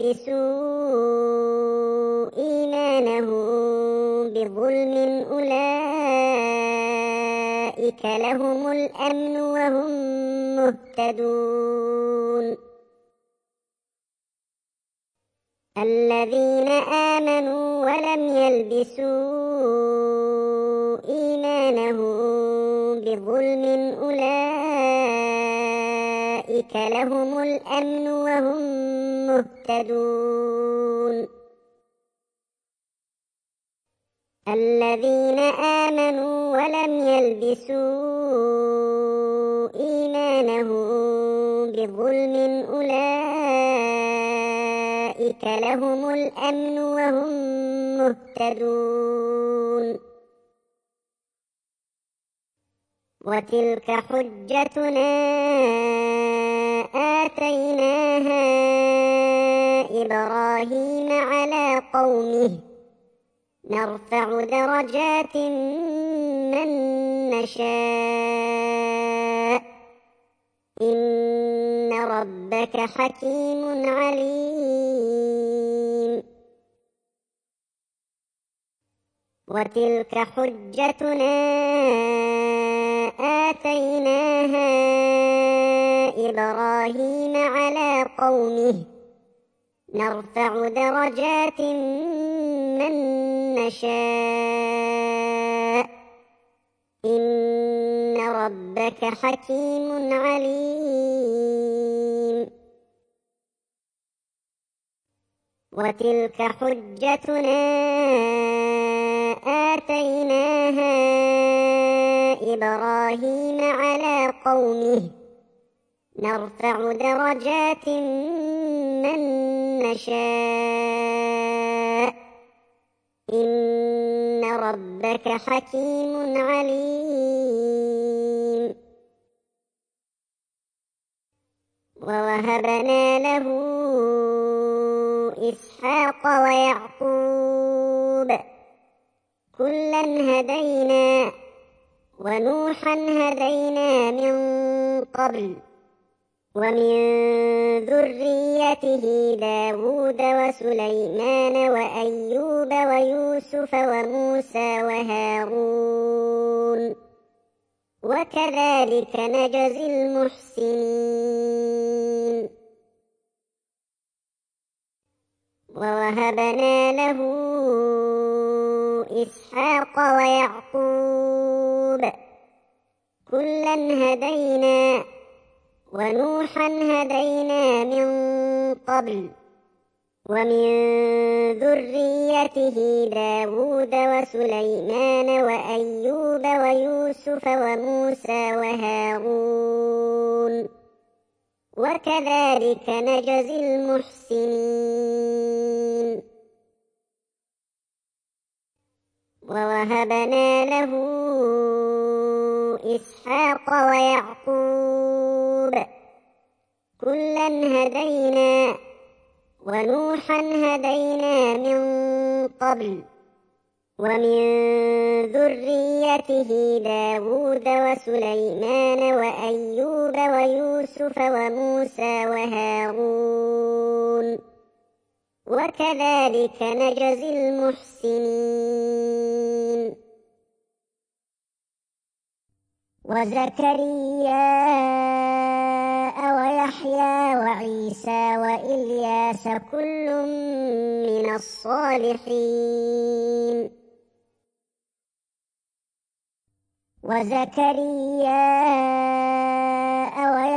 يلبسوا إيمانهم بظلم أولئك لهم الأمن وهم مهتدون. الذين آمنوا ولم يلبسوا إيمانهم بظلم أولئك لهم الأمن وهم مهتدون. الذين آمنوا ولم يلبسوا إيمانهم بظلم أولئك لهم الأمن وهم مهتدون. وتلك حجتنا آتيناها إبراهيم على قومه نرفع درجات من نشاء إن ربك حكيم عليم. وتلك حجتنا آتيناها إبراهيم على قومه نرفع درجات من نشاء إن ربك حكيم عليم. وتلك حجتنا آتيناها إبراهيم على قومه نرفع درجات من نشاء إن ربك حكيم عليم. ووهبنا له إسحاق ويعقوب كلا هدينا ونوحا هدينا من قبل ومن ذريته داود وسليمان وأيوب ويوسف وموسى وهارون وكذلك نجزي المحسنين. ووهبنا له إسحاق ويعقوب كلا هدينا ونوحا هدينا من قبل ومن ذريته داود وسليمان وأيوب ويوسف وموسى وهارون وكذلك نجزي المحسنين. ووهبنا له إسحاق ويعقوب كلا هدينا ونوحا هدينا من قبل ومن ذريته داود وسليمان وأيوب ويوسف وموسى وهارون وكذلك نجزي المحسنين. وزكريا ويحيى وعيسى وإلياس كل من الصالحين. وزكريا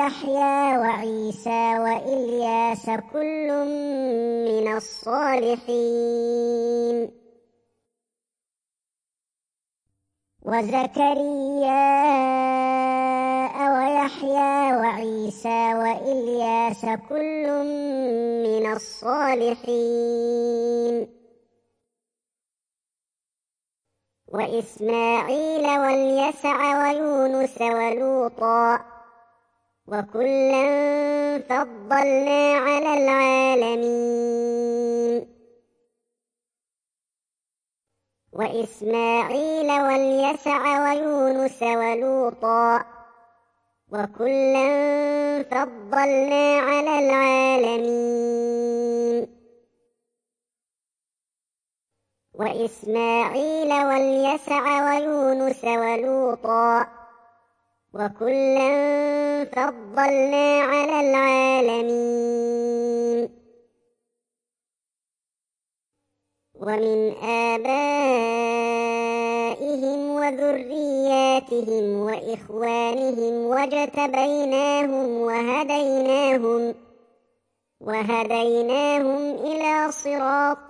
ويحيى وعيسى وإلياس كل من الصالحين وزكريا ويحيى وعيسى وإلياس كل من الصالحين وإسماعيل واليسع ويونس ولوطا وكلا فضلنا على العالمين وإسماعيل واليسع ويونس ولوطا وكلا فضلنا على العالمين وإسماعيل واليسع ويونس ولوطا وكلا فضلنا على العالمين ومن آبائهم وذرياتهم وإخوانهم واجتبيناهم وهديناهم وهديناهم إلى صراط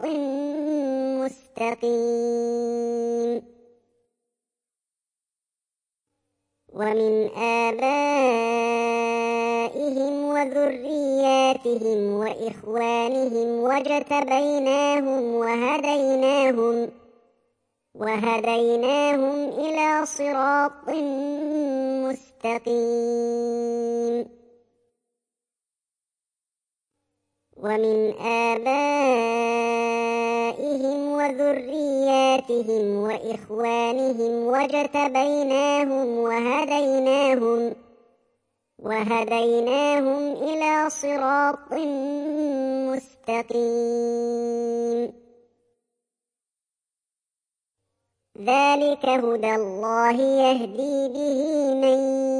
مستقيم ومن آبائهم وذرياتهم وإخوانهم واجتبيناهم وهديناهم وهديناهم إلى صراط مستقيم ومن آبائهم وذرياتهم وإخوانهم واجتبيناهم وهديناهم وهديناهم إلى صراط مستقيم ذلك هدى الله يهدي به من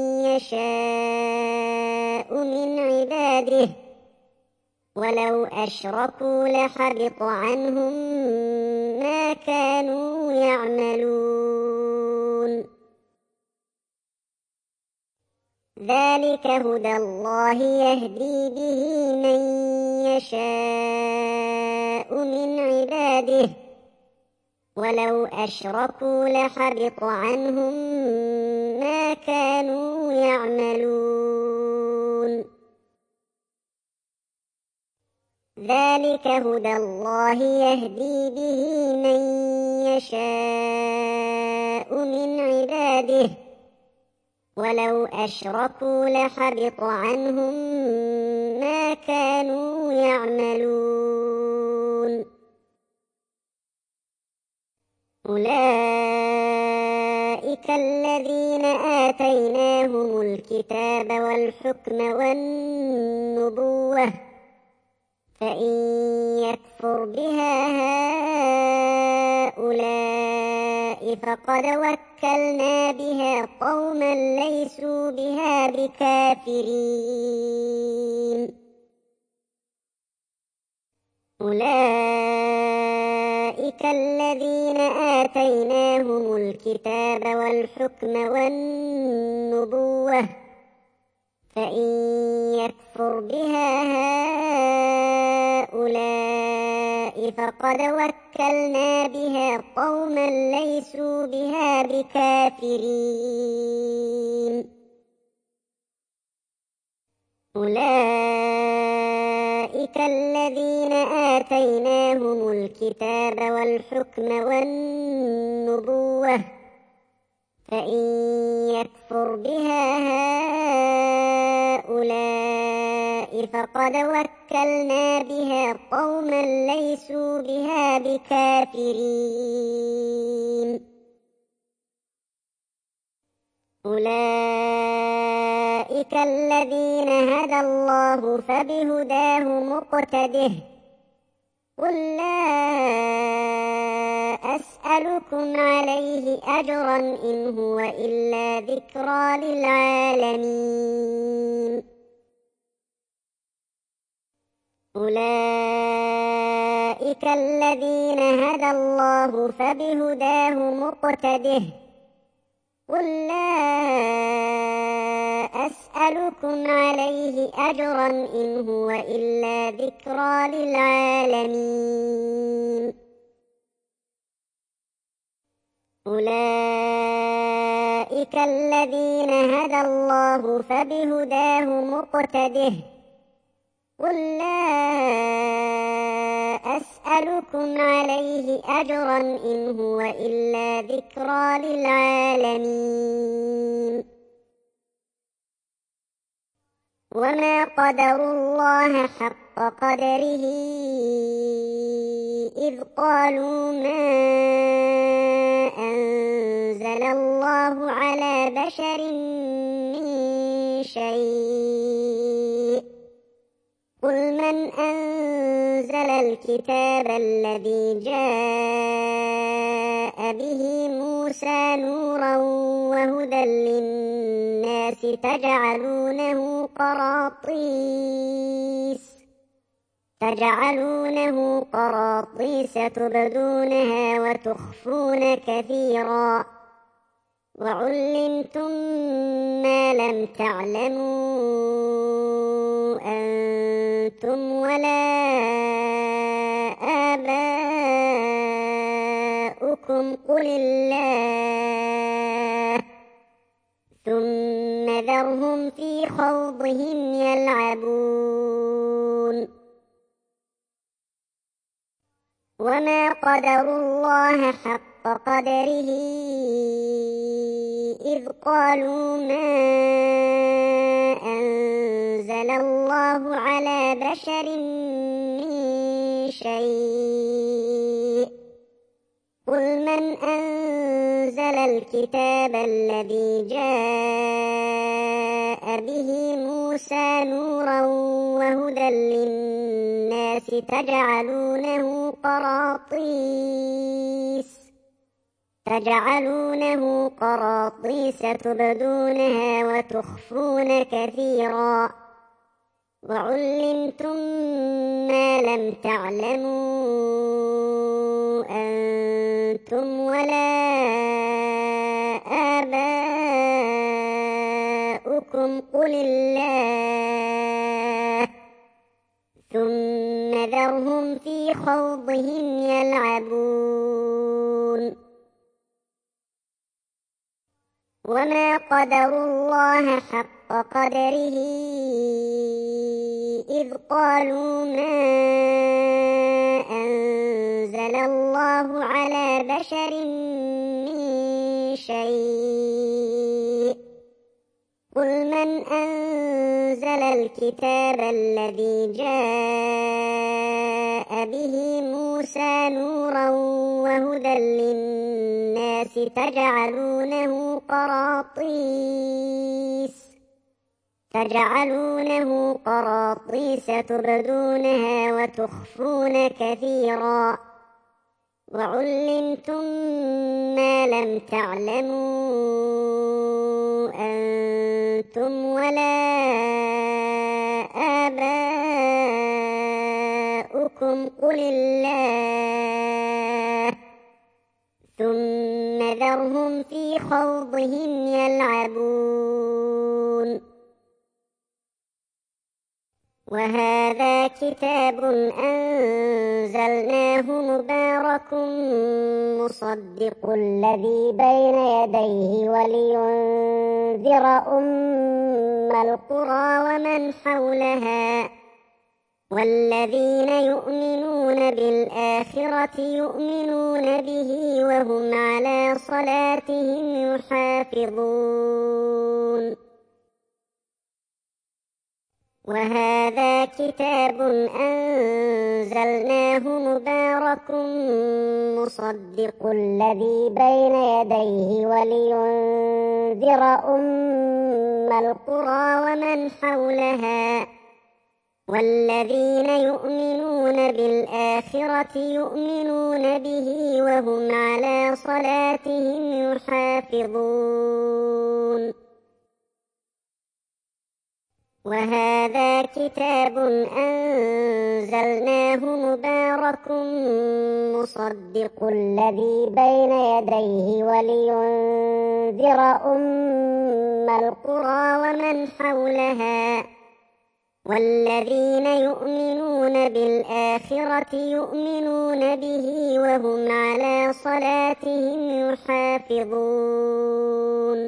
يشاء من عباده ولو أشركوا لحبط عنهم ما كانوا يعملون ذلك هدى الله يهدي به من يشاء من عباده ولو أشركوا لحبط عنهم ما كانوا يعملون ذلك هدى الله يهدي به من يشاء من عباده ولو أشركوا لحبط عنهم ما كانوا يعملون أولئك الذين آتيناهم الكتاب والحكم والنبوة فإن يكفر بها هؤلاء فقد وكلنا بها قوما ليسوا بها بكافرين أولئك الذين آتيناهم الكتاب والحكم والنبوة فإن يكفر بها هؤلاء فقد وكلنا بها قوما ليسوا بها بكافرين أولئك الذين آتيناهم الكتاب والحكم والنبوة فإن يكفر بها هؤلاء فقد وكلنا بها قوما ليسوا بها بكافرين أولئك الذين هدى الله فبهداه مقتده قل لا أسألكم عليه أجرا إن هو إلا ذكرى للعالمين أولئك الذين هدى الله فبهداه مقتده قل لا أسألكم أسألكم عليه أجرا إن هو إلا ذكرى للعالمين. أولئك الذين هدى الله فبهداه مقتده. قل لا أسألكم عليه أجرا إن هو إلا ذكرى للعالمين. وما قدروا الله حق قدره إذ قالوا ما أنزل الله على بشر من شيء. قل من أنزل الكتاب الذي جاء به موسى نورا وهدى للناس تجعلونه قراطيس تجعلونه قراطيس تبدونها وتخفون كثيرا وعلمتم ما لم تعلموا أنتم ولا آباؤكم قل الله ثم ذرهم في خوضهم يلعبون. وما قدروا الله حق قدره إذ قالوا ما أنزل الله على بشر من شيء. قل من أنزل الكتاب الذي جاء به موسى نورا وهدى للناس تجعلونه قراطيس تجعلونه قراطيس تبدونها وتخفون كثيرا وعلمتم ما لم تعلموا أنتم ولا آباؤكم قل الله ثم ذرهم في خوضهم يلعبون. وما قدروا الله حق قدره إذ قالوا ما أنزل الله على بشر من شيء. قل من أنزل الكتاب الذي جاء به موسى نورا وهدى للناس تجعلونه قراطيس تجعلونه قراطيس تبدونها وتخفون كثيرا وعلمتم ما لم تعلموا أنتم ولا آباؤكم قل الله ثم ذرهم في خوضهم يلعبون. وهذا كتاب أنزلناه مبارك مصدق الذي بين يديه ولينذر أم القرى ومن حولها والذين يؤمنون بالآخرة يؤمنون به وهم على صلاتهم يحافظون. وهذا كتاب أنزلناه مبارك مصدق الذي بين يديه ولينذر أم القرى ومن حولها والذين يؤمنون بالآخرة يؤمنون به وهم على صلاتهم يحافظون. وهذا كتاب أنزلناه مبارك مصدق الذي بين يديه ولينذر وتنذر أم القرى ومن حولها والذين يؤمنون بالآخرة يؤمنون به وهم على صلاتهم يحافظون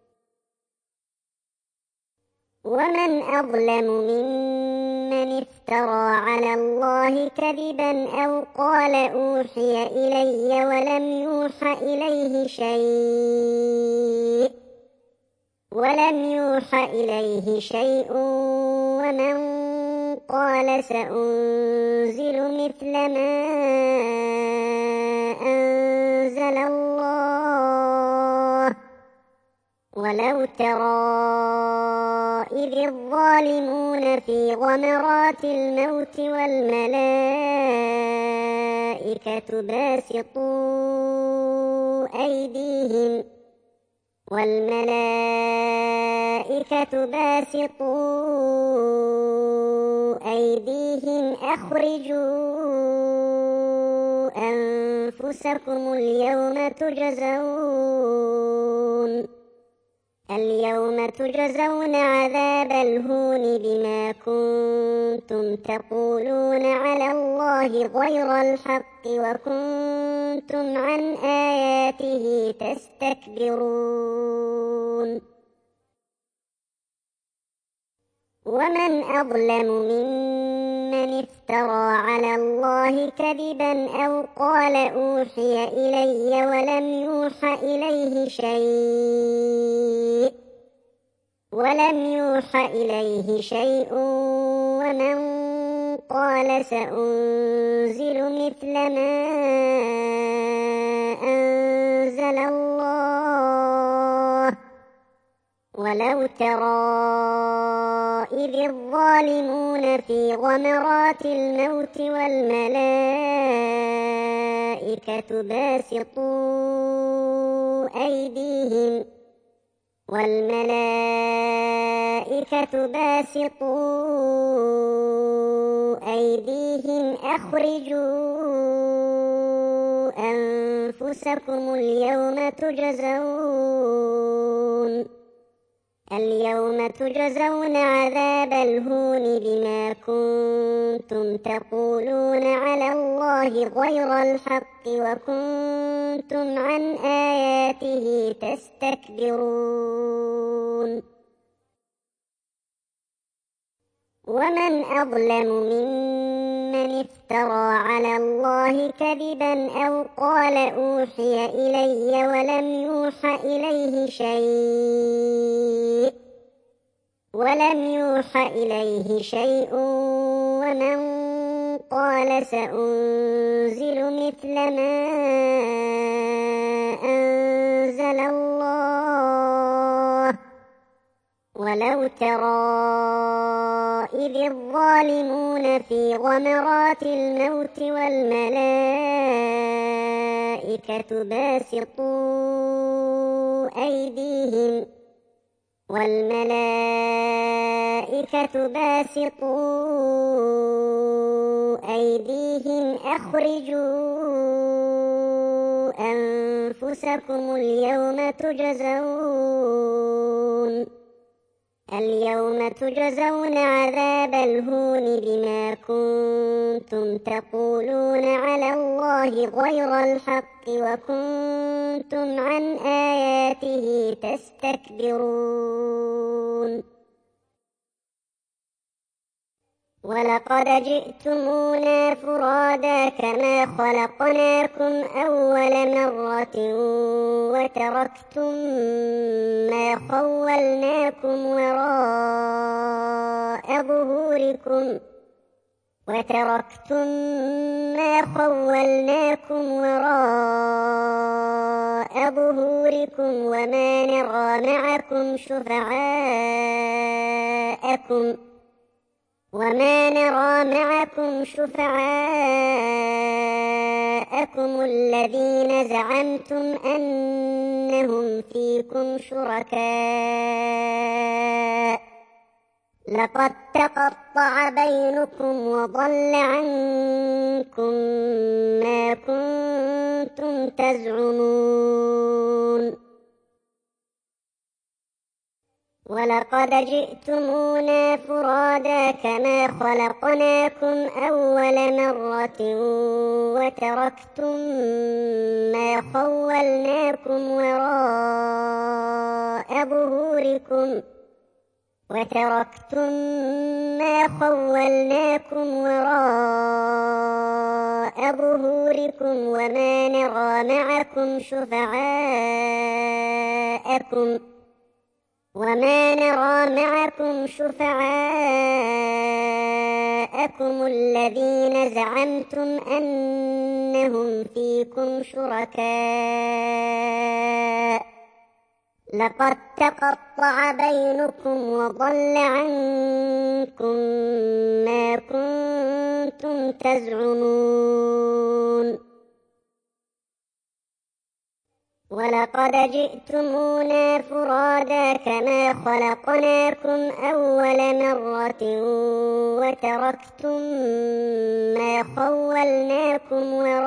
ومن أظلم ممن افترى على الله كذبا أو قال أوحي إلي ولم يوحى إليه شيء ولم يوحى إليه شيء ومن قال سأنزل مثل ما أنزل الله ولو ترى إذ الظالمون في غمرات الموت والملائكة باسطوا أيديهم والملائكة باسطوا أيديهم أخرجوا أنفسكم اليوم تجزون اليوم تجزون عذاب الهون بما كنتم تقولون على الله غير الحق وكنتم عن آياته تستكبرون ومن أظلم ممن افترى على الله كذبا أو قال أوحي إلي ولم يوحى إليه شيء ولم يوحى إليه شيء ومن قال سأنزل مثل ما أنزل الله ولو ترى إذ الظالمون في غمرات الموت والملائكة باسطوا أيديهم والملائكة باسطوا أيديهم أخرجوا أنفسكم اليوم تجزون اليوم تجزون عذاب الهون بما كنتم تقولون على الله غير الحق وكنتم عن آياته تستكبرون ومن أظلم ممن افترى على الله كذبا أو قال أوحي إلي ولم يوحى إليه شيء ولم يوحى إليه شيء ومن قال سأنزل مثل ما أنزل الله ولو ترى إذ الظالمون في غمرات الموت والملائكة باسطوا أيديهم والملائكة باسطوا أيديهم أخرجوا أنفسكم اليوم تجزون اليوم تجزون عذاب الهون بما كنتم تقولون على الله غير الحق وكنتم عن آياته تستكبرون ولقد جئتمونا فرادا كما خلقناكم أول مرة وتركتم ما خولناكم وراء ظهوركم وتركتم ما خولناكم وراء ظهوركم وما نرى معكم شفعاءكم وما نرى معكم شفعاءكم الذين زعمتم أنهم فيكم شركاء لقد تقطع بينكم وضل عنكم ما كنتم تزعمون ولقد جئتمونا فرادا كما خلقناكم أول مرة وتركتم ما خولناكم وراء ظهوركم وتركتم ما خولناكم وراء ظهوركم وما نرى معكم شفعاءكم وما نرى معكم شفعاءكم الذين زعمتم أنهم فيكم شركاء لقد تقطع بينكم وضل عنكم ما كنتم تزعمون ولقد جئتمونا فرادا كما خلقناكم أول مرة وتركتم ما خولناكم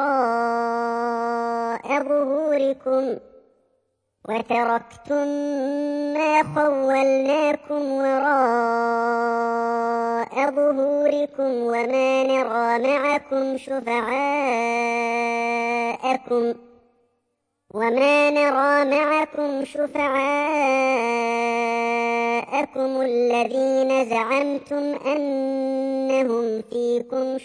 وراء ظهوركم وتركتم ما خولناكم وراء ظهوركم وما نرى معكم شفعاءكم وما نرى معكم شفعاءكم الذين زعمتم أنهم فيكم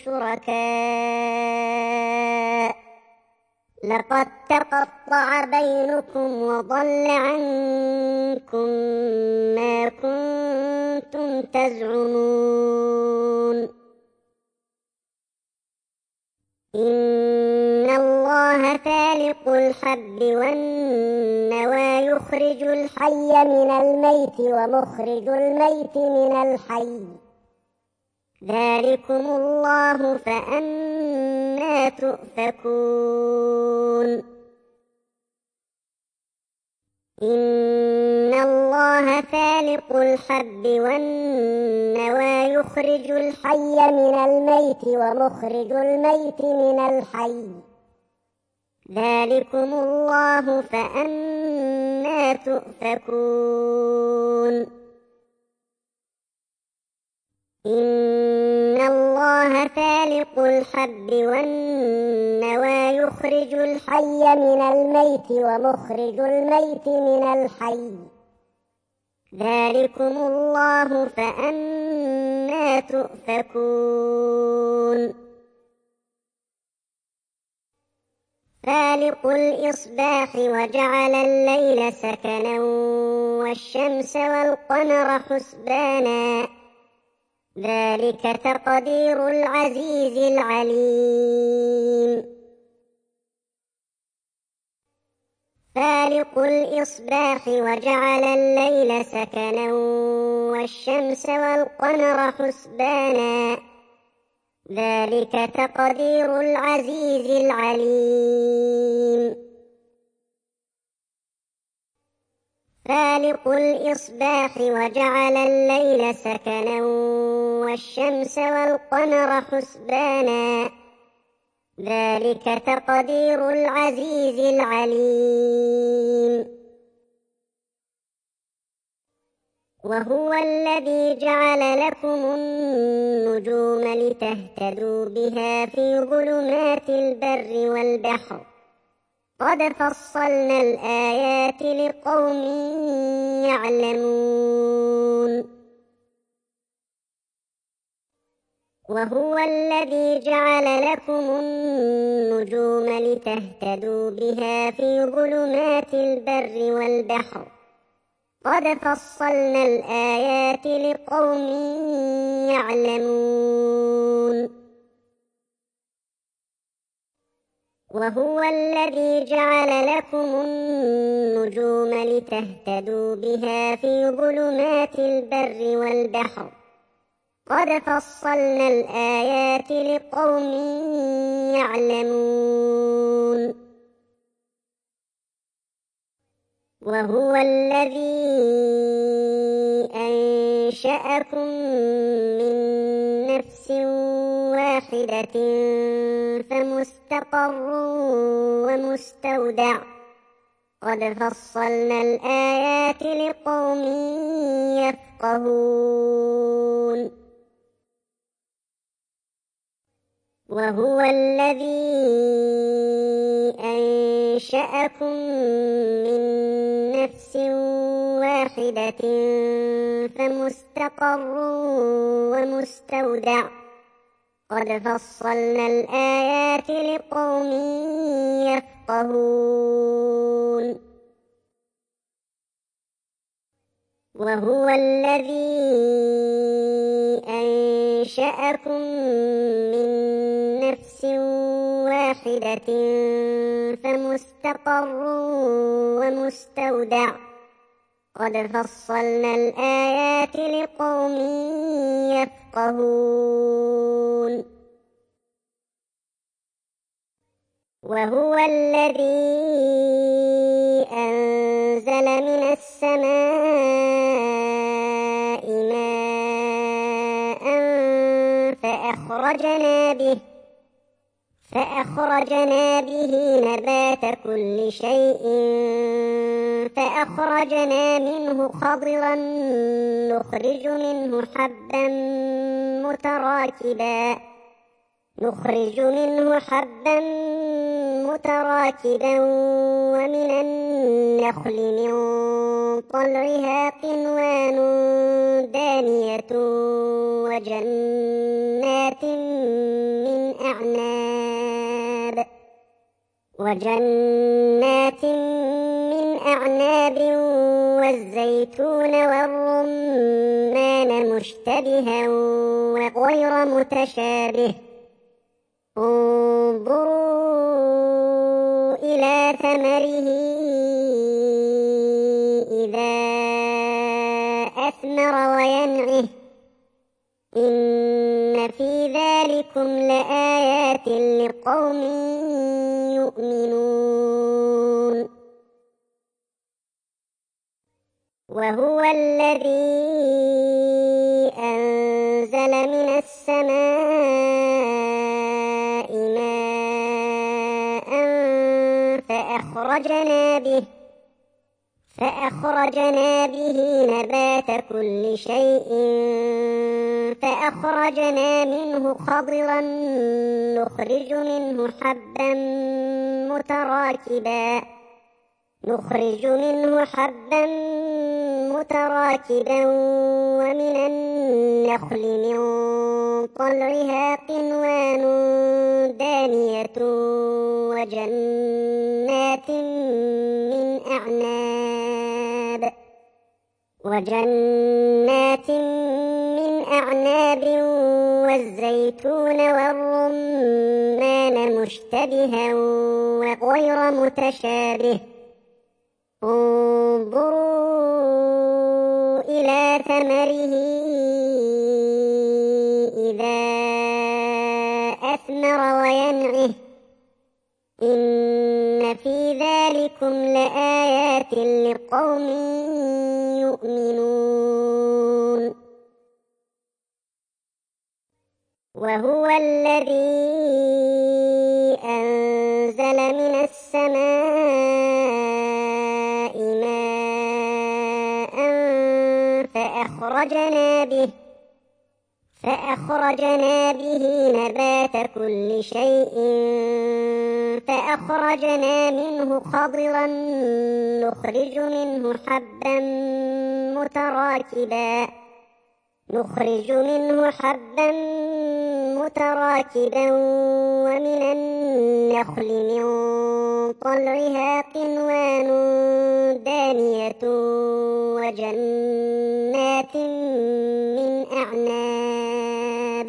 شركاء لقد تقطع بينكم وضل عنكم ما كنتم تزعمون إن الله فالق الحب والنوى يخرج الحي من الميت ومخرج الميت من الحي ذلكم الله فأنى تؤفكون إن الله فالق الحب والنوى يخرج الحي من الميت ومخرج الميت من الحي ذلكم الله فأنى تؤفكون إن الله فالق الحب والنوى يخرج الحي من الميت ومخرج الميت من الحي ذلكم الله فأنى تؤفكون فالق الإصباح وجعل الليل سكنا والشمس والقمر حسبانا ذلك تقدير العزيز العليم فالق الإصباح وجعل الليل سكنا والشمس والقمر حسبانا ذلك تقدير العزيز العليم فالق الإصباح وجعل الليل سكنا والشمس والقمر حسبانا ذلك تقدير العزيز العليم وهو الذي جعل لكم النجوم لتهتدوا بها في ظلمات البر والبحر قد فصلنا الآيات لقوم يعلمون وهو الذي جعل لكم النجوم لتهتدوا بها في ظلمات البر والبحر قد فصلنا الآيات لقوم يعلمون وهو الذي جعل لكم النجوم لتهتدوا بها في ظلمات البر والبحر قد فصلنا الآيات لقوم يعلمون وهو الذي أنشأكم من نفس واحدة فمستقر ومستودع قد فصلنا الآيات لقوم يفقهون وهو الذي أنشأكم من نفس واحدة فمستقر ومستودع قد فصلنا الآيات لقوم يفقهون وهو الذي أنشأكم من نفس واحدة فمستقر ومستودع قد فصلنا الآيات لقوم يفقهون وهو الذي أنزل من السماء ماء فأخرجنا به فأخرجنا به نبات كل شيء فأخرجنا منه خضرا نخرج منه حبا متراكبا نخرج منه حبا متراكبا ومن النخل من طلعها قنوان دانية وجنات من أعناب وجنات من أعناب والزيتون والرمان مشتبها وغير متشابه انظروا إلى ثمره إذا أثمر وينعه إن في ذلكم لآيات لقوم يؤمنون وهو الذي أنزل من السماء ماء فأخرجنا به فأخرجنا به نبات كل شيء فأخرجنا منه خضرا نخرج منه حبا متراكبا نخرج منه حبا متراكبا ومن النخل من طلعها قنوان دانية وجنات من أعناب وجنات من أعناب والزيتون والرمان مشتبها وغير متشابه انظروا إلى ثمره إذا أثمر وينعه إن في ذلكم لآيات لقوم يؤمنون وهو الذي أنزل من السماء ماء فأخرجنا به فأخرجنا به نبات كل شيء فأخرجنا منه خضرا نخرج منه حبا متراكبا نخرج منه حبا متراكبا ومن النخل من طلعها قنوان دانية وجنات من أعناب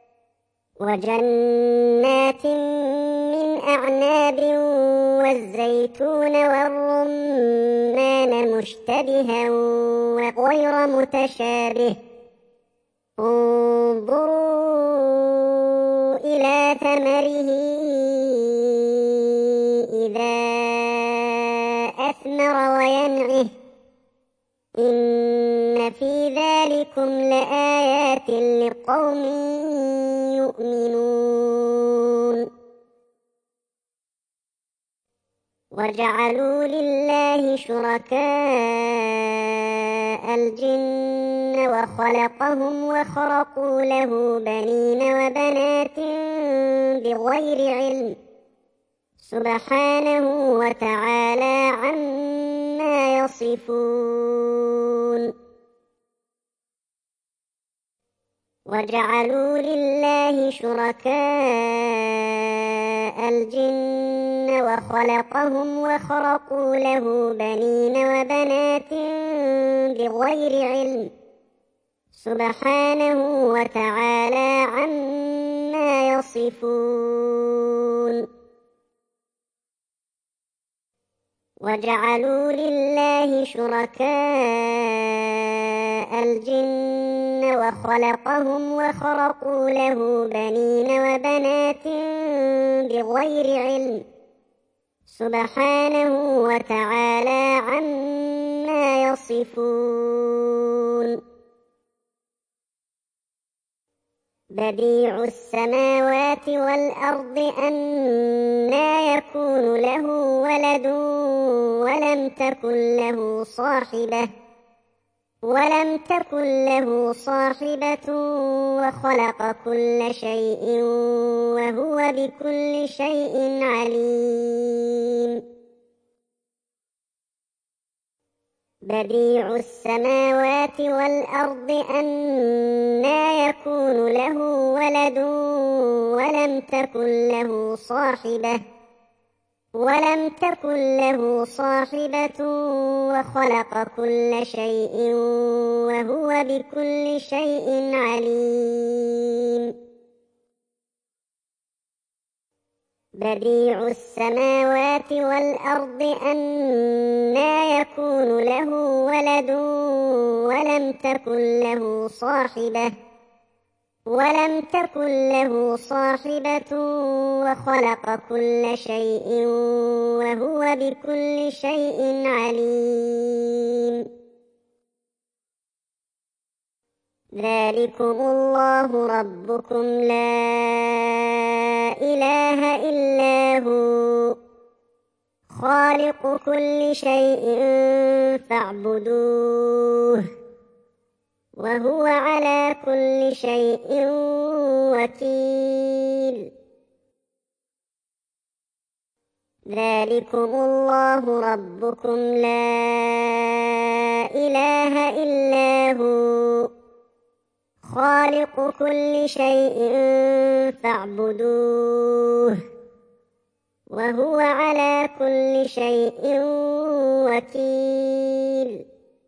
وجنات من أعناب والزيتون والرمان مشتبها وغير متشابه انظروا إلى ثمره إذا أثمر وينعه إن في ذلكم لآيات لقوم يؤمنون وجعلوا لله شركاء الجن وخلقهم وخرقوا له بنين وبنات بغير علم سبحانه وتعالى عما يصفون وجعلوا لله شركاء الجن وخلقهم وخرقوا له بنين وبنات بغير علم سبحانه وتعالى عما يصفون وجعلوا لله شركاء الجن وخلقهم وخرقوا له بنين وبنات بغير علم سبحانه وتعالى عما يصفون بديع السماوات والأرض أنى يكون له ولد ولم تكن له صاحبة ولم تكن له صاحبة وخلق كل شيء وهو بكل شيء عليم بديع السماوات والأرض أنى يكون له ولد ولم تكن له صاحبة ولم تكن له صاحبة وخلق كل شيء وهو بكل شيء عليم بديع السماوات والأرض أنى يكون له ولد ولم تكن له صاحبة ولم تكن له صاحبة وخلق كل شيء وهو بكل شيء عليم ذلكم الله ربكم لا إله إلا هو خالق كل شيء فاعبدوه وهو على كل شيء وكيل ذلكم الله ربكم لا إله إلا هو خالق كل شيء فاعبدوه وهو على كل شيء وكيل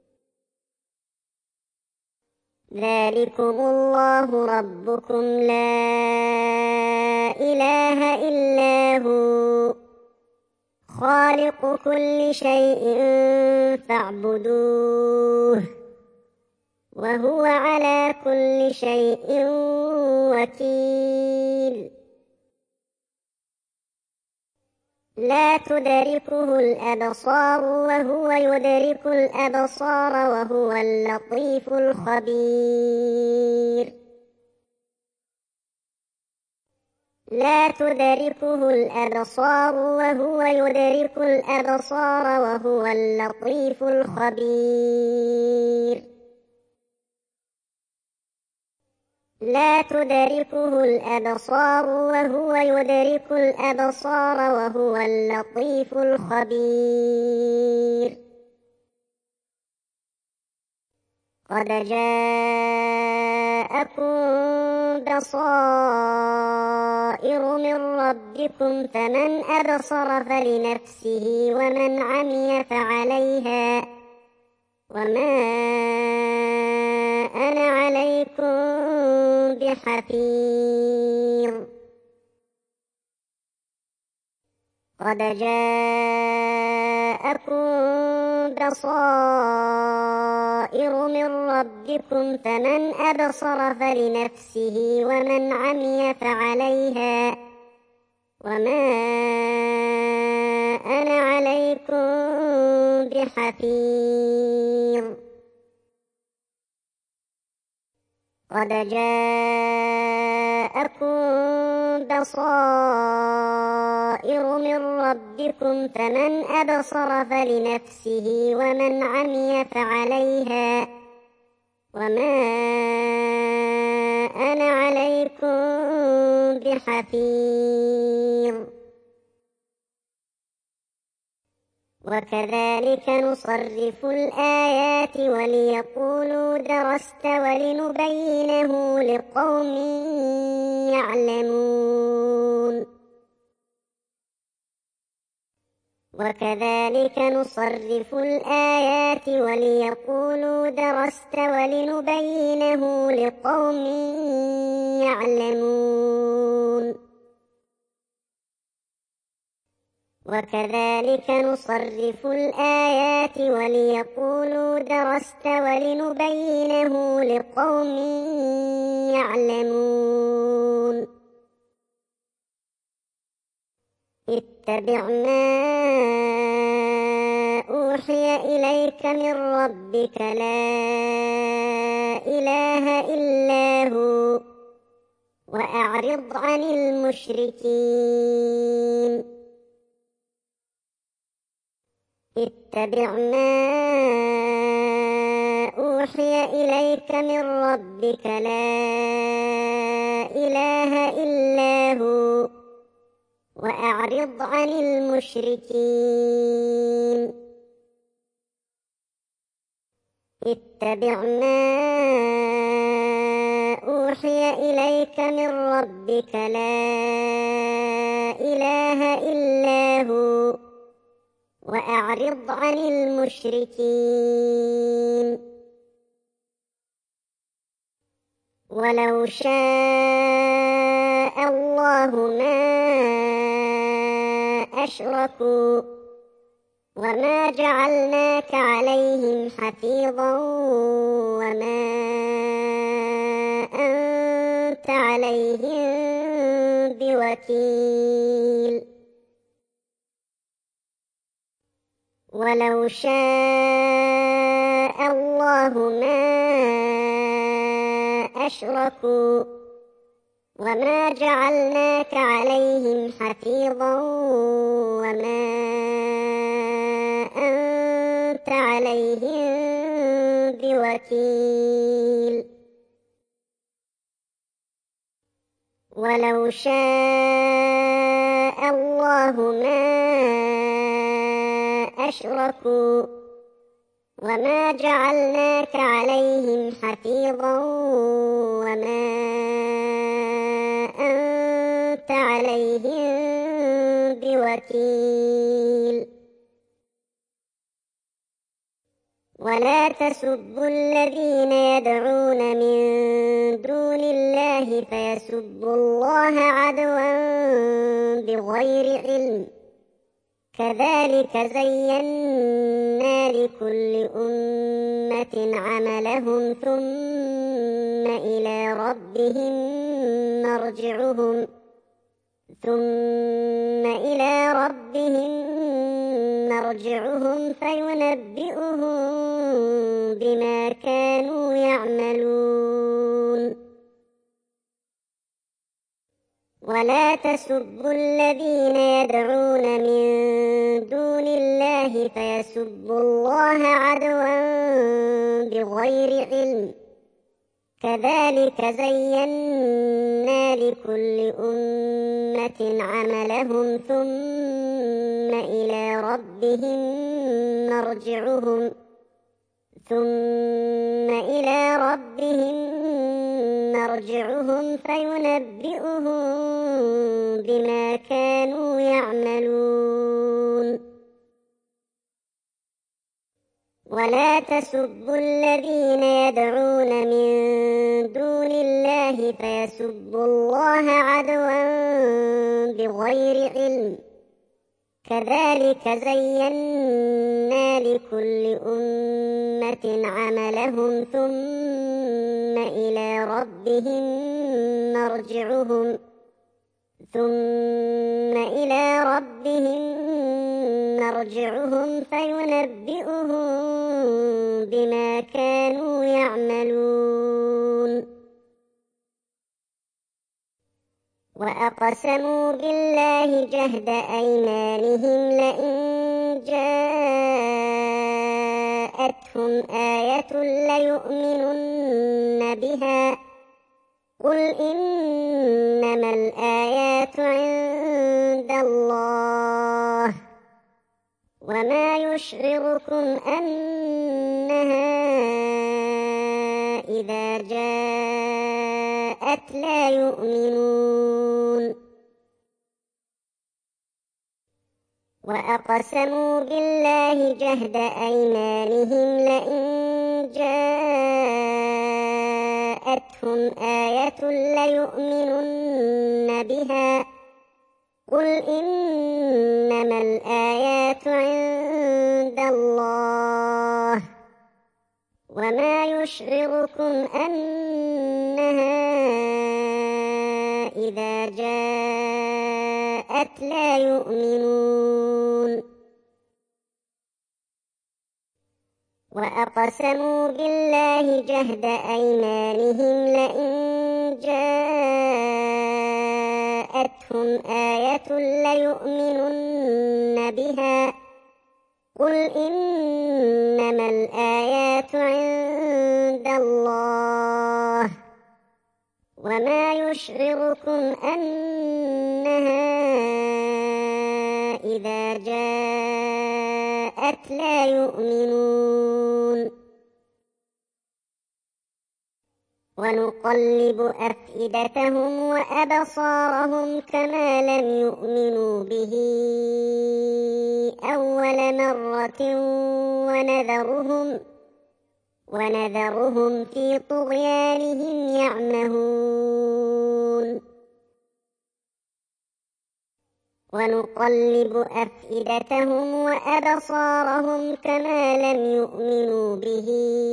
ذلكم الله ربكم لا إله إلا هو خالق كل شيء فاعبدوه وهو على كل شيء وكيل لا تدركه الأبصار وهو يدرك الأبصار وهو اللطيف الخبير لا تدركه الأبصار وهو يدرك الأبصار وهو اللطيف الخبير لا تدركه الأبصار وهو يدرك الأبصار وهو اللطيف الخبير قد جاءكم بصائر من ربكم فمن أبصر فلنفسه ومن عمي فعليها وما أنا عليكم بحفيظ قد جاءكم بصائر من ربكم فمن أبصر فلنفسه ومن عمي فعليها وما أنا عليكم بحفيظ قد جاءكم بصائر من ربكم فمن أبصر فلنفسه ومن عمي فعليها وما أنا عليكم بحفيظ. وكذلك نصرف الآيات وليقولوا درست ولنبينه لقوم يعلمون. وكذلك نصرف الآيات وليقولوا درست ولنبينه لقوم يعلمون. وكذلك نصرف الآيات وليقولوا درست ولنبينه لقوم يعلمون. اتبع ما أوحي إليك من ربك لا إله إلا هو وأعرض عن المشركين. اتبع ما أوحي إليك من ربك لا إله إلا هو وأعرض عن المشركين. اتبع ما أوحي إليك من ربك لا إله إلا هو وأعرض عن المشركين. ولو شاء الله ما أشركوا وما جعلناك عليهم حفيظا وما أنت عليهم بوكيل. ولو شاء الله ما أشركوا وما جعلناك عليهم حفيظا وما أنت عليهم بوكيل. ولو شاء الله ما أشركوا وما جعلناك عليهم حفيظا وما أنت عليهم بوكيل. ولا تسبوا الذين يدعون من دون الله فيسبوا الله عدوا بغير علم كذلك زينا لكل أمة عملهم ثم إلى ربهم مرجعهم ثم إلى ربهم مرجعهم فينبئهم بما كانوا يعملون. ولا تسبوا الذين يدعون من دون الله فيسبوا الله عدوا بغير علم كذلك زينا لكل أمة عملهم ثم إلى ربهم مرجعهم ثم إلى ربهم مرجعهم فينبئهم بما كانوا يعملون. ولا تسبوا الذين يدعون من دون الله فيسبوا الله عدوا بغير علم كذلك زينا لكل أمة عملهم ثم إلى ربهم مرجعهم ثم إلى ربهم مرجعهم فينبئهم بما كانوا يعملون. وأقسموا بالله جهد أيمانهم لئن جاءتهم آية ليؤمنن بها قل إنما الآيات عند الله وما يشعركم أنها إذا جاءت لا يؤمنون وأقسموا بالله جهد أيمانهم لئن جاءتهم آية ليؤمنن بها قل إنما الآيات عند الله وما يشعركم أنها إذا جاءت لا يؤمنون وأقسموا بالله جهد أيمانهم لئن جاءتهم آية ليؤمنن بها قل إنما الآيات عند الله وما يشعركم أنها إذا جاءت لا يؤمنون ونقلب أفئدتهم وأبصارهم كما لم يؤمنوا به أول مرة ونذرهم ونذرهم في طغيانهم يعمهون ونقلب أفئدتهم وأبصارهم كما لم يؤمنوا به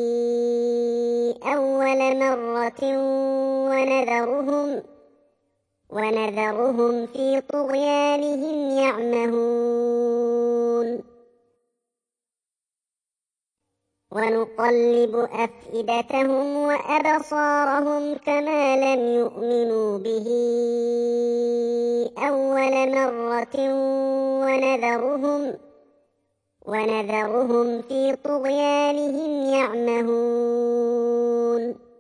أول مرة ونذرهم ونذرهم, ونذرهم في طغيانهم يعمهون ونقلب أفئدتهم وأبصارهم كما لم يؤمنوا به أول مرة ونذرهم, ونذرهم في طغيانهم يعمهون ونقلب أفئدتهم وأبصارهم كما لم يؤمنوا به أول مرة ونذرهم ونذرهم في طغيانهم يعمهون ونقلب أفئدتهم وأبصارهم كما لم يؤمنوا به أول مرة ونذرهم ونذرهم في طغيانهم يعمهون